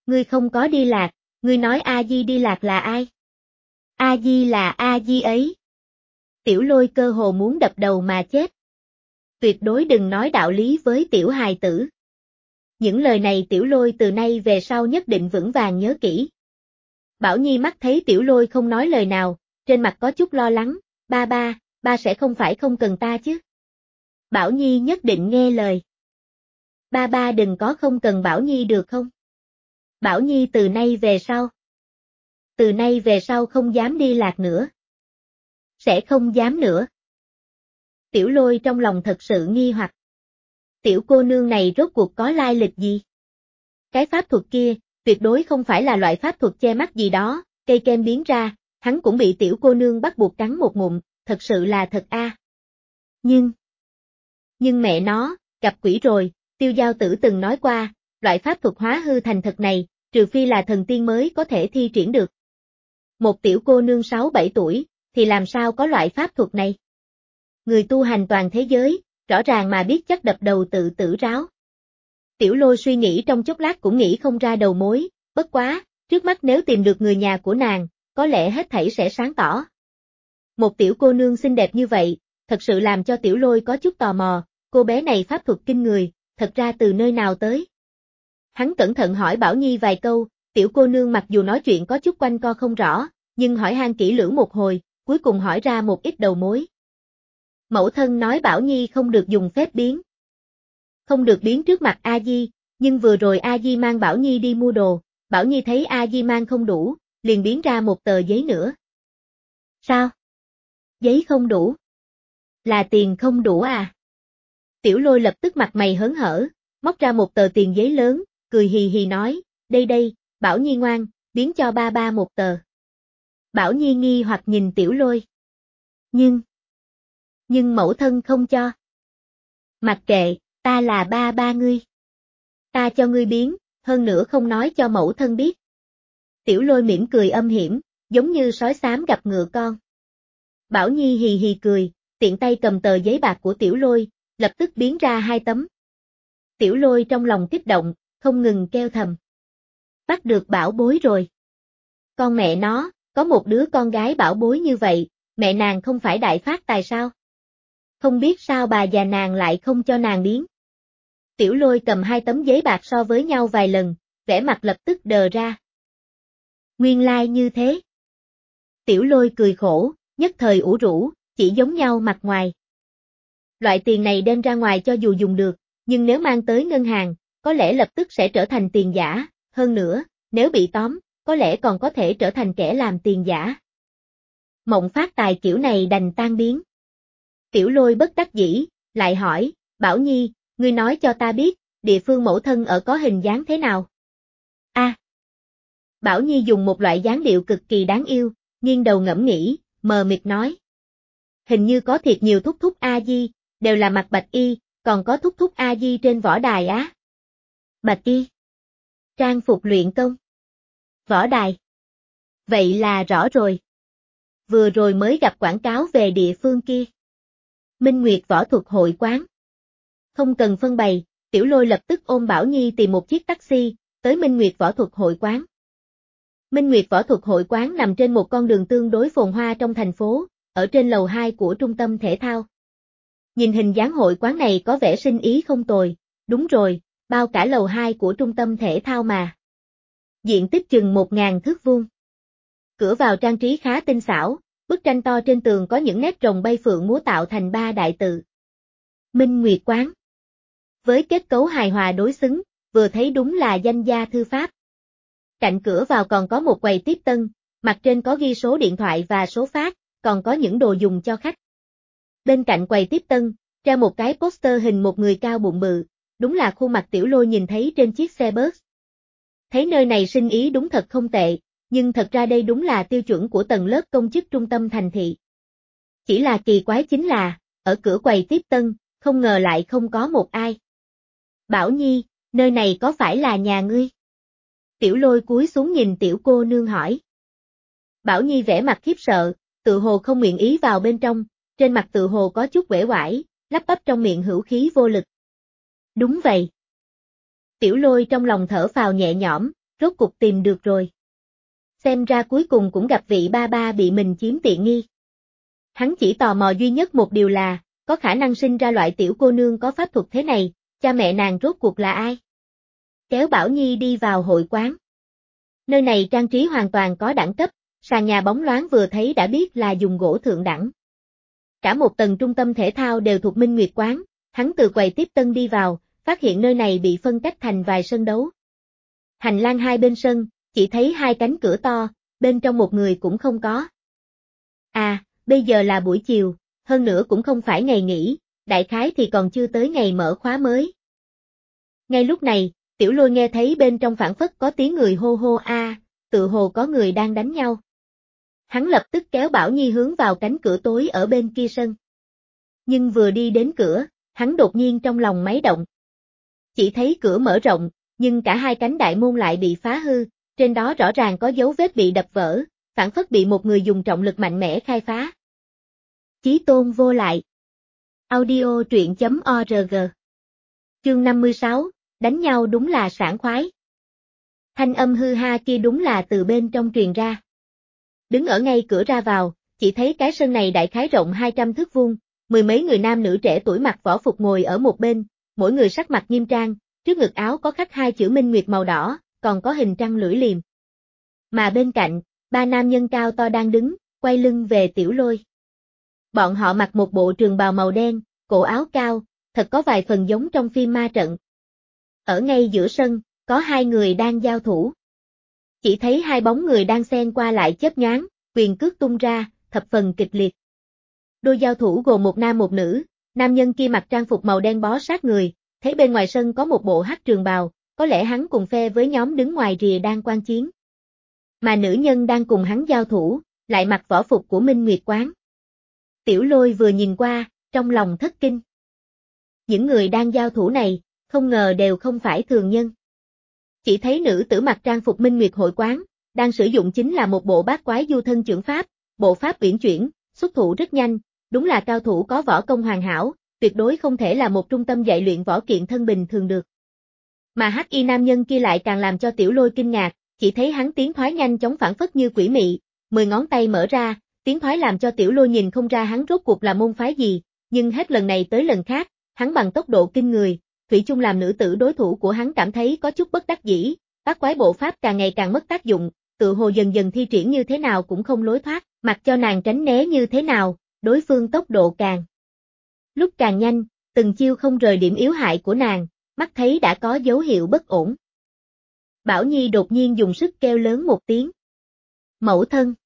Ngươi không có đi lạc, ngươi nói A-di đi lạc là ai? A-di là A-di ấy. Tiểu Lôi cơ hồ muốn đập đầu mà chết. Tuyệt đối đừng nói đạo lý với tiểu hài tử. Những lời này Tiểu Lôi từ nay về sau nhất định vững vàng nhớ kỹ. Bảo Nhi mắt thấy Tiểu Lôi không nói lời nào, trên mặt có chút lo lắng, ba ba, ba sẽ không phải không cần ta chứ. Bảo Nhi nhất định nghe lời. Ba ba đừng có không cần Bảo Nhi được không? Bảo Nhi từ nay về sau. Từ nay về sau không dám đi lạc nữa. Sẽ không dám nữa. Tiểu Lôi trong lòng thật sự nghi hoặc. Tiểu cô nương này rốt cuộc có lai lịch gì? Cái pháp thuật kia, tuyệt đối không phải là loại pháp thuật che mắt gì đó, cây kem biến ra, hắn cũng bị tiểu cô nương bắt buộc cắn một ngụm, thật sự là thật a. À. Nhưng, nhưng mẹ nó, gặp quỷ rồi, Tiêu Giao Tử từng nói qua, loại pháp thuật hóa hư thành thật này, trừ phi là thần tiên mới có thể thi triển được. Một tiểu cô nương sáu bảy tuổi, thì làm sao có loại pháp thuật này? Người tu hành toàn thế giới, rõ ràng mà biết chắc đập đầu tự tử ráo. Tiểu Lôi suy nghĩ trong chốc lát cũng nghĩ không ra đầu mối, bất quá, trước mắt nếu tìm được người nhà của nàng, có lẽ hết thảy sẽ sáng tỏ. Một tiểu cô nương xinh đẹp như vậy, thật sự làm cho Tiểu Lôi có chút tò mò, cô bé này pháp thuật kinh người, thật ra từ nơi nào tới? Hắn cẩn thận hỏi Bảo Nhi vài câu, tiểu cô nương mặc dù nói chuyện có chút quanh co không rõ, nhưng hỏi han kỹ lưỡng một hồi, cuối cùng hỏi ra một ít đầu mối. Mẫu thân nói Bảo Nhi không được dùng phép biến. Không được biến trước mặt A-di, nhưng vừa rồi A-di mang Bảo Nhi đi mua đồ, Bảo Nhi thấy A-di mang không đủ, liền biến ra một tờ giấy nữa. Sao? Giấy không đủ? Là tiền không đủ à? Tiểu Lôi lập tức mặt mày hớn hở, móc ra một tờ tiền giấy lớn, cười hì hì nói, đây đây, Bảo Nhi ngoan, biến cho ba ba một tờ. Bảo Nhi nghi hoặc nhìn Tiểu Lôi. Nhưng, nhưng mẫu thân không cho. Mặc kệ, ta là ba ba ngươi. Ta cho ngươi biến, hơn nữa không nói cho mẫu thân biết. Tiểu Lôi mỉm cười âm hiểm, giống như sói xám gặp ngựa con. Bảo Nhi hì hì cười, tiện tay cầm tờ giấy bạc của Tiểu Lôi, lập tức biến ra hai tấm. Tiểu Lôi trong lòng kích động, không ngừng kêu thầm. Bắt được bảo bối rồi. Con mẹ nó, có một đứa con gái bảo bối như vậy, mẹ nàng không phải đại phát tài sao? Không biết sao bà già nàng lại không cho nàng biến. Tiểu Lôi cầm hai tấm giấy bạc so với nhau vài lần, vẻ mặt lập tức đờ ra. Nguyên lai like như thế. Tiểu Lôi cười khổ, nhất thời ủ rũ, chỉ giống nhau mặt ngoài. Loại tiền này đem ra ngoài cho dù dùng được, nhưng nếu mang tới ngân hàng, có lẽ lập tức sẽ trở thành tiền giả, hơn nữa, nếu bị tóm, có lẽ còn có thể trở thành kẻ làm tiền giả. Mộng phát tài kiểu này đành tan biến. Tiểu Lôi bất đắc dĩ, lại hỏi, Bảo Nhi, ngươi nói cho ta biết, địa phương mẫu thân ở có hình dáng thế nào? A. À, Bảo Nhi dùng một loại dáng điệu cực kỳ đáng yêu, nghiêng đầu ngẫm nghĩ, mờ mịt nói. Hình như có thiệt nhiều thúc thúc A-di, đều là mặc bạch y, còn có thúc thúc A-di trên võ đài á. Bạch y. Trang phục luyện công. Võ đài. Vậy là rõ rồi. Vừa rồi mới gặp quảng cáo về địa phương kia. Minh Nguyệt võ thuật hội quán. Không cần phân bày, Tiểu Lôi lập tức ôm Bảo Nhi tìm một chiếc taxi, tới Minh Nguyệt võ thuật hội quán. Minh Nguyệt võ thuật hội quán nằm trên một con đường tương đối phồn hoa trong thành phố, ở trên lầu hai của trung tâm thể thao. Nhìn hình dáng hội quán này có vẻ sinh ý không tồi, đúng rồi, bao cả lầu hai của trung tâm thể thao mà. Diện tích chừng một ngàn thước vuông. Cửa vào trang trí khá tinh xảo, bức tranh to trên tường có những nét rồng bay phượng múa tạo thành ba đại tự. Minh Nguyệt quán. Với kết cấu hài hòa đối xứng, vừa thấy đúng là danh gia thư pháp. Cạnh cửa vào còn có một quầy tiếp tân, mặt trên có ghi số điện thoại và số phát, còn có những đồ dùng cho khách. Bên cạnh quầy tiếp tân, treo một cái poster hình một người cao bụng bự, đúng là khuôn mặt Tiểu Lôi nhìn thấy trên chiếc xe bus. Thấy nơi này sinh ý đúng thật không tệ, nhưng thật ra đây đúng là tiêu chuẩn của tầng lớp công chức trung tâm thành thị. Chỉ là kỳ quái chính là, ở cửa quầy tiếp tân, không ngờ lại không có một ai. Bảo Nhi, nơi này có phải là nhà ngươi? Tiểu Lôi cúi xuống nhìn tiểu cô nương hỏi. Bảo Nhi vẻ mặt khiếp sợ, tự hồ không nguyện ý vào bên trong, trên mặt tự hồ có chút uể oải, lắp bắp trong miệng hữu khí vô lực. Đúng vậy. Tiểu Lôi trong lòng thở phào nhẹ nhõm, rốt cục tìm được rồi. Xem ra cuối cùng cũng gặp vị ba ba bị mình chiếm tiện nghi. Hắn chỉ tò mò duy nhất một điều là, có khả năng sinh ra loại tiểu cô nương có pháp thuật thế này, cha mẹ nàng rốt cuộc là ai? Kéo Bảo Nhi đi vào hội quán. Nơi này trang trí hoàn toàn có đẳng cấp, sàn nhà bóng loáng vừa thấy đã biết là dùng gỗ thượng đẳng. Cả một tầng trung tâm thể thao đều thuộc Minh Nguyệt quán, hắn từ quầy tiếp tân đi vào, phát hiện nơi này bị phân cách thành vài sân đấu. Hành lang hai bên sân, chỉ thấy hai cánh cửa to, bên trong một người cũng không có. À, bây giờ là buổi chiều, hơn nữa cũng không phải ngày nghỉ, đại khái thì còn chưa tới ngày mở khóa mới. Ngay lúc này, Tiểu Lôi nghe thấy bên trong phảng phất có tiếng người hô hô a, à, tự hồ có người đang đánh nhau. Hắn lập tức kéo Bảo Nhi hướng vào cánh cửa tối ở bên kia sân. Nhưng vừa đi đến cửa, hắn đột nhiên trong lòng máy động. Chỉ thấy cửa mở rộng, nhưng cả hai cánh đại môn lại bị phá hư, trên đó rõ ràng có dấu vết bị đập vỡ, phảng phất bị một người dùng trọng lực mạnh mẽ khai phá. Chí tôn vô lại. Audio truyện chấm org. Chương năm mươi sáu, đánh nhau đúng là sảng khoái. Thanh âm hư ha kia đúng là từ bên trong truyền ra. Đứng ở ngay cửa ra vào, chỉ thấy cái sân này đại khái rộng hai trăm thước vuông, mười mấy người nam nữ trẻ tuổi mặc võ phục ngồi ở một bên, mỗi người sắc mặt nghiêm trang, trước ngực áo có khắc hai chữ Minh Nguyệt màu đỏ, còn có hình trăng lưỡi liềm. Mà bên cạnh, ba nam nhân cao to đang đứng, quay lưng về Tiểu Lôi. Bọn họ mặc một bộ trường bào màu đen, cổ áo cao, thật có vài phần giống trong phim ma trận. Ở ngay giữa sân, có hai người đang giao thủ. Chỉ thấy hai bóng người đang xen qua lại chớp nhoáng, quyền cước tung ra, thập phần kịch liệt. Đôi giao thủ gồm một nam một nữ, nam nhân kia mặc trang phục màu đen bó sát người, thấy bên ngoài sân có một bộ hắc trường bào, có lẽ hắn cùng phe với nhóm đứng ngoài rìa đang quan chiến. Mà nữ nhân đang cùng hắn giao thủ, lại mặc võ phục của Minh Nguyệt quán. Tiểu Lôi vừa nhìn qua, trong lòng thất kinh. Những người đang giao thủ này, không ngờ đều không phải thường nhân. Chỉ thấy nữ tử mặc trang phục Minh Nguyệt hội quán, đang sử dụng chính là một bộ bát quái du thân chưởng pháp, bộ pháp uyển chuyển, xuất thủ rất nhanh, đúng là cao thủ có võ công hoàn hảo, tuyệt đối không thể là một trung tâm dạy luyện võ kiện thân bình thường được. Mà hắc y nam nhân kia lại càng làm cho Tiểu Lôi kinh ngạc, chỉ thấy hắn tiến thoái nhanh chóng phảng phất như quỷ mị, mười ngón tay mở ra, tiến thoái làm cho Tiểu Lôi nhìn không ra hắn rốt cuộc là môn phái gì, nhưng hết lần này tới lần khác, hắn bằng tốc độ kinh người, thủy chung làm nữ tử đối thủ của hắn cảm thấy có chút bất đắc dĩ, bát quái bộ pháp càng ngày càng mất tác dụng, tự hồ dần dần thi triển như thế nào cũng không lối thoát, mặc cho nàng tránh né như thế nào, đối phương tốc độ càng lúc càng nhanh, từng chiêu không rời điểm yếu hại của nàng, mắt thấy đã có dấu hiệu bất ổn. Bảo Nhi đột nhiên dùng sức kêu lớn một tiếng. Mẫu thân.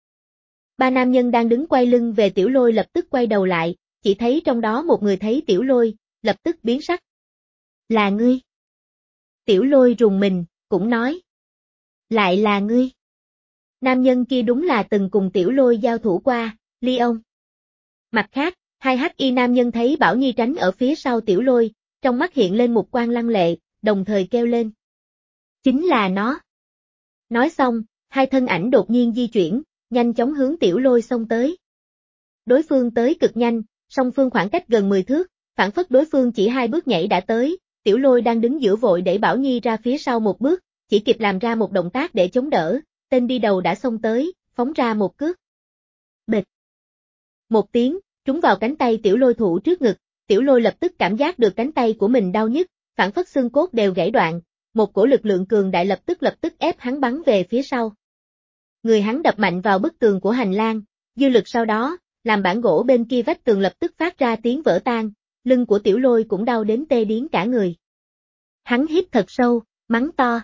Ba nam nhân đang đứng quay lưng về Tiểu Lôi lập tức quay đầu lại, chỉ thấy trong đó một người thấy Tiểu Lôi, lập tức biến sắc. Là ngươi. Tiểu Lôi rùng mình, cũng nói. Lại là ngươi. Nam nhân kia đúng là từng cùng Tiểu Lôi giao thủ qua, Leon. Mặt khác, hai hắc y nam nhân thấy Bảo Nhi tránh ở phía sau Tiểu Lôi, trong mắt hiện lên một quang lăng lệ, đồng thời kêu lên. Chính là nó. Nói xong, hai thân ảnh đột nhiên di chuyển, nhanh chóng hướng Tiểu Lôi xông tới. Đối phương tới cực nhanh, song phương khoảng cách gần mười thước, phản phất đối phương chỉ hai bước nhảy đã tới, Tiểu Lôi đang đứng giữa vội để Bảo Nhi ra phía sau một bước, chỉ kịp làm ra một động tác để chống đỡ, tên đi đầu đã xông tới, phóng ra một cước. Bịch. Một tiếng, trúng vào cánh tay Tiểu Lôi thủ trước ngực, Tiểu Lôi lập tức cảm giác được cánh tay của mình đau nhức, phản phất xương cốt đều gãy đoạn, một cổ lực lượng cường đại lập tức lập tức ép hắn bắn về phía sau. Người hắn đập mạnh vào bức tường của hành lang, dư lực sau đó, làm bản gỗ bên kia vách tường lập tức phát ra tiếng vỡ tan, lưng của Tiểu Lôi cũng đau đến tê điếng cả người. Hắn hít thật sâu, mắng to.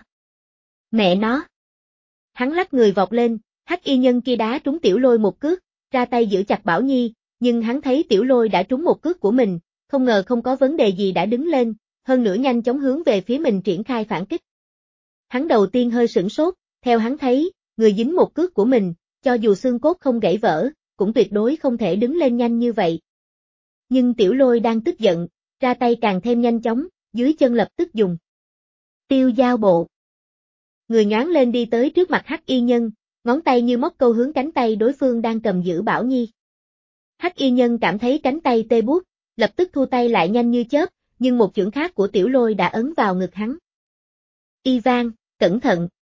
Mẹ nó! Hắn lắc người vọt lên, hắc y nhân kia đá trúng Tiểu Lôi một cước, ra tay giữ chặt Bảo Nhi, nhưng hắn thấy Tiểu Lôi đã trúng một cước của mình, không ngờ không có vấn đề gì đã đứng lên, hơn nữa nhanh chóng hướng về phía mình triển khai phản kích. Hắn đầu tiên hơi sửng sốt, theo hắn thấy, người dính một cước của mình, cho dù xương cốt không gãy vỡ, cũng tuyệt đối không thể đứng lên nhanh như vậy. Nhưng Tiểu Lôi đang tức giận, ra tay càng thêm nhanh chóng, dưới chân lập tức dùng. Tiêu giao bộ. Người nhoáng lên đi tới trước mặt hắc y nhân, ngón tay như móc câu hướng cánh tay đối phương đang cầm giữ Bảo Nhi. Hắc y nhân cảm thấy cánh tay tê buốt, lập tức thu tay lại nhanh như chớp, nhưng một chưởng khác của Tiểu Lôi đã ấn vào ngực hắn. Y vang, cẩn thận,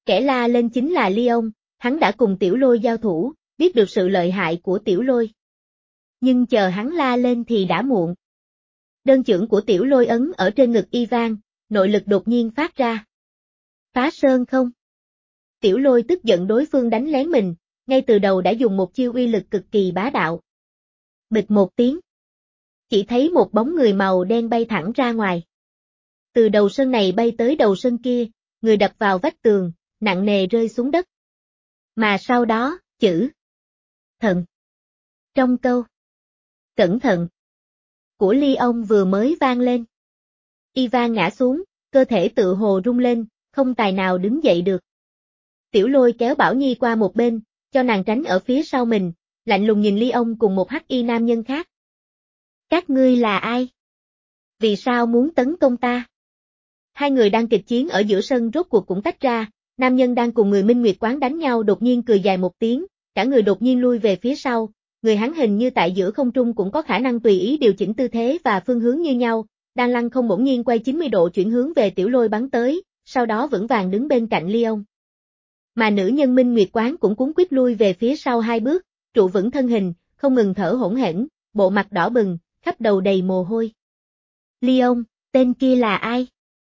Kẻ la lên chính là Leon, hắn đã cùng Tiểu Lôi giao thủ, biết được sự lợi hại của Tiểu Lôi. Nhưng chờ hắn la lên thì đã muộn. Đơn chưởng của Tiểu Lôi ấn ở trên ngực Ivan, nội lực đột nhiên phát ra. Phá sơn không? Tiểu Lôi tức giận đối phương đánh lén mình, ngay từ đầu đã dùng một chiêu uy lực cực kỳ bá đạo. Bịch một tiếng. Chỉ thấy một bóng người màu đen bay thẳng ra ngoài. Từ đầu sân này bay tới đầu sân kia, người đập vào vách tường, nặng nề rơi xuống đất. Mà sau đó, chữ thận trong câu cẩn thận của Leon vừa mới vang lên. Ivan ngã xuống, cơ thể tự hồ rung lên, không tài nào đứng dậy được. Tiểu Lôi kéo Bảo Nhi qua một bên, cho nàng tránh ở phía sau mình, lạnh lùng nhìn Leon cùng một hắc y nam nhân khác. Các ngươi là ai? Vì sao muốn tấn công ta? Hai người đang kịch chiến ở giữa sân rốt cuộc cũng tách ra, nam nhân đang cùng người Minh Nguyệt Quán đánh nhau đột nhiên cười dài một tiếng, cả người đột nhiên lui về phía sau, người hắn hình như tại giữa không trung cũng có khả năng tùy ý điều chỉnh tư thế và phương hướng như nhau, đang lăng không bỗng nhiên quay chín mươi độ chuyển hướng về Tiểu Lôi bắn tới, sau đó vững vàng đứng bên cạnh Leon. Mà nữ nhân Minh Nguyệt Quán cũng cuống quýt lui về phía sau hai bước, trụ vững thân hình, không ngừng thở hổn hển, bộ mặt đỏ bừng, khắp đầu đầy mồ hôi. Leon, tên kia là ai?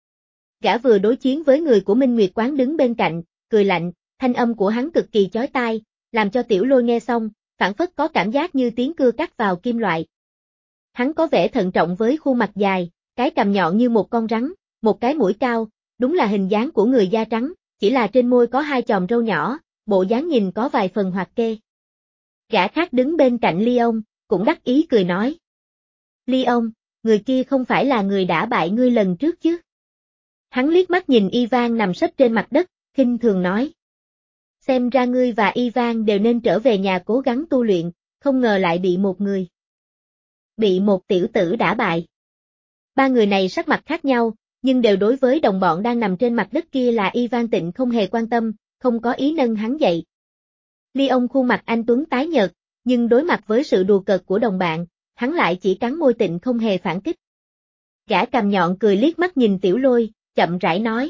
Gã vừa đối chiến với người của Minh Nguyệt Quán đứng bên cạnh, cười lạnh, thanh âm của hắn cực kỳ chói tai, làm cho Tiểu Lôi nghe xong, phảng phất có cảm giác như tiếng cưa cắt vào kim loại. Hắn có vẻ thận trọng với khuôn mặt dài, cái cằm nhọn như một con rắn, một cái mũi cao, đúng là hình dáng của người da trắng, chỉ là trên môi có hai chòm râu nhỏ, bộ dáng nhìn có vài phần hoạt kê. Gã khác đứng bên cạnh Leon, cũng đắc ý cười nói. Leon, người kia không phải là người đã bại ngươi lần trước chứ? Hắn liếc mắt nhìn Ivan nằm sấp trên mặt đất, khinh thường nói. Xem ra ngươi và Ivan đều nên trở về nhà cố gắng tu luyện, không ngờ lại bị một người. Bị một tiểu tử đả bại. Ba người này sắc mặt khác nhau, nhưng đều đối với đồng bọn đang nằm trên mặt đất kia là Ivan Tịnh không hề quan tâm, không có ý nâng hắn dậy. Leon khuôn mặt anh tuấn tái nhợt, nhưng đối mặt với sự đùa cợt của đồng bạn, hắn lại chỉ cắn môi Tịnh không hề phản kích. Gã cằm nhọn cười liếc mắt nhìn Tiểu Lôi, chậm rãi nói.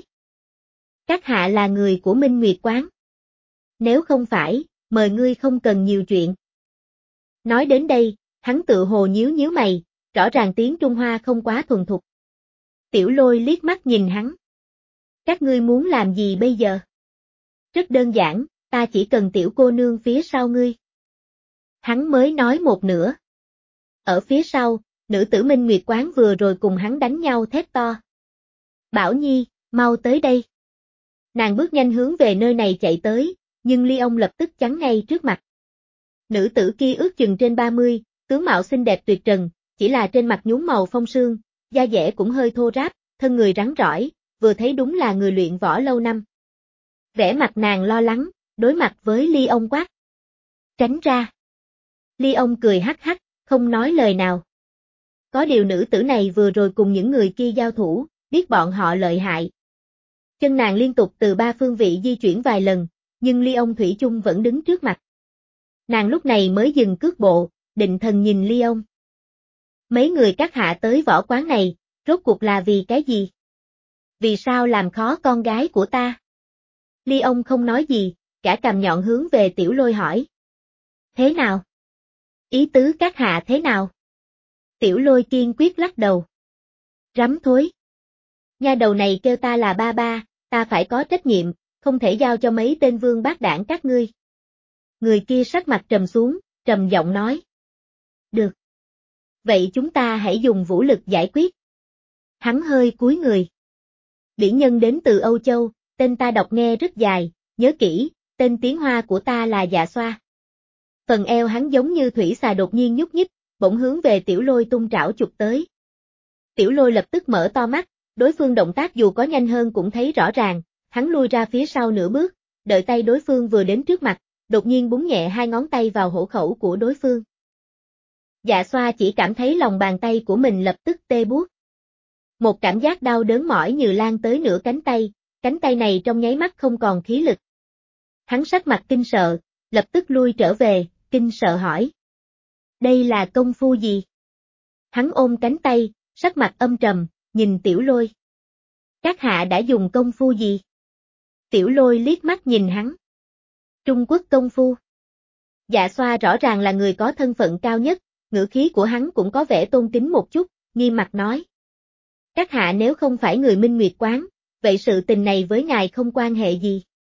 Các hạ là người của Minh Nguyệt Quán. Nếu không phải, mời ngươi không cần nhiều chuyện. Nói đến đây, hắn tự hồ nhíu nhíu mày, rõ ràng tiếng Trung Hoa không quá thuần thục. Tiểu Lôi liếc mắt nhìn hắn. Các ngươi muốn làm gì bây giờ? Rất đơn giản, ta chỉ cần tiểu cô nương phía sau ngươi. Hắn mới nói một nửa. Ở phía sau, nữ tử Minh Nguyệt Quán vừa rồi cùng hắn đánh nhau thét to. Bảo Nhi, mau tới đây. Nàng bước nhanh hướng về nơi này chạy tới, nhưng Leon lập tức chắn ngay trước mặt. Nữ tử kia ước chừng trên ba mươi, tướng mạo xinh đẹp tuyệt trần, chỉ là trên mặt nhuốm màu phong sương, da dẻ cũng hơi thô ráp, thân người rắn rỏi, vừa thấy đúng là người luyện võ lâu năm. Vẻ mặt nàng lo lắng, đối mặt với Leon quát. Tránh ra. Leon cười hắc hắc, không nói lời nào. Có điều nữ tử này vừa rồi cùng những người kia giao thủ, biết bọn họ lợi hại. Chân nàng liên tục từ ba phương vị di chuyển vài lần, nhưng Leon thủy chung vẫn đứng trước mặt. Nàng lúc này mới dừng cước bộ, định thần nhìn Leon. Mấy người các hạ tới võ quán này, rốt cuộc là vì cái gì? Vì sao làm khó con gái của ta? Leon không nói gì, cả cằm nhọn hướng về Tiểu Lôi hỏi. Thế nào? Ý tứ các hạ thế nào? Tiểu Lôi kiên quyết lắc đầu. Rắm thối. Nha đầu này kêu ta là ba ba, ta phải có trách nhiệm, không thể giao cho mấy tên vương bát đảng các ngươi. Người kia sắc mặt trầm xuống, trầm giọng nói. Được. Vậy chúng ta hãy dùng vũ lực giải quyết. Hắn hơi cúi người. Biển nhân đến từ Âu Châu, tên ta đọc nghe rất dài, nhớ kỹ, tên tiếng Hoa của ta là Dạ Xoa. Phần eo hắn giống như thủy xà đột nhiên nhúc nhích, bỗng hướng về Tiểu Lôi tung trảo chụp tới. Tiểu Lôi lập tức mở to mắt, đối phương động tác dù có nhanh hơn cũng thấy rõ ràng, hắn lui ra phía sau nửa bước, đợi tay đối phương vừa đến trước mặt, đột nhiên búng nhẹ hai ngón tay vào hổ khẩu của đối phương. Dạ Xoa chỉ cảm thấy lòng bàn tay của mình lập tức tê buốt. Một cảm giác đau đớn mỏi như lan tới nửa cánh tay, cánh tay này trong nháy mắt không còn khí lực. Hắn sắc mặt kinh sợ, lập tức lui trở về, kinh sợ hỏi. Đây là công phu gì? Hắn ôm cánh tay, sắc mặt âm trầm, nhìn Tiểu Lôi. Các hạ đã dùng công phu gì? Tiểu Lôi liếc mắt nhìn hắn. Trung Quốc công phu. Dạ Xoa rõ ràng là người có thân phận cao nhất, ngữ khí của hắn cũng có vẻ tôn kính một chút, nghiêm mặt nói. Các hạ nếu không phải người Minh Nguyệt quán, vậy sự tình này với ngài không quan hệ gì.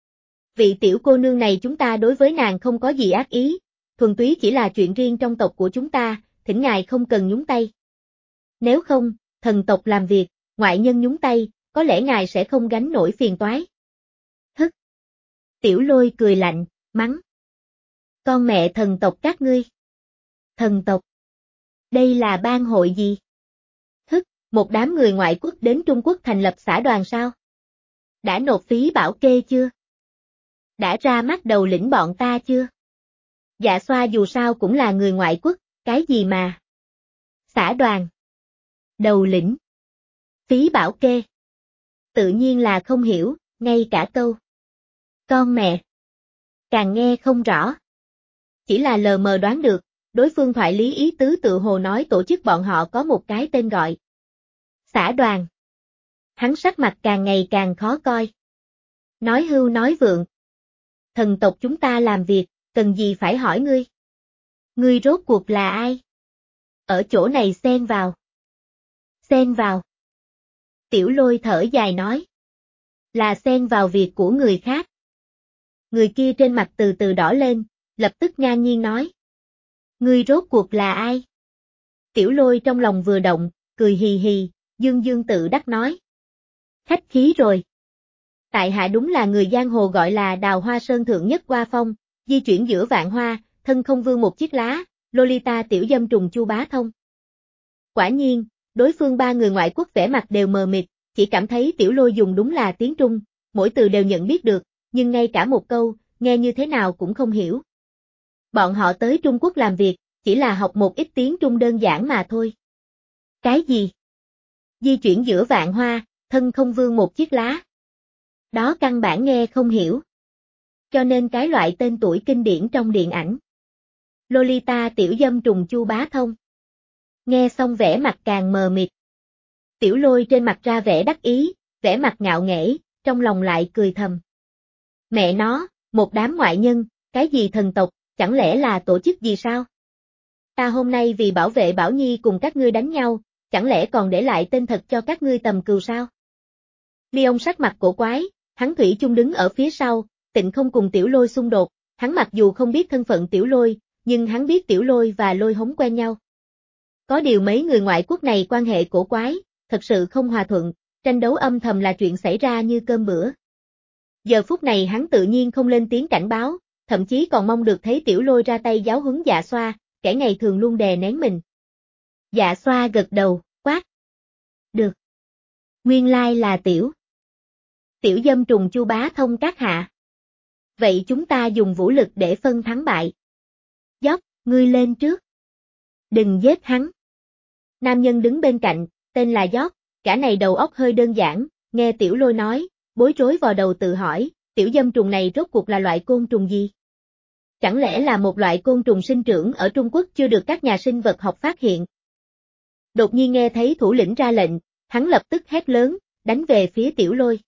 Vị tiểu cô nương này chúng ta đối với nàng không có gì ác ý, thuần túy chỉ là chuyện riêng trong tộc của chúng ta, thỉnh ngài không cần nhúng tay. Nếu không, thần tộc làm việc, ngoại nhân nhúng tay, có lẽ ngài sẽ không gánh nổi phiền toái. Hức! Tiểu Lôi cười lạnh, mắng. Con mẹ thần tộc các ngươi. Thần tộc? Đây là bang hội gì? Hức, một đám người ngoại quốc đến Trung Quốc thành lập xã đoàn sao? Đã nộp phí bảo kê chưa? Đã ra mắt đầu lĩnh bọn ta chưa? Dạ Xoa dù sao cũng là người ngoại quốc, cái gì mà? Xã đoàn. Đầu lĩnh. Phí bảo kê. Tự nhiên là không hiểu, ngay cả câu. Con mẹ. Càng nghe không rõ. Chỉ là lờ mờ đoán được, đối phương thoại lý ý tứ tự hồ nói tổ chức bọn họ có một cái tên gọi. Xã đoàn. Hắn sắc mặt càng ngày càng khó coi. Nói hưu nói vượng. Thần tộc chúng ta làm việc, cần gì phải hỏi ngươi? Ngươi rốt cuộc là ai? Ở chỗ này xen vào. Xen vào. Tiểu Lôi thở dài nói. Là xen vào việc của người khác. Người kia trên mặt từ từ đỏ lên, lập tức ngang nhiên nói. Ngươi rốt cuộc là ai? Tiểu Lôi trong lòng vừa động, cười hì hì, dương dương tự đắc nói. Khách khí rồi. Tại hạ đúng là người giang hồ gọi là Đào Hoa Sơn thượng nhất qua phong, di chuyển giữa vạn hoa, thân không vương một chiếc lá, Lolita tiểu dâm trùng Chu Bá Thông. Quả nhiên, đối phương ba người ngoại quốc vẻ mặt đều mờ mịt, chỉ cảm thấy Tiểu Lôi dùng đúng là tiếng Trung, mỗi từ đều nhận biết được, nhưng ngay cả một câu, nghe như thế nào cũng không hiểu. Bọn họ tới Trung Quốc làm việc, chỉ là học một ít tiếng Trung đơn giản mà thôi. Cái gì? Di chuyển giữa vạn hoa, thân không vương một chiếc lá. Đó căn bản nghe không hiểu. Cho nên cái loại tên tuổi kinh điển trong điện ảnh. Lolita tiểu dâm trùng Chu Bá Thông. Nghe xong vẻ mặt càng mờ mịt. Tiểu Lôi trên mặt ra vẻ đắc ý, vẻ mặt ngạo nghễ, trong lòng lại cười thầm. Mẹ nó, một đám ngoại nhân, cái gì thần tộc, chẳng lẽ là tổ chức gì sao? Ta hôm nay vì bảo vệ Bảo Nhi cùng các ngươi đánh nhau, chẳng lẽ còn để lại tên thật cho các ngươi tầm cừu sao? Leon sắc mặt cổ quái, hắn thủy chung đứng ở phía sau, tịnh không cùng Tiểu Lôi xung đột, hắn mặc dù không biết thân phận Tiểu Lôi, nhưng hắn biết Tiểu Lôi và Lôi Hống quen nhau. Có điều mấy người ngoại quốc này quan hệ cổ quái, thật sự không hòa thuận, tranh đấu âm thầm là chuyện xảy ra như cơm bữa. Giờ phút này hắn tự nhiên không lên tiếng cảnh báo, thậm chí còn mong được thấy Tiểu Lôi ra tay giáo huấn Dạ Xoa, kẻ ngày thường luôn đè nén mình. Dạ Xoa gật đầu, quát. Được. Nguyên lai là Tiểu. Tiểu dâm trùng Chu Bá Thông các hạ. Vậy chúng ta dùng vũ lực để phân thắng bại. Dốc, ngươi lên trước. Đừng giết hắn. Nam nhân đứng bên cạnh, tên là Dốc, cả này đầu óc hơi đơn giản, nghe Tiểu Lôi nói, bối rối vào đầu tự hỏi, tiểu dâm trùng này rốt cuộc là loại côn trùng gì? Chẳng lẽ là một loại côn trùng sinh trưởng ở Trung Quốc chưa được các nhà sinh vật học phát hiện? Đột nhiên nghe thấy thủ lĩnh ra lệnh, hắn lập tức hét lớn, đánh về phía Tiểu Lôi.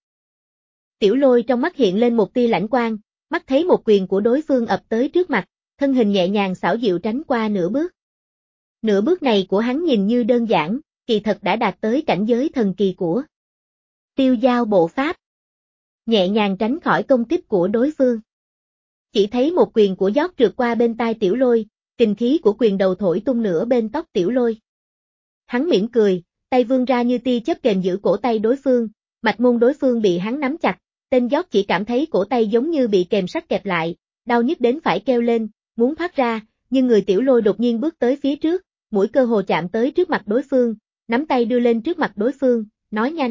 Tiểu Lôi trong mắt hiện lên một tia lãnh quang, mắt thấy một quyền của đối phương ập tới trước mặt, thân hình nhẹ nhàng xảo diệu tránh qua nửa bước. Nửa bước này của hắn nhìn như đơn giản, kỳ thật đã đạt tới cảnh giới thần kỳ của Tiêu Giao bộ pháp. Nhẹ nhàng tránh khỏi công kích của đối phương. Chỉ thấy một quyền của Giót trượt qua bên tai Tiểu Lôi, kình khí của quyền đầu thổi tung nửa bên tóc Tiểu Lôi. Hắn mỉm cười, tay vươn ra như tia chớp kềm giữ cổ tay đối phương, mạch môn đối phương bị hắn nắm chặt, tên Giót chỉ cảm thấy cổ tay giống như bị kềm sắt kẹp lại, đau nhức đến phải kêu lên, muốn thoát ra, nhưng người Tiểu Lôi đột nhiên bước tới phía trước, mũi cơ hồ chạm tới trước mặt đối phương, nắm tay đưa lên trước mặt đối phương, nói nhanh.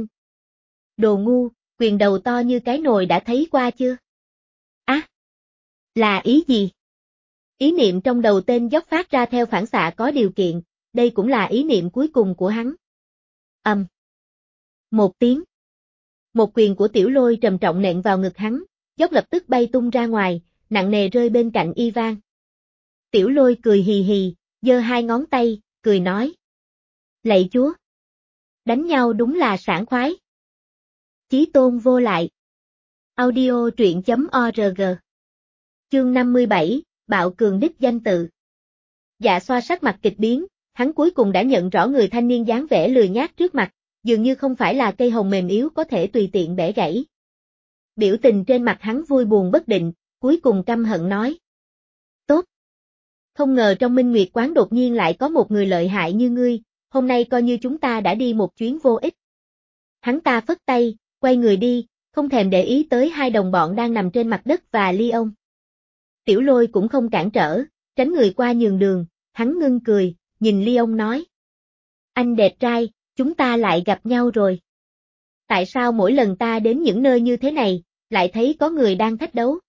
Đồ ngu, quyền đầu to như cái nồi đã thấy qua chưa? Á! À, là ý gì? Ý niệm trong đầu tên Dốc phát ra theo phản xạ có điều kiện, đây cũng là ý niệm cuối cùng của hắn. Ầm. Um. Một tiếng. Một quyền của Tiểu Lôi trầm trọng nện vào ngực hắn, Dốc lập tức bay tung ra ngoài, nặng nề rơi bên cạnh Ivan. Tiểu Lôi cười hì hì, giơ hai ngón tay, cười nói. Lạy chúa! Đánh nhau đúng là sảng khoái. Chí tôn vô lại. Audio truyện chấm org. Chương năm mươi bảy, Bạo Cường đích danh tự. Dạ Xoa sắc mặt kịch biến, hắn cuối cùng đã nhận rõ người thanh niên dáng vẻ lười nhác trước mặt, dường như không phải là cây hồng mềm yếu có thể tùy tiện bẻ gãy. Biểu tình trên mặt hắn vui buồn bất định, cuối cùng căm hận nói. Tốt. Không ngờ trong Minh Nguyệt quán đột nhiên lại có một người lợi hại như ngươi, hôm nay coi như chúng ta đã đi một chuyến vô ích. Hắn ta phất tay, quay người đi, không thèm để ý tới hai đồng bọn đang nằm trên mặt đất và ly ông. Tiểu Lôi cũng không cản trở, tránh người qua nhường đường, hắn ngưng cười, nhìn ly ông nói. Anh đẹp trai, chúng ta lại gặp nhau rồi. Tại sao mỗi lần ta đến những nơi như thế này, lại thấy có người đang thách đấu?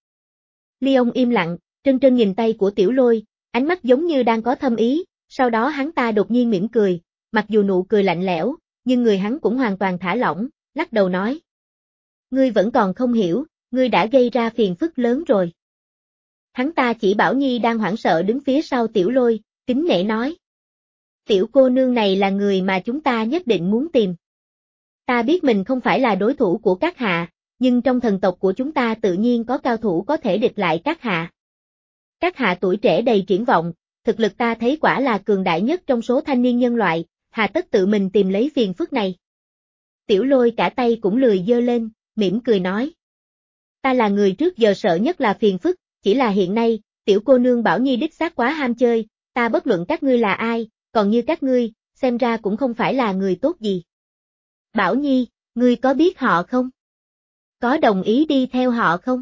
Ly ông im lặng, trân trân nhìn tay của Tiểu Lôi, ánh mắt giống như đang có thâm ý, sau đó hắn ta đột nhiên mỉm cười, mặc dù nụ cười lạnh lẽo, nhưng người hắn cũng hoàn toàn thả lỏng, lắc đầu nói. Ngươi vẫn còn không hiểu, ngươi đã gây ra phiền phức lớn rồi. Hắn ta chỉ Bảo Nhi đang hoảng sợ đứng phía sau Tiểu Lôi, kính nể nói. Tiểu cô nương này là người mà chúng ta nhất định muốn tìm. Ta biết mình không phải là đối thủ của các hạ, nhưng trong thần tộc của chúng ta tự nhiên có cao thủ có thể địch lại các hạ. Các hạ tuổi trẻ đầy triển vọng, thực lực ta thấy quả là cường đại nhất trong số thanh niên nhân loại, hà tất tự mình tìm lấy phiền phức này. Tiểu Lôi cả tay cũng lười giơ lên, mỉm cười nói. Ta là người trước giờ sợ nhất là phiền phức, chỉ là hiện nay, tiểu cô nương Bảo Nhi đích xác quá ham chơi, ta bất luận các ngươi là ai, còn như các ngươi, xem ra cũng không phải là người tốt gì. Bảo Nhi, ngươi có biết họ không? Có đồng ý đi theo họ không?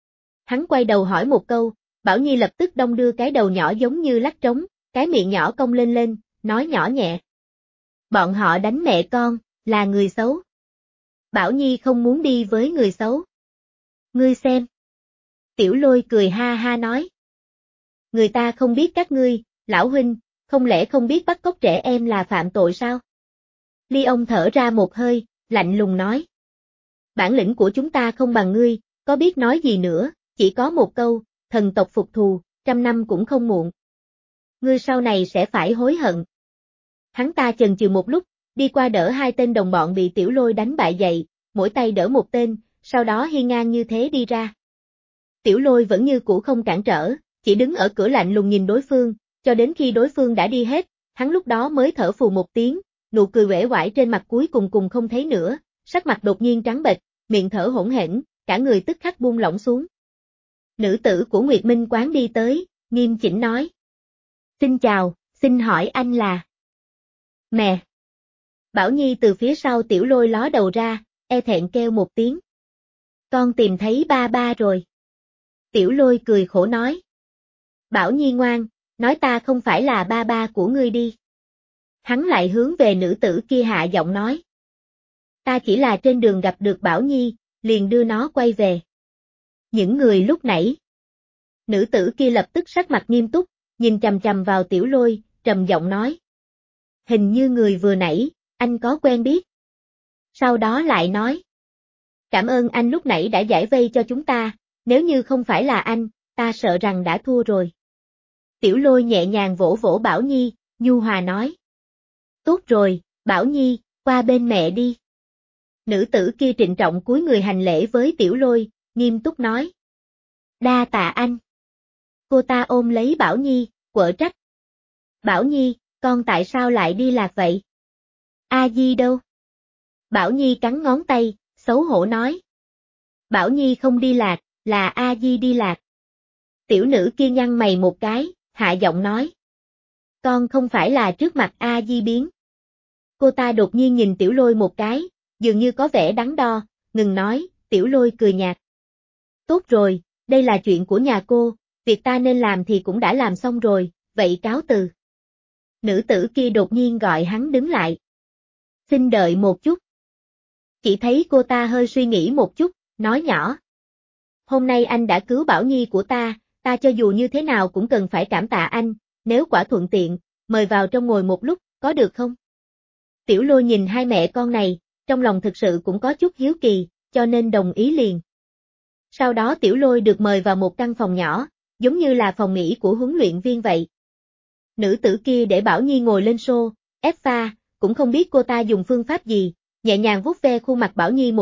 Hắn quay đầu hỏi một câu, Bảo Nhi lập tức đong đưa cái đầu nhỏ giống như lắc trống, cái miệng nhỏ cong lên lên, nói nhỏ nhẹ. Bọn họ đánh mẹ con, là người xấu. Bảo Nhi không muốn đi với người xấu. Ngươi xem. Tiểu Lôi cười ha ha nói. Người ta không biết các ngươi, lão huynh, không lẽ không biết bắt cóc trẻ em là phạm tội sao? Ly ông thở ra một hơi, lạnh lùng nói. Bản lĩnh của chúng ta không bằng ngươi, có biết nói gì nữa, chỉ có một câu, thần tộc phục thù, trăm năm cũng không muộn. Ngươi sau này sẽ phải hối hận. Hắn ta chần chừ một lúc, đi qua đỡ hai tên đồng bọn bị Tiểu Lôi đánh bại dậy, mỗi tay đỡ một tên, sau đó hiên ngang như thế đi ra. Tiểu Lôi vẫn như cũ không cản trở, chỉ đứng ở cửa lạnh lùng nhìn đối phương, cho đến khi đối phương đã đi hết, hắn lúc đó mới thở phù một tiếng, nụ cười uể oải trên mặt cuối cùng cùng không thấy nữa, sắc mặt đột nhiên trắng bệch, miệng thở hỗn hển, cả người tức khắc buông lỏng xuống. Nữ tử của Nguyệt Minh quán đi tới, nghiêm chỉnh nói. Xin chào, xin hỏi anh là... Mẹ! Bảo Nhi từ phía sau Tiểu Lôi ló đầu ra, e thẹn kêu một tiếng. Con tìm thấy ba ba rồi. Tiểu Lôi cười khổ nói. Bảo Nhi ngoan, nói ta không phải là ba ba của ngươi đi. Hắn lại hướng về nữ tử kia hạ giọng nói. Ta chỉ là trên đường gặp được Bảo Nhi, liền đưa nó quay về. Những người lúc nãy. Nữ tử kia lập tức sắc mặt nghiêm túc, nhìn chằm chằm vào Tiểu Lôi, trầm giọng nói. Hình như người vừa nãy, anh có quen biết. Sau đó lại nói. Cảm ơn anh lúc nãy đã giải vây cho chúng ta, nếu như không phải là anh, ta sợ rằng đã thua rồi. Tiểu Lôi nhẹ nhàng vỗ vỗ Bảo Nhi, nhu hòa nói. Tốt rồi, Bảo Nhi, qua bên mẹ đi. Nữ tử kia trịnh trọng cúi người hành lễ với Tiểu Lôi, nghiêm túc nói. Đa tạ anh. Cô ta ôm lấy Bảo Nhi, quở trách. Bảo Nhi, con tại sao lại đi lạc vậy? A Di đâu? Bảo Nhi cắn ngón tay, xấu hổ nói. Bảo Nhi không đi lạc, là A Di đi lạc. Tiểu nữ kia nhăn mày một cái, hạ giọng nói. Con không phải là trước mặt A Di biến. Cô ta đột nhiên nhìn Tiểu Lôi một cái, dường như có vẻ đắn đo, ngừng nói, Tiểu Lôi cười nhạt. Tốt rồi, đây là chuyện của nhà cô, việc ta nên làm thì cũng đã làm xong rồi, vậy cáo từ. Nữ tử kia đột nhiên gọi hắn đứng lại. Xin đợi một chút. Chỉ thấy cô ta hơi suy nghĩ một chút, nói nhỏ. Hôm nay anh đã cứu Bảo Nhi của ta, ta cho dù như thế nào cũng cần phải cảm tạ anh, nếu quả thuận tiện, mời vào trong ngồi một lúc, có được không? Tiểu Lôi nhìn hai mẹ con này, trong lòng thực sự cũng có chút hiếu kỳ, cho nên đồng ý liền. Sau đó Tiểu Lôi được mời vào một căn phòng nhỏ, giống như là phòng nghỉ của huấn luyện viên vậy. Nữ tử kia để Bảo Nhi ngồi lên xô, ép pha, cũng không biết cô ta dùng phương pháp gì, nhẹ nhàng vuốt ve khuôn mặt Bảo Nhi một lúc,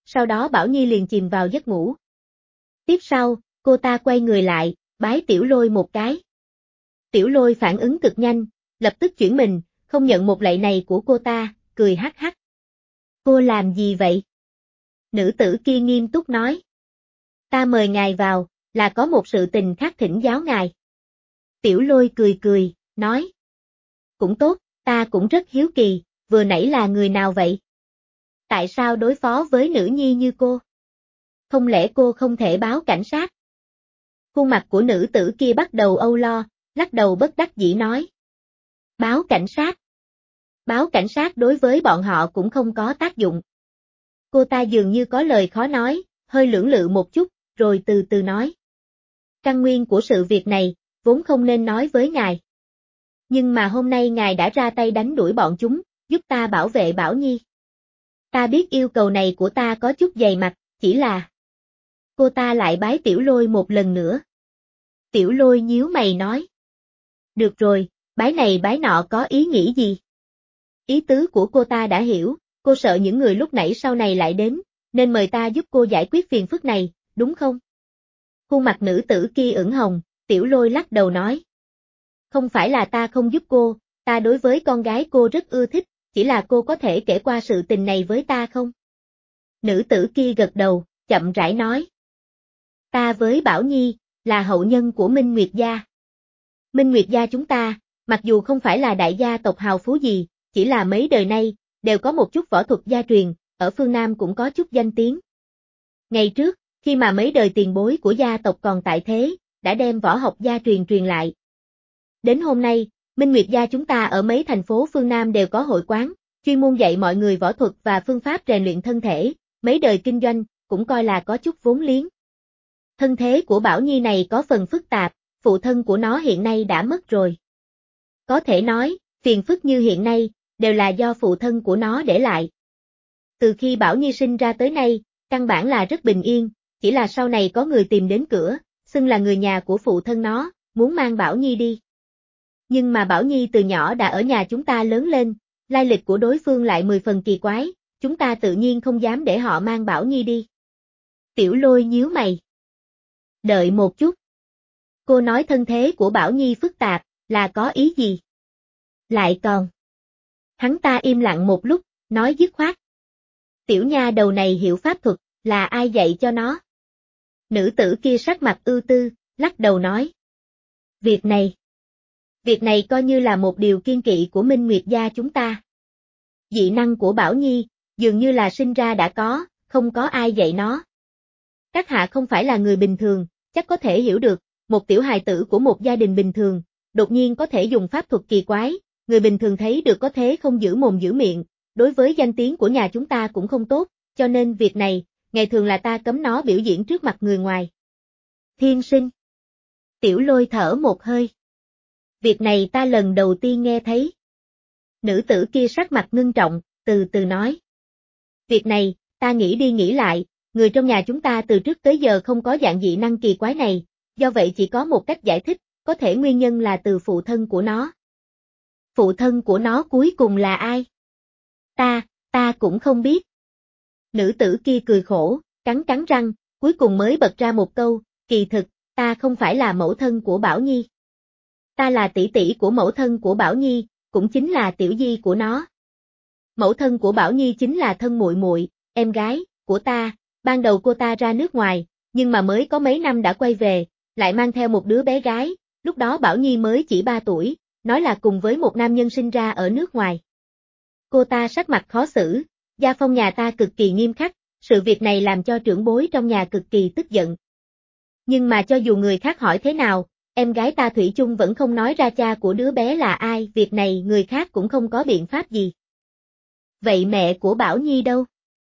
Sau đó Bảo Nhi liền chìm vào giấc ngủ. Tiếp sau, cô ta quay người lại, bái Tiểu Lôi một cái. Tiểu Lôi phản ứng cực nhanh, lập tức chuyển mình, không nhận một lạy này của cô ta, cười hắc hắc. Cô làm gì vậy? Nữ tử kia nghiêm túc nói. Ta mời ngài vào, là có một sự tình khác thỉnh giáo ngài. Tiểu Lôi cười cười, nói. Cũng tốt, ta cũng rất hiếu kỳ, vừa nãy là người nào vậy? Tại sao đối phó với nữ nhi như cô? Không lẽ cô không thể báo cảnh sát? Khuôn mặt của nữ tử kia bắt đầu âu lo, lắc đầu bất đắc dĩ nói. Báo cảnh sát? Báo cảnh sát đối với bọn họ cũng không có tác dụng. Cô ta dường như có lời khó nói, hơi lưỡng lự một chút, rồi từ từ nói. Căn nguyên của sự việc này, vốn không nên nói với ngài. Nhưng mà hôm nay ngài đã ra tay đánh đuổi bọn chúng, giúp ta bảo vệ Bảo Nhi. Ta biết yêu cầu này của ta có chút dày mặt, chỉ là... Cô ta lại bái Tiểu Lôi một lần nữa. Tiểu Lôi nhíu mày nói. Được rồi, bái này bái nọ có ý nghĩ gì? Ý tứ của cô ta đã hiểu, cô sợ những người lúc nãy sau này lại đến, nên mời ta giúp cô giải quyết phiền phức này, đúng không? Khuôn mặt nữ tử kia ửng hồng, Tiểu Lôi lắc đầu nói. Không phải là ta không giúp cô, ta đối với con gái cô rất ưa thích, chỉ là cô có thể kể qua sự tình này với ta không? Nữ tử kia gật đầu, chậm rãi nói. Ta với Bảo Nhi, là hậu nhân của Minh Nguyệt gia. Minh Nguyệt gia chúng ta, mặc dù không phải là đại gia tộc hào phú gì, chỉ là mấy đời nay, đều có một chút võ thuật gia truyền, ở phương Nam cũng có chút danh tiếng. Ngày trước, khi mà mấy đời tiền bối của gia tộc còn tại thế, đã đem võ học gia truyền truyền lại. Đến hôm nay, Minh Nguyệt gia chúng ta ở mấy thành phố phương Nam đều có hội quán, chuyên môn dạy mọi người võ thuật và phương pháp rèn luyện thân thể, mấy đời kinh doanh, cũng coi là có chút vốn liếng. Thân thế của Bảo Nhi này có phần phức tạp, phụ thân của nó hiện nay đã mất rồi. Có thể nói, phiền phức như hiện nay, đều là do phụ thân của nó để lại. Từ khi Bảo Nhi sinh ra tới nay, căn bản là rất bình yên, chỉ là sau này có người tìm đến cửa, xưng là người nhà của phụ thân nó, muốn mang Bảo Nhi đi. Nhưng mà Bảo Nhi từ nhỏ đã ở nhà chúng ta lớn lên, lai lịch của đối phương lại mười phần kỳ quái, chúng ta tự nhiên không dám để họ mang Bảo Nhi đi. Tiểu Lôi nhíu mày. Đợi một chút. Cô nói thân thế của Bảo Nhi phức tạp, là có ý gì? Lại còn. Hắn ta im lặng một lúc, nói dứt khoát. Tiểu nha đầu này hiểu pháp thuật, là ai dạy cho nó? Nữ tử kia sắc mặt ưu tư, lắc đầu nói. Việc này. Việc này coi như là một điều kiên kỵ của Minh Nguyệt gia chúng ta. Dị năng của Bảo Nhi, dường như là sinh ra đã có, không có ai dạy nó. Các hạ không phải là người bình thường, chắc có thể hiểu được, một tiểu hài tử của một gia đình bình thường, đột nhiên có thể dùng pháp thuật kỳ quái, người bình thường thấy được có thế không giữ mồm giữ miệng, đối với danh tiếng của nhà chúng ta cũng không tốt, cho nên việc này, ngày thường là ta cấm nó biểu diễn trước mặt người ngoài. Thiên sinh. Tiểu Lôi thở một hơi. Việc này ta lần đầu tiên nghe thấy. Nữ tử kia sắc mặt ngưng trọng, từ từ nói. Việc này, ta nghĩ đi nghĩ lại, người trong nhà chúng ta từ trước tới giờ không có dạng dị năng kỳ quái này, do vậy chỉ có một cách giải thích, có thể nguyên nhân là từ phụ thân của nó. Phụ thân của nó cuối cùng là ai? Ta, ta cũng không biết. Nữ tử kia cười khổ, cắn cắn răng, cuối cùng mới bật ra một câu, kỳ thực, ta không phải là mẫu thân của Bảo Nhi. Ta là tỷ tỷ của mẫu thân của Bảo Nhi, cũng chính là tiểu di của nó. Mẫu thân của Bảo Nhi chính là thân muội muội, em gái của ta, ban đầu cô ta ra nước ngoài, nhưng mà mới có mấy năm đã quay về, lại mang theo một đứa bé gái, lúc đó Bảo Nhi mới chỉ ba tuổi, nói là cùng với một nam nhân sinh ra ở nước ngoài. Cô ta sắc mặt khó xử, gia phong nhà ta cực kỳ nghiêm khắc, sự việc này làm cho trưởng bối trong nhà cực kỳ tức giận. Nhưng mà cho dù người khác hỏi thế nào, em gái ta thủy chung vẫn không nói ra cha của đứa bé là ai, việc này người khác cũng không có biện pháp gì. Vậy mẹ của Bảo Nhi đâu?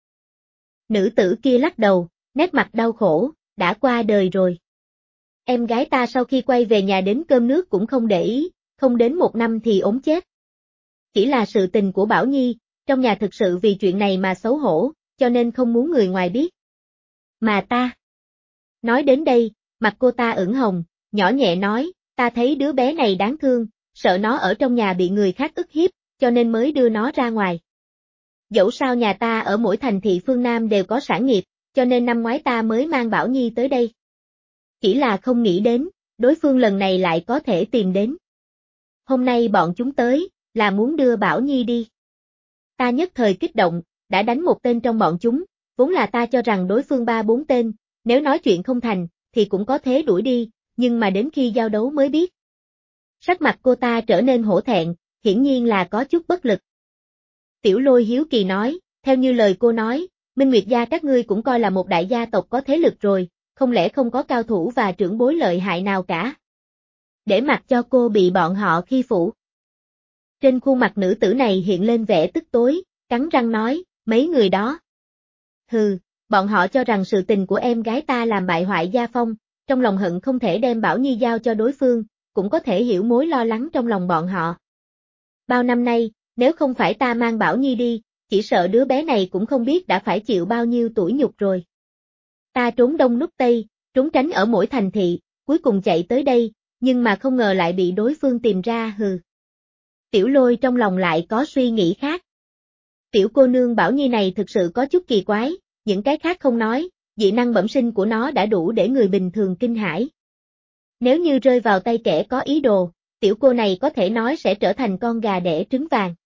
Nữ tử kia lắc đầu, nét mặt đau khổ, đã qua đời rồi. Em gái ta sau khi quay về nhà đến cơm nước cũng không để ý, không đến một năm thì ốm chết. Chỉ là sự tình của Bảo Nhi, trong nhà thực sự vì chuyện này mà xấu hổ, cho nên không muốn người ngoài biết. Mà ta. Nói đến đây, mặt cô ta ửng hồng, nhỏ nhẹ nói, ta thấy đứa bé này đáng thương, sợ nó ở trong nhà bị người khác ức hiếp, cho nên mới đưa nó ra ngoài. Dẫu sao nhà ta ở mỗi thành thị phương Nam đều có sản nghiệp, cho nên năm ngoái ta mới mang Bảo Nhi tới đây. Chỉ là không nghĩ đến, đối phương lần này lại có thể tìm đến. Hôm nay bọn chúng tới, là muốn đưa Bảo Nhi đi. Ta nhất thời kích động, đã đánh một tên trong bọn chúng, vốn là ta cho rằng đối phương ba bốn tên, nếu nói chuyện không thành, thì cũng có thế đuổi đi, nhưng mà đến khi giao đấu mới biết. Sắc mặt cô ta trở nên hổ thẹn, hiển nhiên là có chút bất lực. Tiểu Lôi hiếu kỳ nói, theo như lời cô nói, Minh Nguyệt gia các ngươi cũng coi là một đại gia tộc có thế lực rồi, không lẽ không có cao thủ và trưởng bối lợi hại nào cả? Để mặc cho cô bị bọn họ khi phụ. Trên khuôn mặt nữ tử này hiện lên vẻ tức tối, cắn răng nói, mấy người đó. Hừ, bọn họ cho rằng sự tình của em gái ta làm bại hoại gia phong, trong lòng hận không thể đem Bảo Nhi giao cho đối phương, cũng có thể hiểu mối lo lắng trong lòng bọn họ. Bao năm nay, nếu không phải ta mang Bảo Nhi đi, chỉ sợ đứa bé này cũng không biết đã phải chịu bao nhiêu tủi nhục rồi. Ta trốn đông núp tây, trốn tránh ở mỗi thành thị, cuối cùng chạy tới đây, nhưng mà không ngờ lại bị đối phương tìm ra hừ. Tiểu Lôi trong lòng lại có suy nghĩ khác. Tiểu cô nương Bảo Nhi này thực sự có chút kỳ quái, những cái khác không nói, dị năng bẩm sinh của nó đã đủ để người bình thường kinh hãi. Nếu như rơi vào tay kẻ có ý đồ, tiểu cô này có thể nói sẽ trở thành con gà đẻ trứng vàng.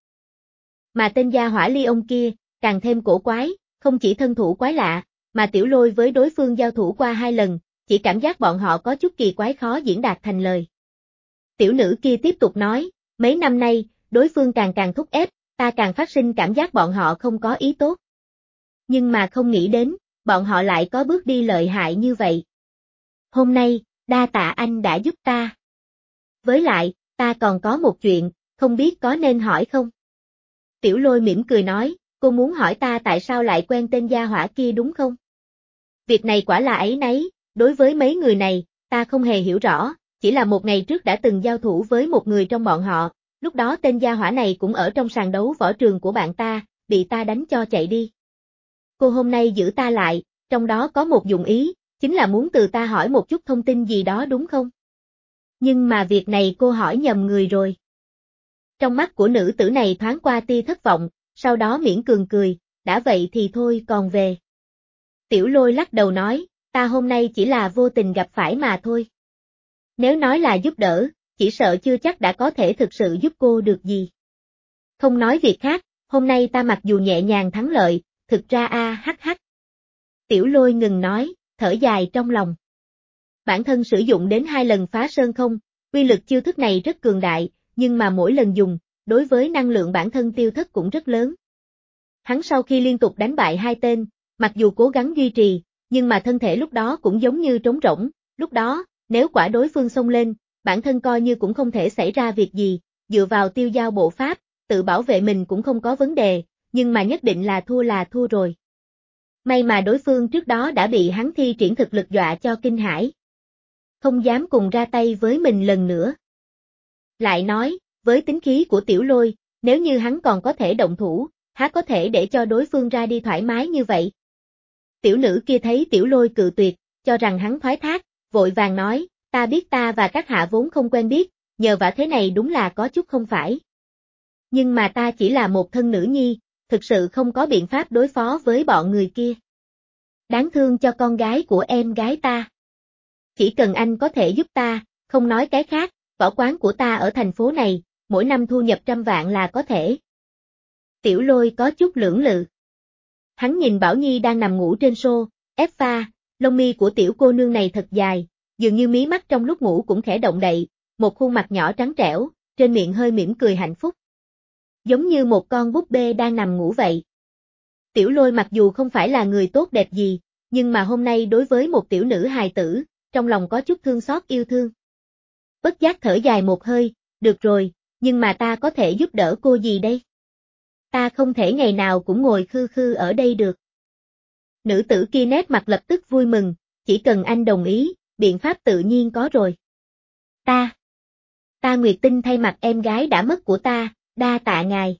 Mà tên gia hỏa ly ông kia, càng thêm cổ quái, không chỉ thân thủ quái lạ, mà Tiểu Lôi với đối phương giao thủ qua hai lần, chỉ cảm giác bọn họ có chút kỳ quái khó diễn đạt thành lời. Tiểu nữ kia tiếp tục nói, mấy năm nay, đối phương càng càng thúc ép, ta càng phát sinh cảm giác bọn họ không có ý tốt. Nhưng mà không nghĩ đến, bọn họ lại có bước đi lợi hại như vậy. Hôm nay, đa tạ anh đã giúp ta. Với lại, ta còn có một chuyện, không biết có nên hỏi không? Tiểu Lôi mỉm cười nói, cô muốn hỏi ta tại sao lại quen tên gia hỏa kia đúng không? Việc này quả là ấy nấy, đối với mấy người này, ta không hề hiểu rõ, chỉ là một ngày trước đã từng giao thủ với một người trong bọn họ, lúc đó tên gia hỏa này cũng ở trong sàn đấu võ trường của bạn ta, bị ta đánh cho chạy đi. Cô hôm nay giữ ta lại, trong đó có một dụng ý, chính là muốn từ ta hỏi một chút thông tin gì đó đúng không? Nhưng mà việc này cô hỏi nhầm người rồi. Trong mắt của nữ tử này thoáng qua tia thất vọng, sau đó miễn cường cười, đã vậy thì thôi còn về. Tiểu Lôi lắc đầu nói, ta hôm nay chỉ là vô tình gặp phải mà thôi. Nếu nói là giúp đỡ, chỉ sợ chưa chắc đã có thể thực sự giúp cô được gì. Không nói việc khác, hôm nay ta mặc dù nhẹ nhàng thắng lợi, thực ra a hắc hắc. Tiểu Lôi ngừng nói, thở dài trong lòng. Bản thân sử dụng đến hai lần phá sơn không, uy lực chiêu thức này rất cường đại, nhưng mà mỗi lần dùng, đối với năng lượng bản thân tiêu thất cũng rất lớn. Hắn sau khi liên tục đánh bại hai tên, mặc dù cố gắng duy trì, nhưng mà thân thể lúc đó cũng giống như trống rỗng, lúc đó, nếu quả đối phương xông lên, bản thân coi như cũng không thể xảy ra việc gì, dựa vào tiêu giao bộ pháp, tự bảo vệ mình cũng không có vấn đề, nhưng mà nhất định là thua là thua rồi. May mà đối phương trước đó đã bị hắn thi triển thực lực dọa cho kinh hãi. Không dám cùng ra tay với mình lần nữa. Lại nói, với tính khí của Tiểu Lôi, nếu như hắn còn có thể động thủ, há có thể để cho đối phương ra đi thoải mái như vậy. Tiểu nữ kia thấy Tiểu Lôi cự tuyệt, cho rằng hắn thoái thác, vội vàng nói, ta biết ta và các hạ vốn không quen biết, nhờ vả thế này đúng là có chút không phải. Nhưng mà ta chỉ là một thân nữ nhi, thực sự không có biện pháp đối phó với bọn người kia. Đáng thương cho con gái của em gái ta. Chỉ cần anh có thể giúp ta, không nói cái khác, võ quán của ta ở thành phố này, mỗi năm thu nhập trăm vạn là có thể. Tiểu Lôi có chút lưỡng lự. Hắn nhìn Bảo Nhi đang nằm ngủ trên xô, ép pha, lông mi của tiểu cô nương này thật dài, dường như mí mắt trong lúc ngủ cũng khẽ động đậy, một khuôn mặt nhỏ trắng trẻo, trên miệng hơi mỉm cười hạnh phúc. Giống như một con búp bê đang nằm ngủ vậy. Tiểu Lôi mặc dù không phải là người tốt đẹp gì, nhưng mà hôm nay đối với một tiểu nữ hài tử, trong lòng có chút thương xót yêu thương. Bất giác thở dài một hơi, được rồi, nhưng mà ta có thể giúp đỡ cô gì đây? Ta không thể ngày nào cũng ngồi khư khư ở đây được. Nữ tử kia nét mặt lập tức vui mừng, chỉ cần anh đồng ý, biện pháp tự nhiên có rồi. Ta, ta Nguyệt Tinh thay mặt em gái đã mất của ta, đa tạ ngài.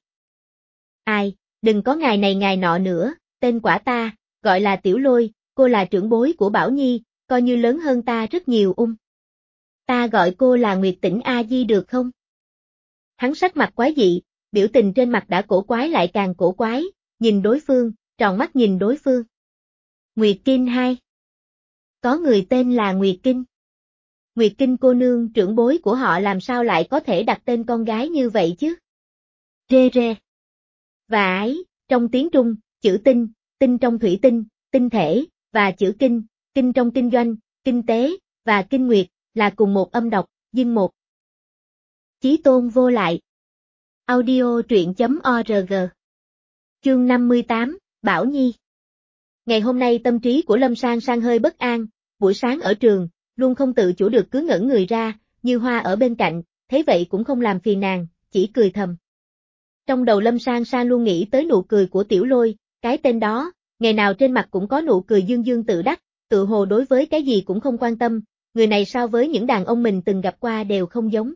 Ai, đừng có ngài này ngài nọ nữa, tên quả ta, gọi là Tiểu Lôi, cô là trưởng bối của Bảo Nhi, coi như lớn hơn ta rất nhiều ung. Ta gọi cô là Nguyệt Tĩnh A Di được không? Hắn sắc mặt quái dị, biểu tình trên mặt đã cổ quái lại càng cổ quái, nhìn đối phương, tròn mắt nhìn đối phương. Nguyệt Kinh hai. Có người tên là Nguyệt Kinh. Nguyệt Kinh cô nương trưởng bối của họ làm sao lại có thể đặt tên con gái như vậy chứ? Rê rê. Và ái, trong tiếng Trung, chữ tinh, tinh trong thủy tinh, tinh thể, và chữ kinh, kinh trong kinh doanh, kinh tế, và kinh nguyệt, là cùng một âm đọc, dinh một. Chí tôn vô lại. Audio truyện chấm org. Chương năm mươi tám, Bảo Nhi. Ngày hôm nay tâm trí của Lâm Sang Sang hơi bất an, buổi sáng ở trường, luôn không tự chủ được cứ ngẩn người ra, Như Hoa ở bên cạnh, thấy vậy cũng không làm phiền nàng, chỉ cười thầm. Trong đầu Lâm Sang Sang luôn nghĩ tới nụ cười của Tiểu Lôi, cái tên đó, ngày nào trên mặt cũng có nụ cười dương dương tự đắc, tự hồ đối với cái gì cũng không quan tâm, người này so với những đàn ông mình từng gặp qua đều không giống.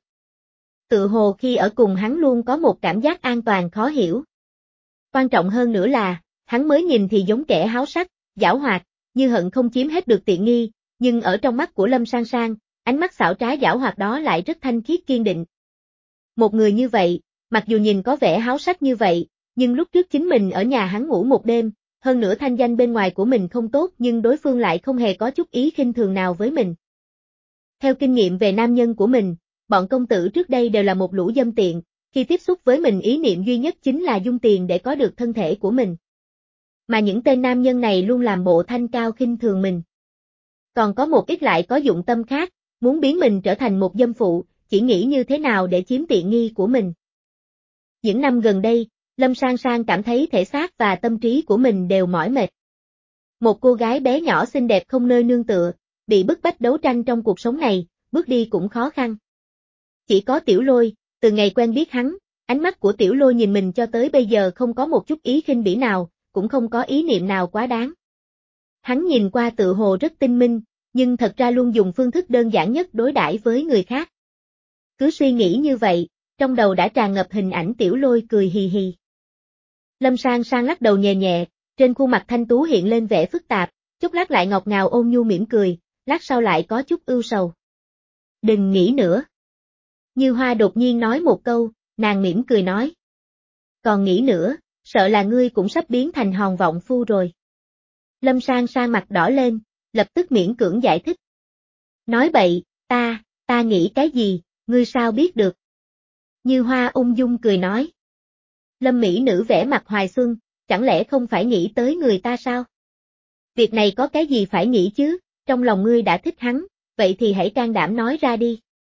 Tự hồ khi ở cùng hắn luôn có một cảm giác an toàn khó hiểu. Quan trọng hơn nữa là, hắn mới nhìn thì giống kẻ háo sắc, giảo hoạt, như hận không chiếm hết được tiện nghi, nhưng ở trong mắt của Lâm Sang Sang, ánh mắt xảo trá giảo hoạt đó lại rất thanh khiết kiên định. Một người như vậy, mặc dù nhìn có vẻ háo sắc như vậy, nhưng lúc trước chính mình ở nhà hắn ngủ một đêm, hơn nữa thanh danh bên ngoài của mình không tốt nhưng đối phương lại không hề có chút ý khinh thường nào với mình. Theo kinh nghiệm về nam nhân của mình, bọn công tử trước đây đều là một lũ dâm tiện, khi tiếp xúc với mình ý niệm duy nhất chính là dung tiền để có được thân thể của mình. Mà những tên nam nhân này luôn làm bộ thanh cao khinh thường mình. Còn có một ít lại có dụng tâm khác, muốn biến mình trở thành một dâm phụ, chỉ nghĩ như thế nào để chiếm tiện nghi của mình. Những năm gần đây, Lâm Sang Sang cảm thấy thể xác và tâm trí của mình đều mỏi mệt. Một cô gái bé nhỏ xinh đẹp không nơi nương tựa, bị bức bách đấu tranh trong cuộc sống này, bước đi cũng khó khăn. Chỉ có Tiểu Lôi, từ ngày quen biết hắn, ánh mắt của Tiểu Lôi nhìn mình cho tới bây giờ không có một chút ý khinh bỉ nào, cũng không có ý niệm nào quá đáng. Hắn nhìn qua tự hồ rất tinh minh, nhưng thật ra luôn dùng phương thức đơn giản nhất đối đãi với người khác. Cứ suy nghĩ như vậy, trong đầu đã tràn ngập hình ảnh Tiểu Lôi cười hì hì. Lâm Sang Sang lắc đầu nhẹ nhẹ, trên khuôn mặt thanh tú hiện lên vẻ phức tạp, chốc lát lại ngọt ngào ôn nhu mỉm cười, lát sau lại có chút ưu sầu. Đừng nghĩ nữa. Như Hoa đột nhiên nói một câu, nàng mỉm cười nói. Còn nghĩ nữa, sợ là ngươi cũng sắp biến thành hòn vọng phu rồi. Lâm Sang Sang mặt đỏ lên, lập tức miễn cưỡng giải thích. Nói bậy, ta, ta nghĩ cái gì, ngươi sao biết được? Như Hoa ung dung cười nói. Lâm mỹ nữ vẻ mặt hoài xuân, chẳng lẽ không phải nghĩ tới người ta sao? Việc này có cái gì phải nghĩ chứ, trong lòng ngươi đã thích hắn, vậy thì hãy can đảm nói ra đi.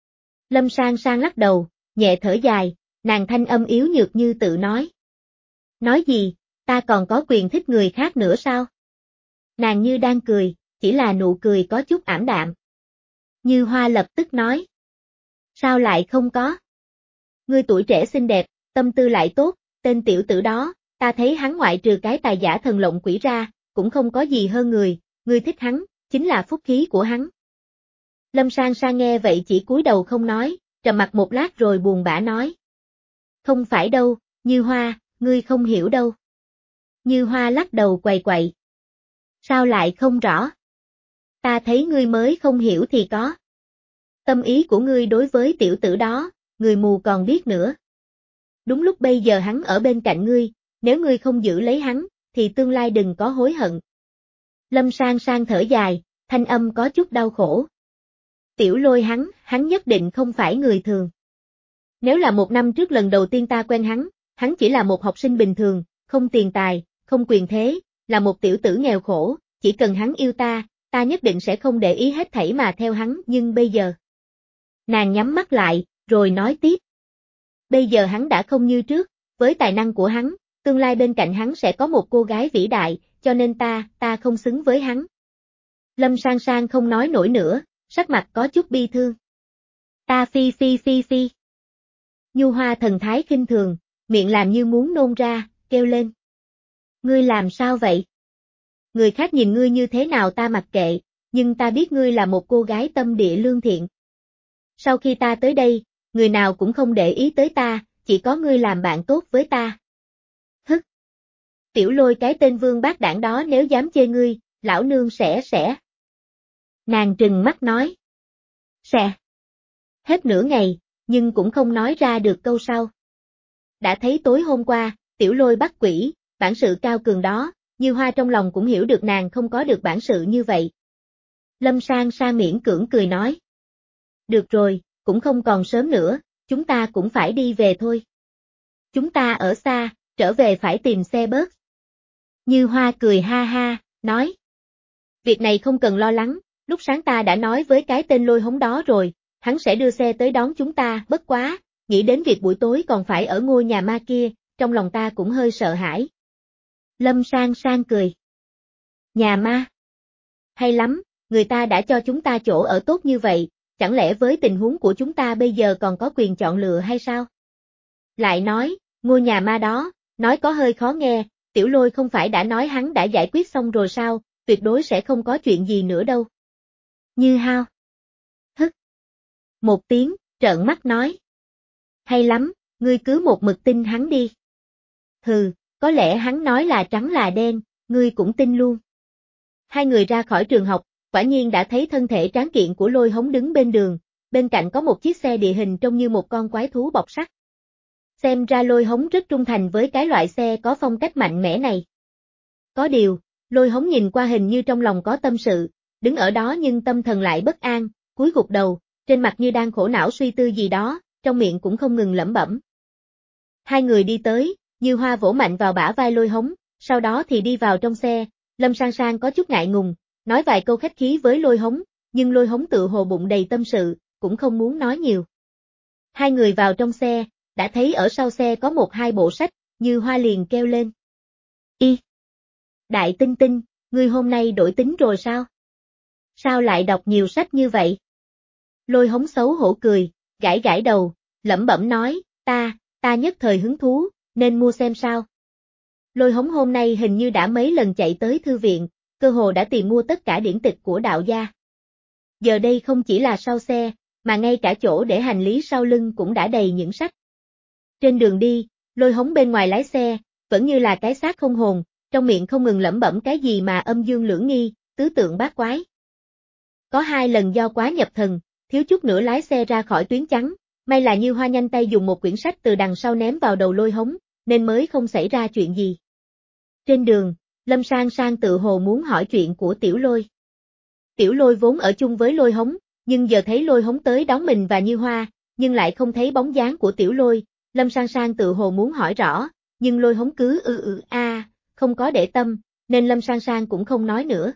Lâm Sang Sang lắc đầu, nhẹ thở dài, nàng thanh âm yếu nhược như tự nói. Nói gì, ta còn có quyền thích người khác nữa sao? Nàng như đang cười, chỉ là nụ cười có chút ảm đạm. Như Hoa lập tức nói. Sao lại không có? Ngươi tuổi trẻ xinh đẹp, tâm tư lại tốt, tên tiểu tử đó, ta thấy hắn ngoại trừ cái tài giả thần lộng quỷ ra, cũng không có gì hơn người, ngươi thích hắn, chính là phúc khí của hắn. Lâm Sang Sang nghe vậy chỉ cúi đầu không nói, trầm mặt một lát rồi buồn bã nói. Không phải đâu, Như Hoa, ngươi không hiểu đâu. Như Hoa lắc đầu quầy quậy. Sao lại không rõ? Ta thấy ngươi mới không hiểu thì có. Tâm ý của ngươi đối với tiểu tử đó, người mù còn biết nữa. Đúng lúc bây giờ hắn ở bên cạnh ngươi, nếu ngươi không giữ lấy hắn, thì tương lai đừng có hối hận. Lâm Sang Sang thở dài, thanh âm có chút đau khổ. Tiểu Lôi hắn, hắn nhất định không phải người thường. Nếu là một năm trước lần đầu tiên ta quen hắn, hắn chỉ là một học sinh bình thường, không tiền tài, không quyền thế, là một tiểu tử nghèo khổ, chỉ cần hắn yêu ta, ta nhất định sẽ không để ý hết thảy mà theo hắn, nhưng bây giờ. Nàng nhắm mắt lại, rồi nói tiếp. Bây giờ hắn đã không như trước, với tài năng của hắn, tương lai bên cạnh hắn sẽ có một cô gái vĩ đại, cho nên ta, ta không xứng với hắn. Lâm Sang Sang không nói nổi nữa, sắc mặt có chút bi thương. Ta phi phi phi phi. Nhu Hoa thần thái khinh thường, miệng làm như muốn nôn ra, kêu lên. Ngươi làm sao vậy? Người khác nhìn ngươi như thế nào ta mặc kệ, nhưng ta biết ngươi là một cô gái tâm địa lương thiện. Sau khi ta tới đây, người nào cũng không để ý tới ta, chỉ có ngươi làm bạn tốt với ta. Hức! Tiểu Lôi cái tên vương bát đảng đó nếu dám chê ngươi, lão nương sẽ sẽ. Nàng trừng mắt nói. Sẽ. Hết nửa ngày, nhưng cũng không nói ra được câu sau. Đã thấy tối hôm qua, Tiểu Lôi bắt quỷ, bản sự cao cường đó, Như Hoa trong lòng cũng hiểu được nàng không có được bản sự như vậy. Lâm Sang Sa miễn cưỡng cười nói. Được rồi, cũng không còn sớm nữa, chúng ta cũng phải đi về thôi. Chúng ta ở xa, trở về phải tìm xe bus. Như Hoa cười ha ha, nói. Việc này không cần lo lắng, lúc sáng ta đã nói với cái tên Lôi Hống đó rồi, hắn sẽ đưa xe tới đón chúng ta, bất quá, nghĩ đến việc buổi tối còn phải ở ngôi nhà ma kia, trong lòng ta cũng hơi sợ hãi. Lâm Sang Sang cười. Nhà ma? Hay lắm, người ta đã cho chúng ta chỗ ở tốt như vậy, chẳng lẽ với tình huống của chúng ta bây giờ còn có quyền chọn lựa hay sao? Lại nói, ngôi nhà ma đó, nói có hơi khó nghe, Tiểu Lôi không phải đã nói hắn đã giải quyết xong rồi sao, tuyệt đối sẽ không có chuyện gì nữa đâu. Như Hao. Hức. Một tiếng, trợn mắt nói. Hay lắm, ngươi cứ một mực tin hắn đi. Hừ, có lẽ hắn nói là trắng là đen, ngươi cũng tin luôn. Hai người ra khỏi trường học, quả nhiên đã thấy thân thể tráng kiện của Lôi Hống đứng bên đường, bên cạnh có một chiếc xe địa hình trông như một con quái thú bọc sắt. Xem ra Lôi Hống rất trung thành với cái loại xe có phong cách mạnh mẽ này. Có điều, Lôi Hống nhìn qua hình như trong lòng có tâm sự, đứng ở đó nhưng tâm thần lại bất an, cúi gục đầu, trên mặt như đang khổ não suy tư gì đó, trong miệng cũng không ngừng lẩm bẩm. Hai người đi tới, Như Hoa vỗ mạnh vào bả vai Lôi Hống, sau đó thì đi vào trong xe, Lâm Sang Sang có chút ngại ngùng, nói vài câu khách khí với Lôi Hống, nhưng Lôi Hống tự hồ bụng đầy tâm sự, cũng không muốn nói nhiều. Hai người vào trong xe, đã thấy ở sau xe có một hai bộ sách, Như Hoa liền kêu lên. Y! Đại Tinh Tinh, ngươi hôm nay đổi tính rồi sao? Sao lại đọc nhiều sách như vậy? Lôi Hống xấu hổ cười, gãi gãi đầu, lẩm bẩm nói, ta, ta nhất thời hứng thú, nên mua xem sao. Lôi Hống hôm nay hình như đã mấy lần chạy tới thư viện, cơ hồ đã tìm mua tất cả điển tịch của đạo gia. Giờ đây không chỉ là sau xe, mà ngay cả chỗ để hành lý sau lưng cũng đã đầy những sách. Trên đường đi, Lôi Hống bên ngoài lái xe, vẫn như là cái xác không hồn, trong miệng không ngừng lẩm bẩm cái gì mà âm dương lưỡng nghi, tứ tượng bát quái. Có hai lần do quá nhập thần, thiếu chút nữa lái xe ra khỏi tuyến trắng, may là Như Hoa nhanh tay dùng một quyển sách từ đằng sau ném vào đầu Lôi Hống, nên mới không xảy ra chuyện gì. Trên đường, Lâm Sang Sang tự hồ muốn hỏi chuyện của Tiểu Lôi. Tiểu Lôi vốn ở chung với Lôi Hống, nhưng giờ thấy Lôi Hống tới đón mình và Như Hoa, nhưng lại không thấy bóng dáng của Tiểu Lôi, Lâm Sang Sang tự hồ muốn hỏi rõ, nhưng Lôi Hống cứ ư ư a, không có để tâm, nên Lâm Sang Sang cũng không nói nữa.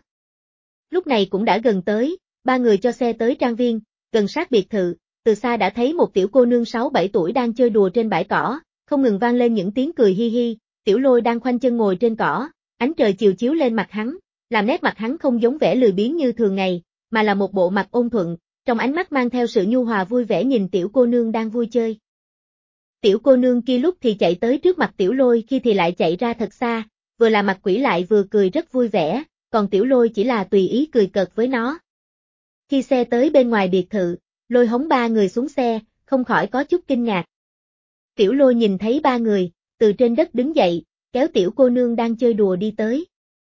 Lúc này cũng đã gần tới, ba người cho xe tới trang viên, gần sát biệt thự, từ xa đã thấy một tiểu cô nương sáu bảy tuổi đang chơi đùa trên bãi cỏ, không ngừng vang lên những tiếng cười hi hi, Tiểu Lôi đang khoanh chân ngồi trên cỏ, ánh trời chiều chiếu lên mặt hắn, làm nét mặt hắn không giống vẻ lười biếng như thường ngày, mà là một bộ mặt ôn thuận, trong ánh mắt mang theo sự nhu hòa vui vẻ nhìn tiểu cô nương đang vui chơi. Tiểu cô nương kia lúc thì chạy tới trước mặt Tiểu Lôi, khi thì lại chạy ra thật xa, vừa là mặt quỷ lại vừa cười rất vui vẻ, còn Tiểu Lôi chỉ là tùy ý cười cợt với nó. Khi xe tới bên ngoài biệt thự, Lôi Hống ba người xuống xe, không khỏi có chút kinh ngạc. Tiểu Lôi nhìn thấy ba người, từ trên đất đứng dậy, kéo tiểu cô nương đang chơi đùa đi tới.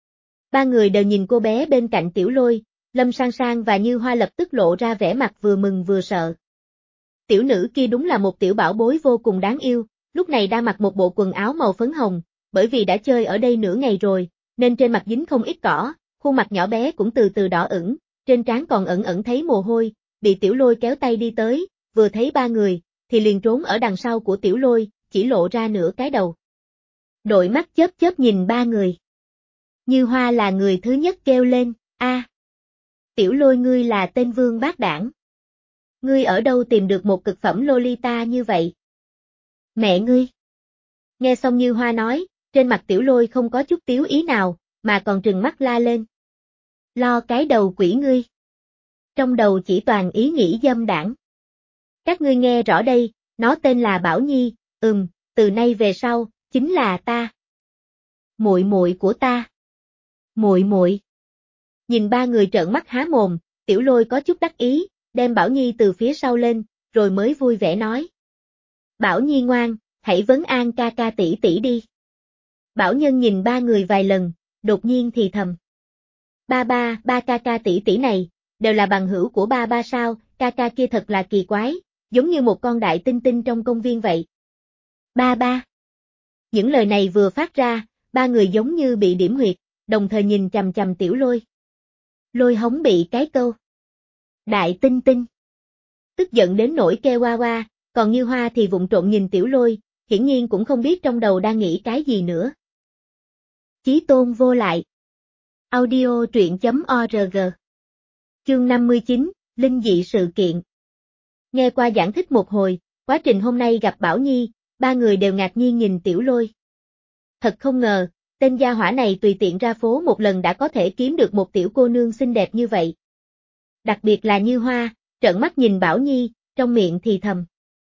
Ba người đều nhìn cô bé bên cạnh Tiểu Lôi, Lâm Sang Sang và Như Hoa lập tức lộ ra vẻ mặt vừa mừng vừa sợ. Tiểu nữ kia đúng là một tiểu bảo bối vô cùng đáng yêu, lúc này đang mặc một bộ quần áo màu phấn hồng, bởi vì đã chơi ở đây nửa ngày rồi, nên trên mặt dính không ít cỏ, khuôn mặt nhỏ bé cũng từ từ đỏ ửng, trên trán còn ẩn ẩn thấy mồ hôi, bị Tiểu Lôi kéo tay đi tới, vừa thấy ba người, thì liền trốn ở đằng sau của Tiểu Lôi, chỉ lộ ra nửa cái đầu. Đội mắt chớp chớp nhìn ba người. Như Hoa là người thứ nhất kêu lên, a, Tiểu Lôi ngươi là tên vương bát đảng. Ngươi ở đâu tìm được một cực phẩm Lolita như vậy? Mẹ ngươi. Nghe xong Như Hoa nói, trên mặt Tiểu Lôi không có chút tiếu ý nào, mà còn trừng mắt la lên. Lo cái đầu quỷ ngươi. Trong đầu chỉ toàn ý nghĩ dâm đảng. Các ngươi nghe rõ đây, nó tên là Bảo Nhi, ừm, từ nay về sau, chính là ta. Muội muội của ta. Muội muội. Nhìn ba người trợn mắt há mồm, Tiểu Lôi có chút đắc ý, đem Bảo Nhi từ phía sau lên, rồi mới vui vẻ nói. Bảo Nhi ngoan, hãy vấn an ca ca tỷ tỷ đi. Bảo Nhân nhìn ba người vài lần, đột nhiên thì thầm. Ba ba, ba ca ca tỷ tỷ này, đều là bằng hữu của ba ba sao, ca ca kia thật là kỳ quái, giống như một con đại tinh tinh trong công viên vậy. Ba ba. Những lời này vừa phát ra, ba người giống như bị điểm huyệt, đồng thời nhìn chằm chằm Tiểu Lôi. Lôi Hống bị cái câu Đại Tinh Tinh tức giận đến nỗi kêu oa oa, còn Như Hoa thì vụng trộn nhìn Tiểu Lôi, hiển nhiên cũng không biết trong đầu đang nghĩ cái gì nữa. Chí tôn vô lại. Audio truyện chấm org. Chương năm mươi chín, Linh dị sự kiện. Nghe qua giảng thích một hồi, quá trình hôm nay gặp Bảo Nhi, ba người đều ngạc nhiên nhìn Tiểu Lôi. Thật không ngờ, tên gia hỏa này tùy tiện ra phố một lần đã có thể kiếm được một tiểu cô nương xinh đẹp như vậy. Đặc biệt là Như Hoa, trợn mắt nhìn Bảo Nhi, trong miệng thì thầm.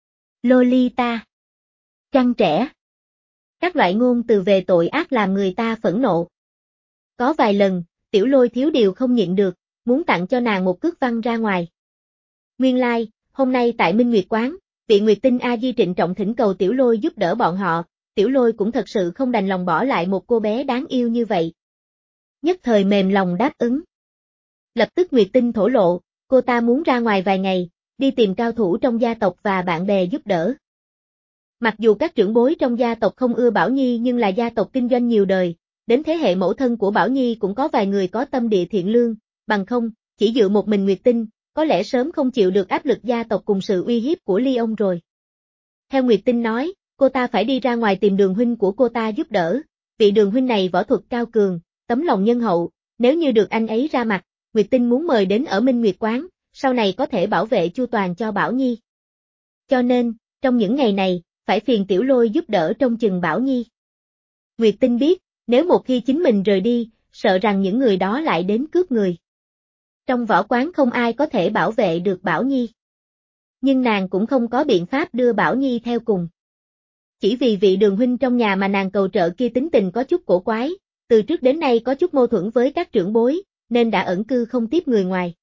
Lolita. Trăng trẻ. Các loại ngôn từ về tội ác làm người ta phẫn nộ. Có vài lần, Tiểu Lôi thiếu điều không nhịn được, muốn tặng cho nàng một cước văng ra ngoài. Nguyên lai, like, hôm nay tại Minh Nguyệt Quán, vị Nguyệt Tinh A Di trịnh trọng thỉnh cầu Tiểu Lôi giúp đỡ bọn họ, Tiểu Lôi cũng thật sự không đành lòng bỏ lại một cô bé đáng yêu như vậy. Nhất thời mềm lòng đáp ứng. Lập tức Nguyệt Tinh thổ lộ, cô ta muốn ra ngoài vài ngày, đi tìm cao thủ trong gia tộc và bạn bè giúp đỡ. Mặc dù các trưởng bối trong gia tộc không ưa Bảo Nhi nhưng là gia tộc kinh doanh nhiều đời, đến thế hệ mẫu thân của Bảo Nhi cũng có vài người có tâm địa thiện lương, bằng không, chỉ dựa một mình Nguyệt Tinh, có lẽ sớm không chịu được áp lực gia tộc cùng sự uy hiếp của Ly ông rồi. Theo Nguyệt Tinh nói, cô ta phải đi ra ngoài tìm Đường huynh của cô ta giúp đỡ, vị Đường huynh này võ thuật cao cường, tấm lòng nhân hậu, nếu như được anh ấy ra mặt, Nguyệt Tinh muốn mời đến ở Minh Nguyệt Quán, sau này có thể bảo vệ chu toàn cho Bảo Nhi. Cho nên, trong những ngày này, phải phiền Tiểu Lôi giúp đỡ trông chừng Bảo Nhi. Nguyệt Tinh biết, nếu một khi chính mình rời đi, sợ rằng những người đó lại đến cướp người. Trong võ quán không ai có thể bảo vệ được Bảo Nhi. Nhưng nàng cũng không có biện pháp đưa Bảo Nhi theo cùng. Chỉ vì vị Đường huynh trong nhà mà nàng cầu trợ kia tính tình có chút cổ quái, từ trước đến nay có chút mâu thuẫn với các trưởng bối, nên đã ẩn cư không tiếp người ngoài.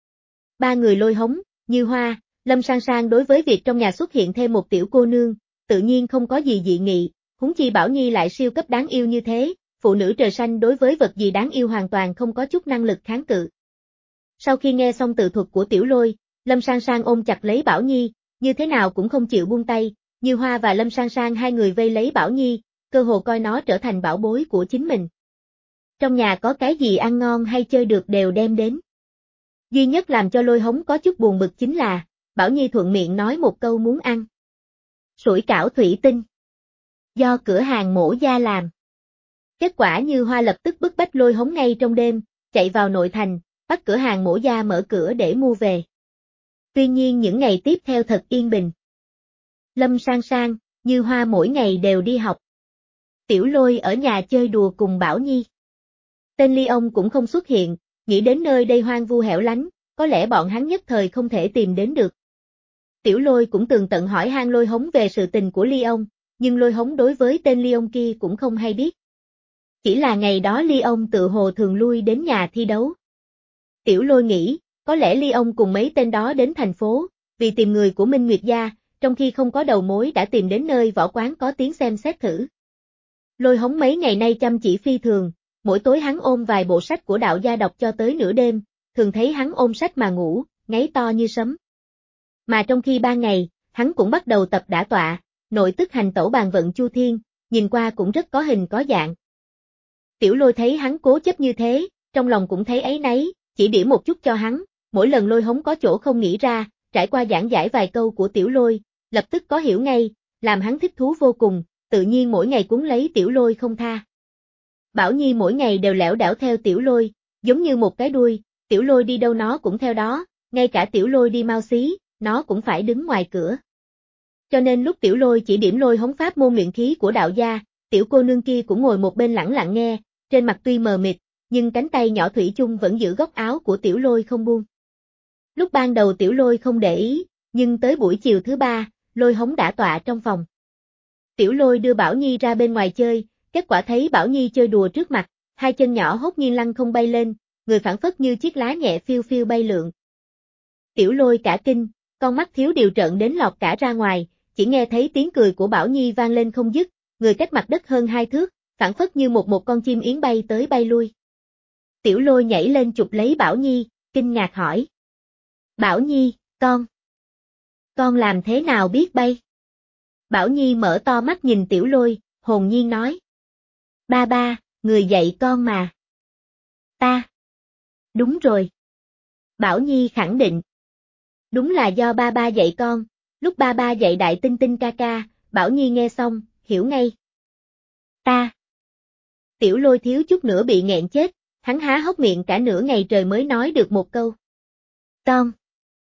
Ba người Lôi Hống, Như Hoa, Lâm Sang Sang đối với việc trong nhà xuất hiện thêm một tiểu cô nương, tự nhiên không có gì dị nghị, huống chi Bảo Nhi lại siêu cấp đáng yêu như thế, phụ nữ trời xanh đối với vật gì đáng yêu hoàn toàn không có chút năng lực kháng cự. Sau khi nghe xong tự thuật của Tiểu Lôi, Lâm Sang Sang ôm chặt lấy Bảo Nhi, như thế nào cũng không chịu buông tay, Như Hoa và Lâm Sang Sang hai người vây lấy Bảo Nhi, cơ hồ coi nó trở thành bảo bối của chính mình. Trong nhà có cái gì ăn ngon hay chơi được đều đem đến. Duy nhất làm cho Lôi Hống có chút buồn bực chính là, Bảo Nhi thuận miệng nói một câu muốn ăn. Sủi cảo thủy tinh. Do cửa hàng Mỗ Gia làm. Kết quả Như Hoa lập tức bức bách Lôi Hống ngay trong đêm, chạy vào nội thành, bắt cửa hàng Mỗ Gia mở cửa để mua về. Tuy nhiên những ngày tiếp theo thật yên bình. Lâm Sang Sang, Như Hoa mỗi ngày đều đi học. Tiểu Lôi ở nhà chơi đùa cùng Bảo Nhi. Tên Ly ông cũng không xuất hiện, nghĩ đến nơi đây hoang vu hẻo lánh, có lẽ bọn hắn nhất thời không thể tìm đến được. Tiểu Lôi cũng tường tận hỏi han Lôi Hống về sự tình của Ly ông, nhưng Lôi Hống đối với tên Ly ông kia cũng không hay biết. Chỉ là ngày đó Ly ông tự hồ thường lui đến nhà thi đấu. Tiểu Lôi nghĩ, có lẽ Ly ông cùng mấy tên đó đến thành phố, vì tìm người của Minh Nguyệt gia, trong khi không có đầu mối đã tìm đến nơi võ quán có tiếng xem xét thử. Lôi Hống mấy ngày nay chăm chỉ phi thường, mỗi tối hắn ôm vài bộ sách của đạo gia đọc cho tới nửa đêm, thường thấy hắn ôm sách mà ngủ, ngáy to như sấm. Mà trong khi ban ngày, hắn cũng bắt đầu tập đả tọa, nội tức hành tẩu bàn vận chu thiên, nhìn qua cũng rất có hình có dạng. Tiểu Lôi thấy hắn cố chấp như thế, trong lòng cũng thấy áy náy, chỉ điểm một chút cho hắn, mỗi lần Lôi Hống có chỗ không nghĩ ra, trải qua giảng giải vài câu của Tiểu Lôi, lập tức có hiểu ngay, làm hắn thích thú vô cùng, tự nhiên mỗi ngày cuốn lấy Tiểu Lôi không tha. Bảo Nhi mỗi ngày đều lẻo đảo theo Tiểu Lôi, giống như một cái đuôi, Tiểu Lôi đi đâu nó cũng theo đó, ngay cả Tiểu Lôi đi mau xí, nó cũng phải đứng ngoài cửa. Cho nên lúc Tiểu Lôi chỉ điểm Lôi Hống pháp môn luyện khí của đạo gia, tiểu cô nương kia cũng ngồi một bên lẳng lặng nghe, trên mặt tuy mờ mịt, nhưng cánh tay nhỏ thủy chung vẫn giữ góc áo của Tiểu Lôi không buông. Lúc ban đầu Tiểu Lôi không để ý, nhưng tới buổi chiều thứ ba, Lôi Hống đã tọa trong phòng. Tiểu Lôi đưa Bảo Nhi ra bên ngoài chơi, kết quả thấy Bảo Nhi chơi đùa trước mặt, hai chân nhỏ hốt nhiên lăn không bay lên, người phảng phất như chiếc lá nhẹ phiêu phiêu bay lượn. Tiểu Lôi cả kinh, con mắt thiếu điều trợn đến lọt cả ra ngoài, chỉ nghe thấy tiếng cười của Bảo Nhi vang lên không dứt, người cách mặt đất hơn hai thước, phảng phất như một một con chim yến bay tới bay lui. Tiểu Lôi nhảy lên chụp lấy Bảo Nhi, kinh ngạc hỏi. Bảo Nhi, con. Con làm thế nào biết bay? Bảo Nhi mở to mắt nhìn Tiểu Lôi, hồn nhiên nói. Ba ba, người dạy con mà. Ta. Đúng rồi. Bảo Nhi khẳng định. Đúng là do ba ba dạy con, lúc ba ba dạy Đại Tinh Tinh ca ca, Bảo Nhi nghe xong, hiểu ngay. Ta. Tiểu Lôi thiếu chút nữa bị nghẹn chết, hắn há hốc miệng cả nửa ngày trời mới nói được một câu. Con.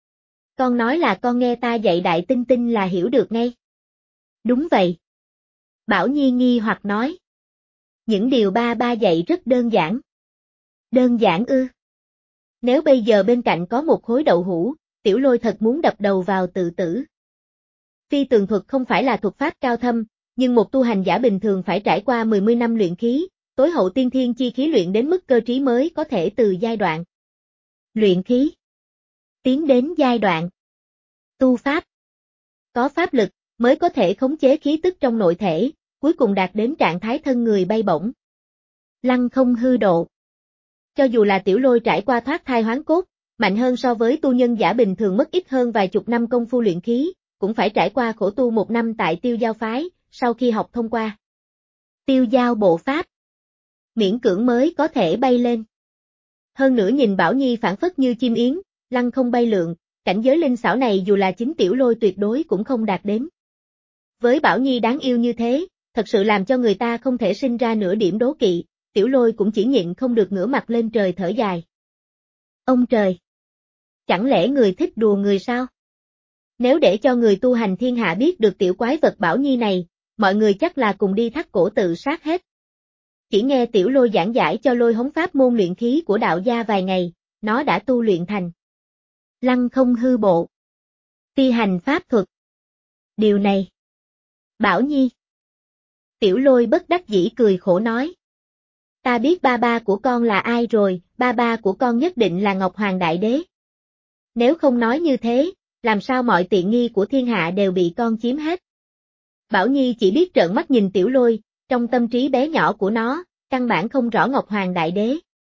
Con nói là con nghe ta dạy Đại Tinh Tinh là hiểu được ngay. Đúng vậy. Bảo Nhi nghi hoặc nói. Những điều ba ba dạy rất đơn giản. Đơn giản ư? Nếu bây giờ bên cạnh có một khối đậu hũ, Tiểu Lôi thật muốn đập đầu vào tự tử. Phi tường thuật không phải là thuật pháp cao thâm, nhưng một tu hành giả bình thường phải trải qua mười mươi năm luyện khí, tối hậu tiên thiên chi khí luyện đến mức cơ trí mới có thể từ giai đoạn luyện khí tiến đến giai đoạn tu pháp. Có pháp lực mới có thể khống chế khí tức trong nội thể, cuối cùng đạt đến trạng thái thân người bay bổng. Lăng không hư độ. Cho dù là Tiểu Lôi trải qua thoát thai hoán cốt, mạnh hơn so với tu nhân giả bình thường mất ít hơn vài chục năm công phu luyện khí, cũng phải trải qua khổ tu một năm tại Tiêu Giao phái, sau khi học thông qua Tiêu Giao bộ pháp, miễn cưỡng mới có thể bay lên. Hơn nữa nhìn Bảo Nhi phản phất như chim yến, lăng không bay lượn, cảnh giới linh xảo này dù là chính Tiểu Lôi tuyệt đối cũng không đạt đến. Với Bảo Nhi đáng yêu như thế, thật sự làm cho người ta không thể sinh ra nửa điểm đố kỵ, Tiểu Lôi cũng chỉ nhịn không được ngửa mặt lên trời thở dài. Ông trời! Chẳng lẽ người thích đùa người sao? Nếu để cho người tu hành thiên hạ biết được tiểu quái vật Bảo Nhi này, mọi người chắc là cùng đi thắt cổ tự sát hết. Chỉ nghe Tiểu Lôi giảng giải cho Lôi Hống pháp môn luyện khí của đạo gia vài ngày, nó đã tu luyện thành lăng không hư bộ, phi hành pháp thuật. Điều này, Bảo Nhi. Tiểu Lôi bất đắc dĩ cười khổ nói. Ta biết ba ba của con là ai rồi, ba ba của con nhất định là Ngọc Hoàng Đại Đế. Nếu không nói như thế, làm sao mọi tiện nghi của thiên hạ đều bị con chiếm hết. Bảo Nhi chỉ biết trợn mắt nhìn Tiểu Lôi, trong tâm trí bé nhỏ của nó, căn bản không rõ Ngọc Hoàng Đại Đế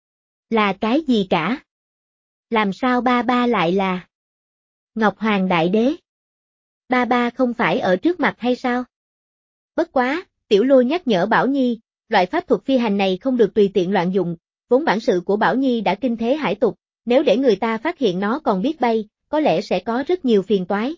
là cái gì cả. Làm sao ba ba lại là Ngọc Hoàng Đại Đế? Ba ba không phải ở trước mặt hay sao? Bất quá, Tiểu Lôi nhắc nhở Bảo Nhi, loại pháp thuật phi hành này không được tùy tiện loạn dụng, vốn bản sự của Bảo Nhi đã kinh thế hải tục, nếu để người ta phát hiện nó còn biết bay, có lẽ sẽ có rất nhiều phiền toái.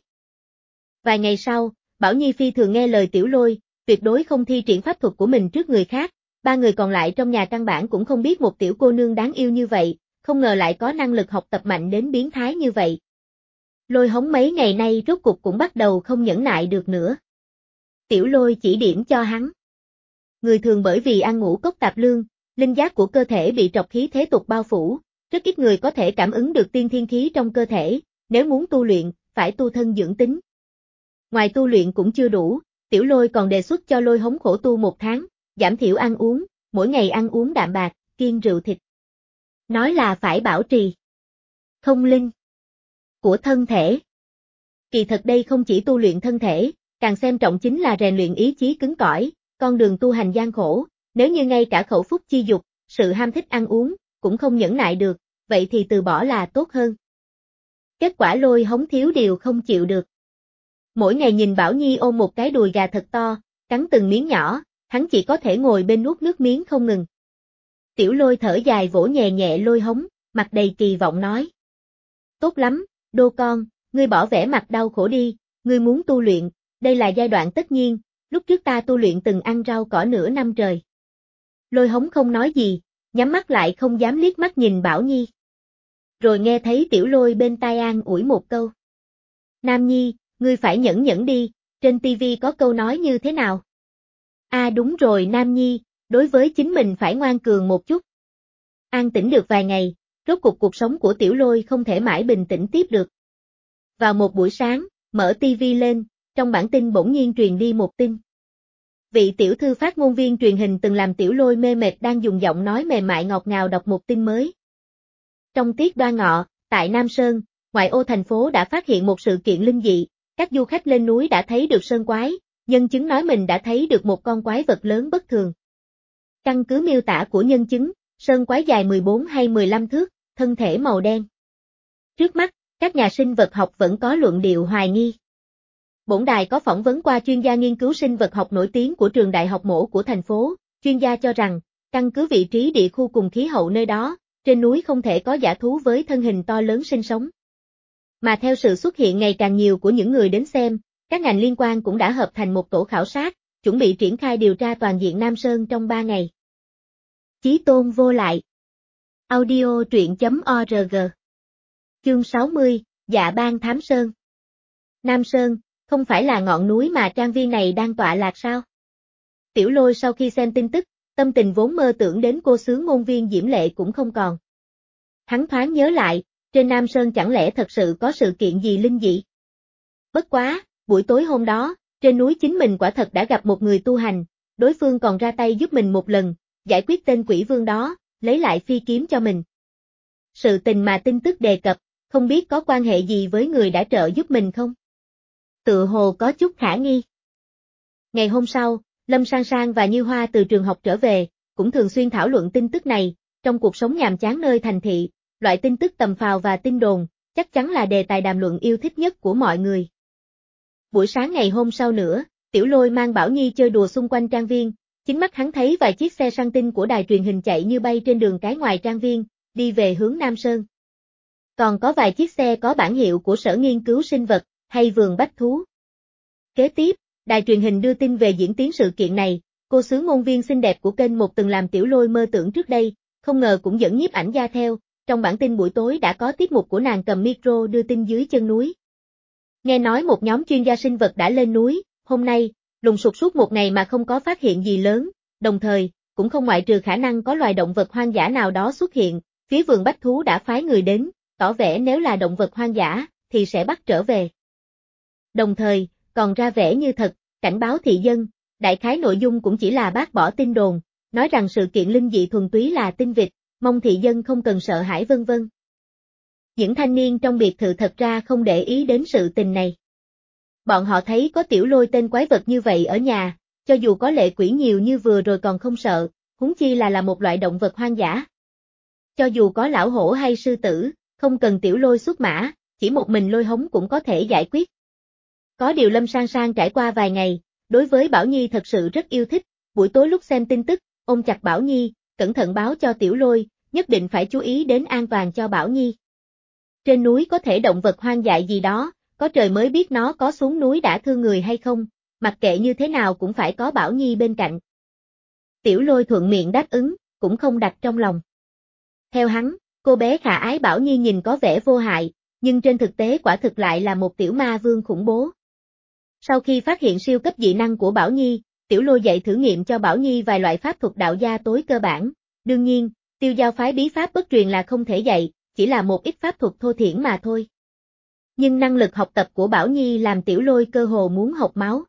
Vài ngày sau, Bảo Nhi phi thường nghe lời Tiểu Lôi, tuyệt đối không thi triển pháp thuật của mình trước người khác, ba người còn lại trong nhà căn bản cũng không biết một tiểu cô nương đáng yêu như vậy, không ngờ lại có năng lực học tập mạnh đến biến thái như vậy. Lôi Hống mấy ngày nay rốt cục cũng bắt đầu không nhẫn nại được nữa. Tiểu Lôi chỉ điểm cho hắn. Người thường bởi vì ăn ngũ cốc tạp lương, linh giác của cơ thể bị trọc khí thế tục bao phủ, rất ít người có thể cảm ứng được tiên thiên khí trong cơ thể, nếu muốn tu luyện, phải tu thân dưỡng tính. Ngoài tu luyện cũng chưa đủ, Tiểu Lôi còn đề xuất cho Lôi Hống khổ tu một tháng, giảm thiểu ăn uống, mỗi ngày ăn uống đạm bạc, kiêng rượu thịt. Nói là phải bảo trì thông linh của thân thể. Kỳ thật đây không chỉ tu luyện thân thể, càng xem trọng chính là rèn luyện ý chí cứng cỏi, con đường tu hành gian khổ, nếu như ngay cả khẩu phúc chi dục, sự ham thích ăn uống, cũng không nhẫn nại được, vậy thì từ bỏ là tốt hơn. Kết quả Lôi Hống thiếu điều không chịu được. Mỗi ngày nhìn Bảo Nhi ôm một cái đùi gà thật to, cắn từng miếng nhỏ, hắn chỉ có thể ngồi bên nuốt nước miếng không ngừng. Tiểu Lôi thở dài vỗ nhẹ nhẹ Lôi Hống, mặt đầy kỳ vọng nói. Tốt lắm, đô con, ngươi bỏ vẻ mặt đau khổ đi, ngươi muốn tu luyện, đây là giai đoạn tất nhiên, lúc trước ta tu luyện từng ăn rau cỏ nửa năm trời. Lôi Hống không nói gì, nhắm mắt lại không dám liếc mắt nhìn Bảo Nhi. Rồi nghe thấy Tiểu Lôi bên tai an ủi một câu. Nam Nhi, ngươi phải nhẫn nhẫn đi, trên tivi có câu nói như thế nào? À đúng rồi Nam Nhi, đối với chính mình phải ngoan cường một chút. An tĩnh được vài ngày, rốt cuộc cuộc sống của Tiểu Lôi không thể mãi bình tĩnh tiếp được. Vào một buổi sáng, mở tivi lên, trong bản tin bỗng nhiên truyền đi một tin. Vị tiểu thư phát ngôn viên truyền hình từng làm Tiểu Lôi mê mệt đang dùng giọng nói mềm mại ngọt ngào đọc một tin mới. Trong tiết Đoan Ngọ, tại Nam Sơn, ngoại ô thành phố đã phát hiện một sự kiện linh dị, các du khách lên núi đã thấy được sơn quái, nhân chứng nói mình đã thấy được một con quái vật lớn bất thường. Căn cứ miêu tả của nhân chứng, sơn quái dài mười bốn hay mười lăm thước, thân thể màu đen. Trước mắt, các nhà sinh vật học vẫn có luận điệu hoài nghi. Bổn đài có phỏng vấn qua chuyên gia nghiên cứu sinh vật học nổi tiếng của trường đại học mổ của thành phố, Chuyên gia cho rằng, căn cứ vị trí địa khu cùng khí hậu nơi đó, trên núi không thể có dã thú với thân hình to lớn sinh sống. Mà theo sự xuất hiện ngày càng nhiều của những người đến xem, các ngành liên quan cũng đã hợp thành một tổ khảo sát, chuẩn bị triển khai điều tra toàn diện Nam Sơn trong ba ngày. Chí Tôn vô lại. Audio truyện chấm org. Chương sáu mươi, Dạ Bang Thám Sơn. Nam Sơn, không phải là ngọn núi mà trang viên này đang tọa lạc sao? Tiểu Lôi sau khi xem tin tức, tâm tình vốn mơ tưởng đến cô xướng ngôn viên diễm lệ cũng không còn. Hắn thoáng nhớ lại, trên Nam Sơn chẳng lẽ thật sự có sự kiện gì linh dị? Bất quá, buổi tối hôm đó, trên núi chính mình quả thật đã gặp một người tu hành, đối phương còn ra tay giúp mình một lần, giải quyết tên quỷ vương đó, lấy lại phi kiếm cho mình. Sự tình mà tin tức đề cập, không biết có quan hệ gì với người đã trợ giúp mình không? Tựa hồ có chút khả nghi. Ngày hôm sau, Lâm Sang Sang và Như Hoa từ trường học trở về, cũng thường xuyên thảo luận tin tức này, trong cuộc sống nhàm chán nơi thành thị, loại tin tức tầm phào và tin đồn, chắc chắn là đề tài đàm luận yêu thích nhất của mọi người. Buổi sáng ngày hôm sau nữa, Tiểu Lôi mang Bảo Nhi chơi đùa xung quanh trang viên, chính mắt hắn thấy vài chiếc xe săn tin của đài truyền hình chạy như bay trên đường cái ngoài trang viên, đi về hướng Nam Sơn. Còn có vài chiếc xe có bản hiệu của Sở Nghiên cứu Sinh vật, hay Vườn Bách Thú. Kế tiếp, đài truyền hình đưa tin về diễn tiến sự kiện này, cô xướng ngôn viên xinh đẹp của kênh một từng làm Tiểu Lôi mơ tưởng trước đây, không ngờ cũng dẫn nhiếp ảnh gia theo, trong bản tin buổi tối đã có tiết mục của nàng cầm micro đưa tin dưới chân núi. Nghe nói một nhóm chuyên gia sinh vật đã lên núi, hôm nay, lùng sục suốt một ngày mà không có phát hiện gì lớn, đồng thời, cũng không ngoại trừ khả năng có loài động vật hoang dã nào đó xuất hiện, phía Vườn Bách Thú đã phái người đến, tỏ vẻ nếu là động vật hoang dã, thì sẽ bắt trở về. Đồng thời, còn ra vẻ như thật, cảnh báo thị dân, đại khái nội dung cũng chỉ là bác bỏ tin đồn, nói rằng sự kiện linh dị thuần túy là tin vịt, mong thị dân không cần sợ hãi vân vân. Những thanh niên trong biệt thự thật ra không để ý đến sự tình này. Bọn họ thấy có Tiểu Lôi tên quái vật như vậy ở nhà, cho dù có lệ quỷ nhiều như vừa rồi còn không sợ, huống chi là là một loại động vật hoang dã. Cho dù có lão hổ hay sư tử, không cần Tiểu Lôi xuất mã, chỉ một mình lôi hống cũng có thể giải quyết. Có điều Lâm Sang Sang trải qua vài ngày, đối với Bảo Nhi thật sự rất yêu thích, buổi tối lúc xem tin tức, ôm chặt Bảo Nhi, cẩn thận báo cho Tiểu Lôi, nhất định phải chú ý đến an toàn cho Bảo Nhi. Trên núi có thể động vật hoang dại gì đó, có trời mới biết nó có xuống núi đã thương người hay không, mặc kệ như thế nào cũng phải có Bảo Nhi bên cạnh. Tiểu Lôi thuận miệng đáp ứng, cũng không đặt trong lòng. Theo hắn, cô bé khả ái Bảo Nhi nhìn có vẻ vô hại, nhưng trên thực tế quả thực lại là một tiểu ma vương khủng bố. Sau khi phát hiện siêu cấp dị năng của Bảo Nhi, Tiểu Lôi dạy thử nghiệm cho Bảo Nhi vài loại pháp thuật đạo gia tối cơ bản, đương nhiên, Tiêu Giao phái bí pháp bất truyền là không thể dạy, chỉ là một ít pháp thuật thô thiển mà thôi. Nhưng năng lực học tập của Bảo Nhi làm Tiểu Lôi cơ hồ muốn hộc máu.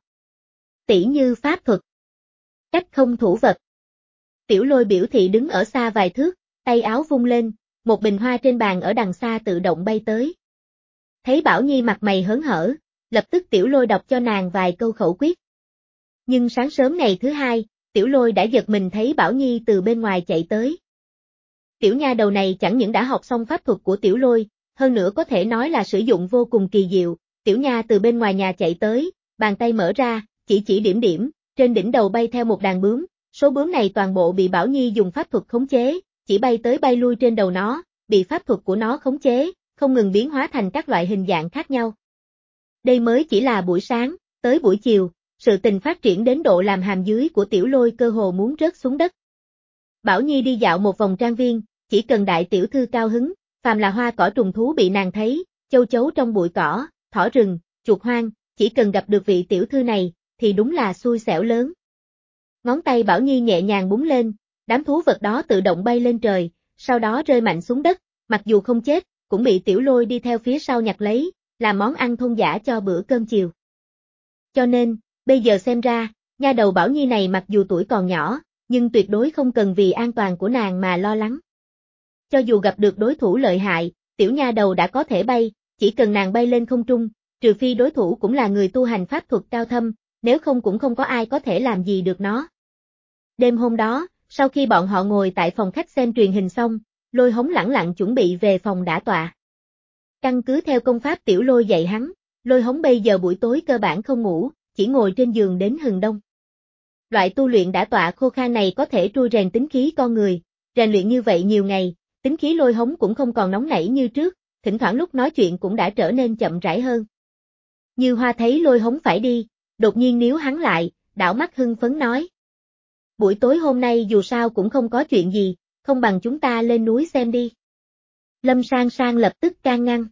Tỉ như pháp thuật, cách không thủ vật. Tiểu Lôi biểu thị đứng ở xa vài thước, tay áo vung lên, một bình hoa trên bàn ở đằng xa tự động bay tới. Thấy Bảo Nhi mặt mày hớn hở, lập tức Tiểu Lôi đọc cho nàng vài câu khẩu quyết. Nhưng sáng sớm ngày thứ hai, Tiểu Lôi đã giật mình thấy Bảo Nhi từ bên ngoài chạy tới. Tiểu nha đầu này chẳng những đã học xong pháp thuật của Tiểu Lôi, hơn nữa có thể nói là sử dụng vô cùng kỳ diệu. Tiểu nha từ bên ngoài nhà chạy tới, bàn tay mở ra, chỉ chỉ điểm điểm, trên đỉnh đầu bay theo một đàn bướm, số bướm này toàn bộ bị Bảo Nhi dùng pháp thuật khống chế, chỉ bay tới bay lui trên đầu nó, bị pháp thuật của nó khống chế, không ngừng biến hóa thành các loại hình dạng khác nhau. Đây mới chỉ là buổi sáng, tới buổi chiều, sự tình phát triển đến độ làm hàm dưới của Tiểu Lôi cơ hồ muốn rớt xuống đất. Bảo Nhi đi dạo một vòng trang viên, chỉ cần đại tiểu thư cao hứng, phàm là hoa cỏ trùng thú bị nàng thấy, châu chấu trong bụi cỏ, thỏ rừng, chuột hoang, chỉ cần gặp được vị tiểu thư này, thì đúng là xui xẻo lớn. Ngón tay Bảo Nhi nhẹ nhàng búng lên, đám thú vật đó tự động bay lên trời, sau đó rơi mạnh xuống đất, mặc dù không chết, cũng bị Tiểu Lôi đi theo phía sau nhặt lấy, làm món ăn thôn dã cho bữa cơm chiều. Cho nên, bây giờ xem ra, nha đầu Bảo Nhi này mặc dù tuổi còn nhỏ, nhưng tuyệt đối không cần vì an toàn của nàng mà lo lắng. Cho dù gặp được đối thủ lợi hại, tiểu nha đầu đã có thể bay, chỉ cần nàng bay lên không trung, trừ phi đối thủ cũng là người tu hành pháp thuật cao thâm, nếu không cũng không có ai có thể làm gì được nó. Đêm hôm đó, sau khi bọn họ ngồi tại phòng khách xem truyền hình xong, Lôi Hống lẳng lặng chuẩn bị về phòng đả tọa. Căn cứ theo công pháp Tiểu Lôi dạy hắn, Lôi Hống bây giờ buổi tối cơ bản không ngủ, chỉ ngồi trên giường đến hừng đông. Loại tu luyện đã tọa khô khan này có thể trui rèn tính khí con người, rèn luyện như vậy nhiều ngày, tính khí Lôi Hống cũng không còn nóng nảy như trước, thỉnh thoảng lúc nói chuyện cũng đã trở nên chậm rãi hơn. Như Hoa thấy Lôi Hống phải đi, đột nhiên níu hắn lại, đảo mắt hưng phấn nói. Buổi tối hôm nay dù sao cũng không có chuyện gì, không bằng chúng ta lên núi xem đi. Lâm Sang Sang lập tức can ngăn.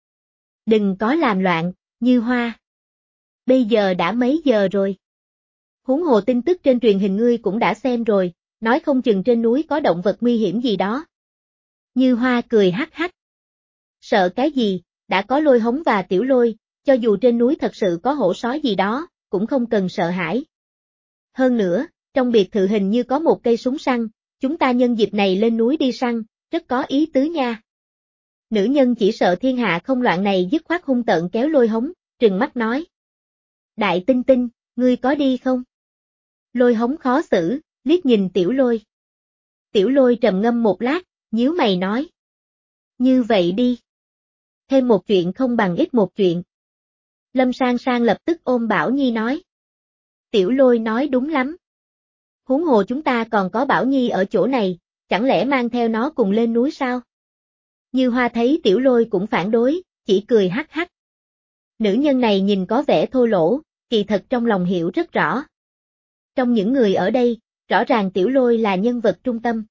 Đừng có làm loạn, Như Hoa. Bây giờ đã mấy giờ rồi? Huống hồ tin tức trên truyền hình ngươi cũng đã xem rồi, nói không chừng trên núi có động vật nguy hiểm gì đó. Như Hoa cười hắc hắc. Sợ cái gì, đã có Lôi Hống và Tiểu Lôi, cho dù trên núi thật sự có hổ sói gì đó, cũng không cần sợ hãi. Hơn nữa, trong biệt thự hình như có một cây súng săn, chúng ta nhân dịp này lên núi đi săn, rất có ý tứ nha. Nữ nhân chỉ sợ thiên hạ không loạn này dứt khoát hung tợn kéo Lôi Hống, trừng mắt nói. Đại Tinh Tinh, ngươi có đi không? Lôi Hống khó xử, liếc nhìn Tiểu Lôi. Tiểu Lôi trầm ngâm một lát, nhíu mày nói. Như vậy đi. Thêm một chuyện không bằng ít một chuyện. Lâm Sang Sang lập tức ôm Bảo Nhi nói. Tiểu Lôi nói đúng lắm. Huống hồ chúng ta còn có Bảo Nhi ở chỗ này, chẳng lẽ mang theo nó cùng lên núi sao? Như Hoa thấy Tiểu Lôi cũng phản đối, chỉ cười hắc hắc. Nữ nhân này nhìn có vẻ thô lỗ, kỳ thật trong lòng hiểu rất rõ. Trong những người ở đây, rõ ràng Tiểu Lôi là nhân vật trung tâm.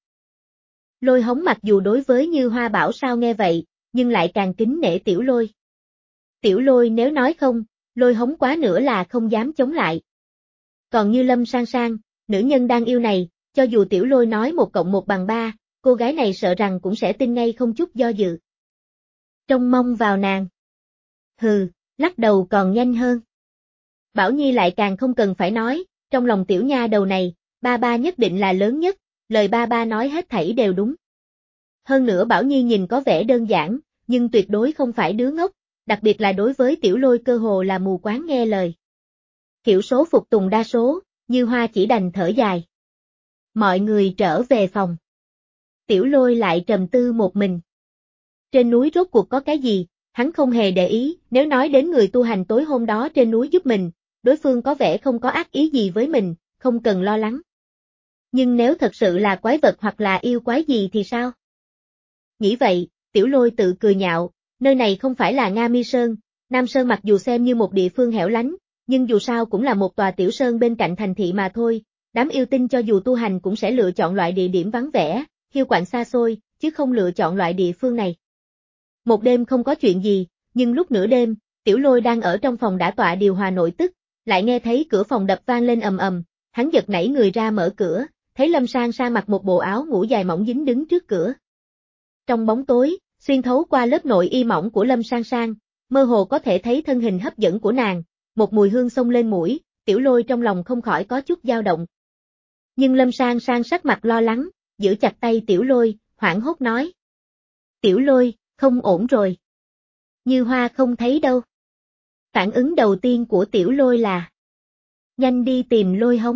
Lôi Hống mặc dù đối với Như Hoa bảo sao nghe vậy, nhưng lại càng kính nể Tiểu Lôi. Tiểu Lôi nếu nói không, Lôi Hống quá nữa là không dám chống lại. Còn như Lâm Sang Sang, nữ nhân đang yêu này, cho dù Tiểu Lôi nói một cộng một bằng ba, cô gái này sợ rằng cũng sẽ tin ngay không chút do dự. Trông mong vào nàng. Hừ, lắc đầu còn nhanh hơn. Bảo Nhi lại càng không cần phải nói, trong lòng tiểu nha đầu này, ba ba nhất định là lớn nhất, lời ba ba nói hết thảy đều đúng. Hơn nữa Bảo Nhi nhìn có vẻ đơn giản, nhưng tuyệt đối không phải đứa ngốc, đặc biệt là đối với Tiểu Lôi cơ hồ là mù quáng nghe lời. Thiểu số phục tùng đa số, Như Hoa chỉ đành thở dài. Mọi người trở về phòng. Tiểu Lôi lại trầm tư một mình. Trên núi rốt cuộc có cái gì, hắn không hề để ý, nếu nói đến người tu hành tối hôm đó trên núi giúp mình, đối phương có vẻ không có ác ý gì với mình, không cần lo lắng. Nhưng nếu thật sự là quái vật hoặc là yêu quái gì thì sao? Nghĩ vậy, Tiểu Lôi tự cười nhạo, nơi này không phải là Nga Mi Sơn, Nam Sơn mặc dù xem như một địa phương hẻo lánh, nhưng dù sao cũng là một tòa tiểu sơn bên cạnh thành thị mà thôi, đám yêu tinh cho dù tu hành cũng sẽ lựa chọn loại địa điểm vắng vẻ, hiu quạnh xa xôi, chứ không lựa chọn loại địa phương này. Một đêm không có chuyện gì, nhưng lúc nửa đêm, Tiểu Lôi đang ở trong phòng đã tọa điều hòa nội tức, lại nghe thấy cửa phòng đập vang lên ầm ầm, hắn giật nảy người ra mở cửa, thấy Lâm Sang Sang mặc một bộ áo ngủ dài mỏng dính đứng trước cửa. Trong bóng tối, xuyên thấu qua lớp nội y mỏng của Lâm Sang Sang, mơ hồ có thể thấy thân hình hấp dẫn của nàng, một mùi hương xông lên mũi, Tiểu Lôi trong lòng không khỏi có chút dao động. Nhưng Lâm Sang Sang sắc mặt lo lắng, giữ chặt tay Tiểu Lôi, hoảng hốt nói. Tiểu Lôi, không ổn rồi. Như Hoa không thấy đâu. Phản ứng đầu tiên của Tiểu Lôi là nhanh đi tìm Lôi Hống.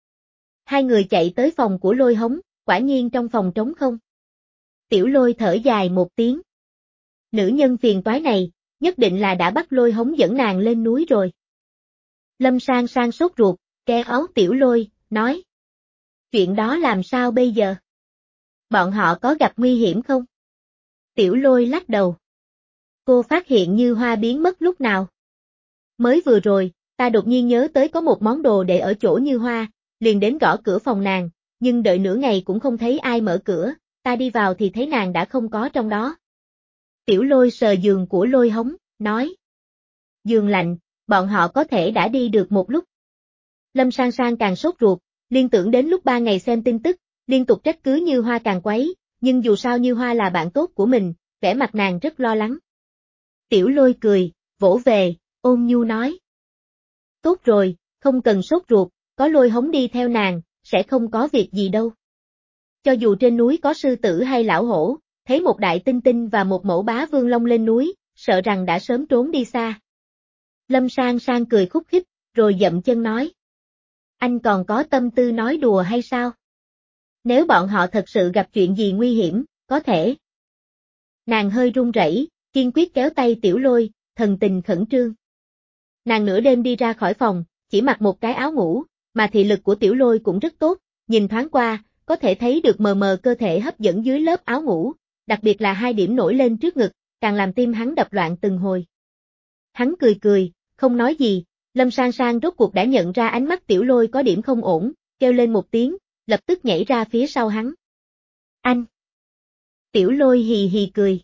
Hai người chạy tới phòng của Lôi Hống, quả nhiên trong phòng trống không. Tiểu Lôi thở dài một tiếng. Nữ nhân phiền toái này, nhất định là đã bắt Lôi Hống dẫn nàng lên núi rồi. Lâm Sang Sang sốt ruột, kéo áo Tiểu Lôi, nói. Chuyện đó làm sao bây giờ? Bọn họ có gặp nguy hiểm không? Tiểu Lôi lắc đầu. Cô phát hiện Như Hoa biến mất lúc nào? Mới vừa rồi, ta đột nhiên nhớ tới có một món đồ để ở chỗ Như Hoa, liền đến gõ cửa phòng nàng, nhưng đợi nửa ngày cũng không thấy ai mở cửa, ta đi vào thì thấy nàng đã không có trong đó. Tiểu Lôi sờ giường của Lôi Hống, nói. Giường lạnh, bọn họ có thể đã đi được một lúc. Lâm Sang Sang càng sốt ruột, liên tưởng đến lúc ba ngày xem tin tức, liên tục trách cứ Như Hoa càng quấy, nhưng dù sao Như Hoa là bạn tốt của mình, vẻ mặt nàng rất lo lắng. Tiểu Lôi cười, vỗ về, ôn nhu nói. Tốt rồi, không cần sốt ruột, có Lôi Hống đi theo nàng, sẽ không có việc gì đâu. Cho dù trên núi có sư tử hay lão hổ, thấy một đại tinh tinh và một mẫu bá vương long lên núi, sợ rằng đã sớm trốn đi xa. Lâm Sang Sang cười khúc khích, rồi dậm chân nói. Anh còn có tâm tư nói đùa hay sao? Nếu bọn họ thật sự gặp chuyện gì nguy hiểm, có thể. Nàng hơi run rẩy, kiên quyết kéo tay Tiểu Lôi, thần tình khẩn trương. Nàng nửa đêm đi ra khỏi phòng, chỉ mặc một cái áo ngủ, mà thị lực của Tiểu Lôi cũng rất tốt, nhìn thoáng qua, có thể thấy được mờ mờ cơ thể hấp dẫn dưới lớp áo ngủ, đặc biệt là hai điểm nổi lên trước ngực, càng làm tim hắn đập loạn từng hồi. Hắn cười cười, không nói gì, Lâm Sang Sang rốt cuộc đã nhận ra ánh mắt Tiểu Lôi có điểm không ổn, kêu lên một tiếng, lập tức nhảy ra phía sau hắn. Anh! Tiểu Lôi hì hì cười.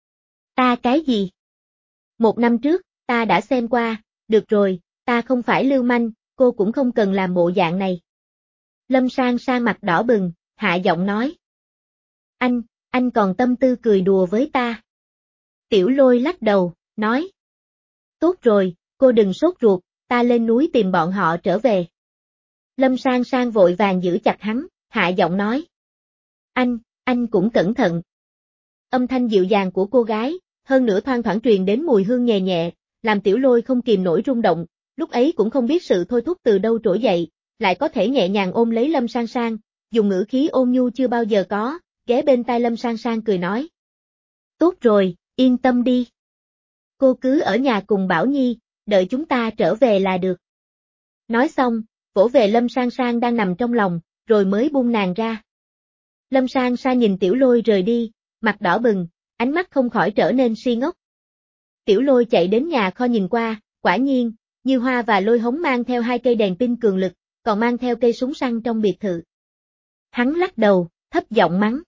Ta cái gì? Một năm trước, ta đã xem qua, được rồi, ta không phải lưu manh, cô cũng không cần làm bộ dạng này. Lâm Sang Sang mặt đỏ bừng, hạ giọng nói. Anh, anh còn tâm tư cười đùa với ta. Tiểu Lôi lắc đầu, nói. Tốt rồi, cô đừng sốt ruột, ta lên núi tìm bọn họ trở về. Lâm Sang Sang vội vàng giữ chặt hắn, hạ giọng nói. Anh, anh cũng cẩn thận. Âm thanh dịu dàng của cô gái, hơn nữa thoang thoảng truyền đến mùi hương nhẹ nhẹ, làm Tiểu Lôi không kìm nổi rung động, lúc ấy cũng không biết sự thôi thúc từ đâu trỗi dậy, lại có thể nhẹ nhàng ôm lấy Lâm Sang Sang, dùng ngữ khí ôn nhu chưa bao giờ có, ghé bên tai Lâm Sang Sang cười nói. Tốt rồi, yên tâm đi. Cô cứ ở nhà cùng Bảo Nhi, đợi chúng ta trở về là được. Nói xong, vỗ về Lâm Sang Sang đang nằm trong lòng, rồi mới buông nàng ra. Lâm Sang Sang nhìn Tiểu Lôi rời đi, mặt đỏ bừng, ánh mắt không khỏi trở nên si ngốc. Tiểu Lôi chạy đến nhà kho nhìn qua, quả nhiên, Như Hoa và Lôi Hống mang theo hai cây đèn pin cường lực, còn mang theo cây súng săn trong biệt thự. Hắn lắc đầu, thấp giọng mắng.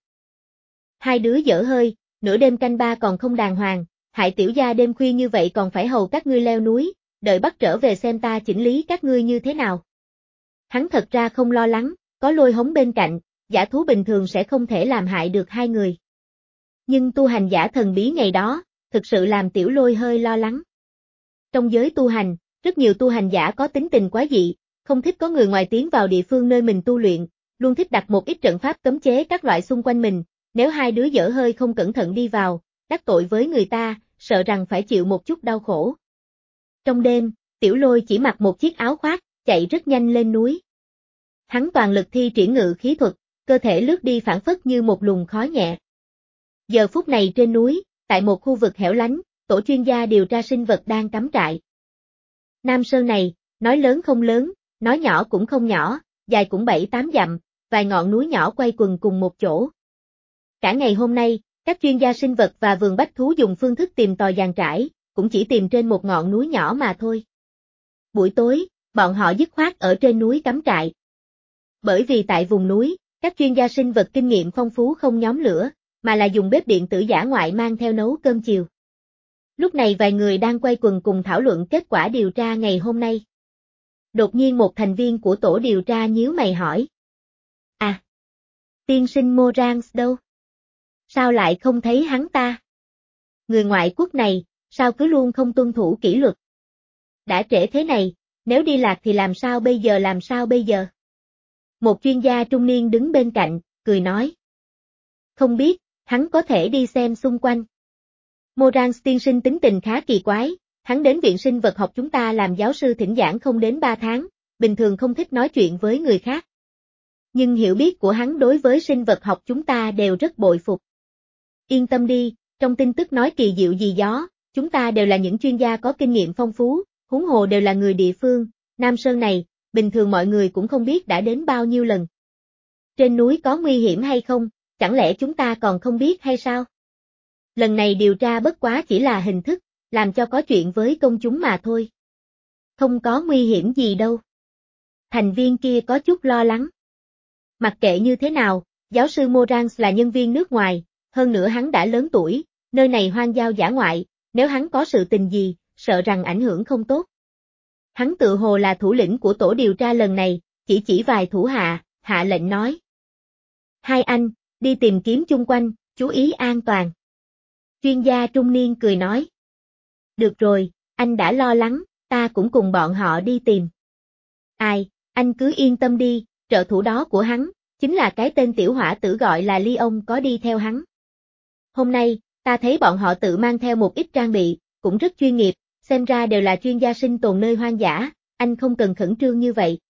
Hai đứa dở hơi, nửa đêm canh ba còn không đàng hoàng, hại tiểu gia đêm khuya như vậy còn phải hầu các ngươi leo núi, đợi bắt trở về xem ta chỉnh lý các ngươi như thế nào. Hắn thật ra không lo lắng, có Lôi Hống bên cạnh, giả thú bình thường sẽ không thể làm hại được hai người. Nhưng tu hành giả thần bí ngày đó, thực sự làm Tiểu Lôi hơi lo lắng. Trong giới tu hành, rất nhiều tu hành giả có tính tình quá dị, không thích có người ngoài tiến vào địa phương nơi mình tu luyện, luôn thích đặt một ít trận pháp cấm chế các loại xung quanh mình, nếu hai đứa dở hơi không cẩn thận đi vào, đắc tội với người ta, sợ rằng phải chịu một chút đau khổ. Trong đêm, Tiểu Lôi chỉ mặc một chiếc áo khoác, chạy rất nhanh lên núi. Hắn toàn lực thi triển ngự khí thuật, cơ thể lướt đi phảng phất như một luồng khói nhẹ. Giờ phút này trên núi, tại một khu vực hẻo lánh, tổ chuyên gia điều tra sinh vật đang cắm trại. Nam Sơn này, nói lớn không lớn, nói nhỏ cũng không nhỏ, dài cũng bảy tám dặm, vài ngọn núi nhỏ quay quần cùng một chỗ. Cả ngày hôm nay, các chuyên gia sinh vật và vườn bách thú dùng phương thức tìm tòi dàn trải, cũng chỉ tìm trên một ngọn núi nhỏ mà thôi. Buổi tối, bọn họ dứt khoát ở trên núi cắm trại. Bởi vì tại vùng núi, các chuyên gia sinh vật kinh nghiệm phong phú không nhóm lửa, mà là dùng bếp điện tử dã ngoại mang theo nấu cơm chiều. Lúc này vài người đang quay quần cùng thảo luận kết quả điều tra ngày hôm nay. Đột nhiên một thành viên của tổ điều tra nhíu mày hỏi. À, tiên sinh Morans đâu? Sao lại không thấy hắn ta? Người ngoại quốc này, sao cứ luôn không tuân thủ kỷ luật? Đã trễ thế này, nếu đi lạc thì làm sao bây giờ làm sao bây giờ? Một chuyên gia trung niên đứng bên cạnh, cười nói. Không biết, hắn có thể đi xem xung quanh. Morans tiên sinh tính tình khá kỳ quái, hắn đến viện sinh vật học chúng ta làm giáo sư thỉnh giảng không đến ba tháng, bình thường không thích nói chuyện với người khác. Nhưng hiểu biết của hắn đối với sinh vật học chúng ta đều rất bội phục. Yên tâm đi, trong tin tức nói kỳ diệu gì gió, chúng ta đều là những chuyên gia có kinh nghiệm phong phú, huống hồ đều là người địa phương, Nam Sơn này, bình thường mọi người cũng không biết đã đến bao nhiêu lần. Trên núi có nguy hiểm hay không, chẳng lẽ chúng ta còn không biết hay sao? Lần này điều tra bất quá chỉ là hình thức, làm cho có chuyện với công chúng mà thôi. Không có nguy hiểm gì đâu. Thành viên kia có chút lo lắng. Mặc kệ như thế nào, giáo sư Morans là nhân viên nước ngoài, hơn nữa hắn đã lớn tuổi, nơi này hoang giao dã ngoại, nếu hắn có sự tình gì, sợ rằng ảnh hưởng không tốt. Hắn tự hồ là thủ lĩnh của tổ điều tra lần này, chỉ chỉ vài thủ hạ, hạ lệnh nói. Hai anh, đi tìm kiếm chung quanh, chú ý an toàn. Chuyên gia trung niên cười nói. Được rồi, anh đã lo lắng, ta cũng cùng bọn họ đi tìm. Ai, anh cứ yên tâm đi, trợ thủ đó của hắn, chính là cái tên tiểu hỏa tử gọi là Leon có đi theo hắn. Hôm nay, ta thấy bọn họ tự mang theo một ít trang bị, cũng rất chuyên nghiệp, xem ra đều là chuyên gia sinh tồn nơi hoang dã, anh không cần khẩn trương như vậy.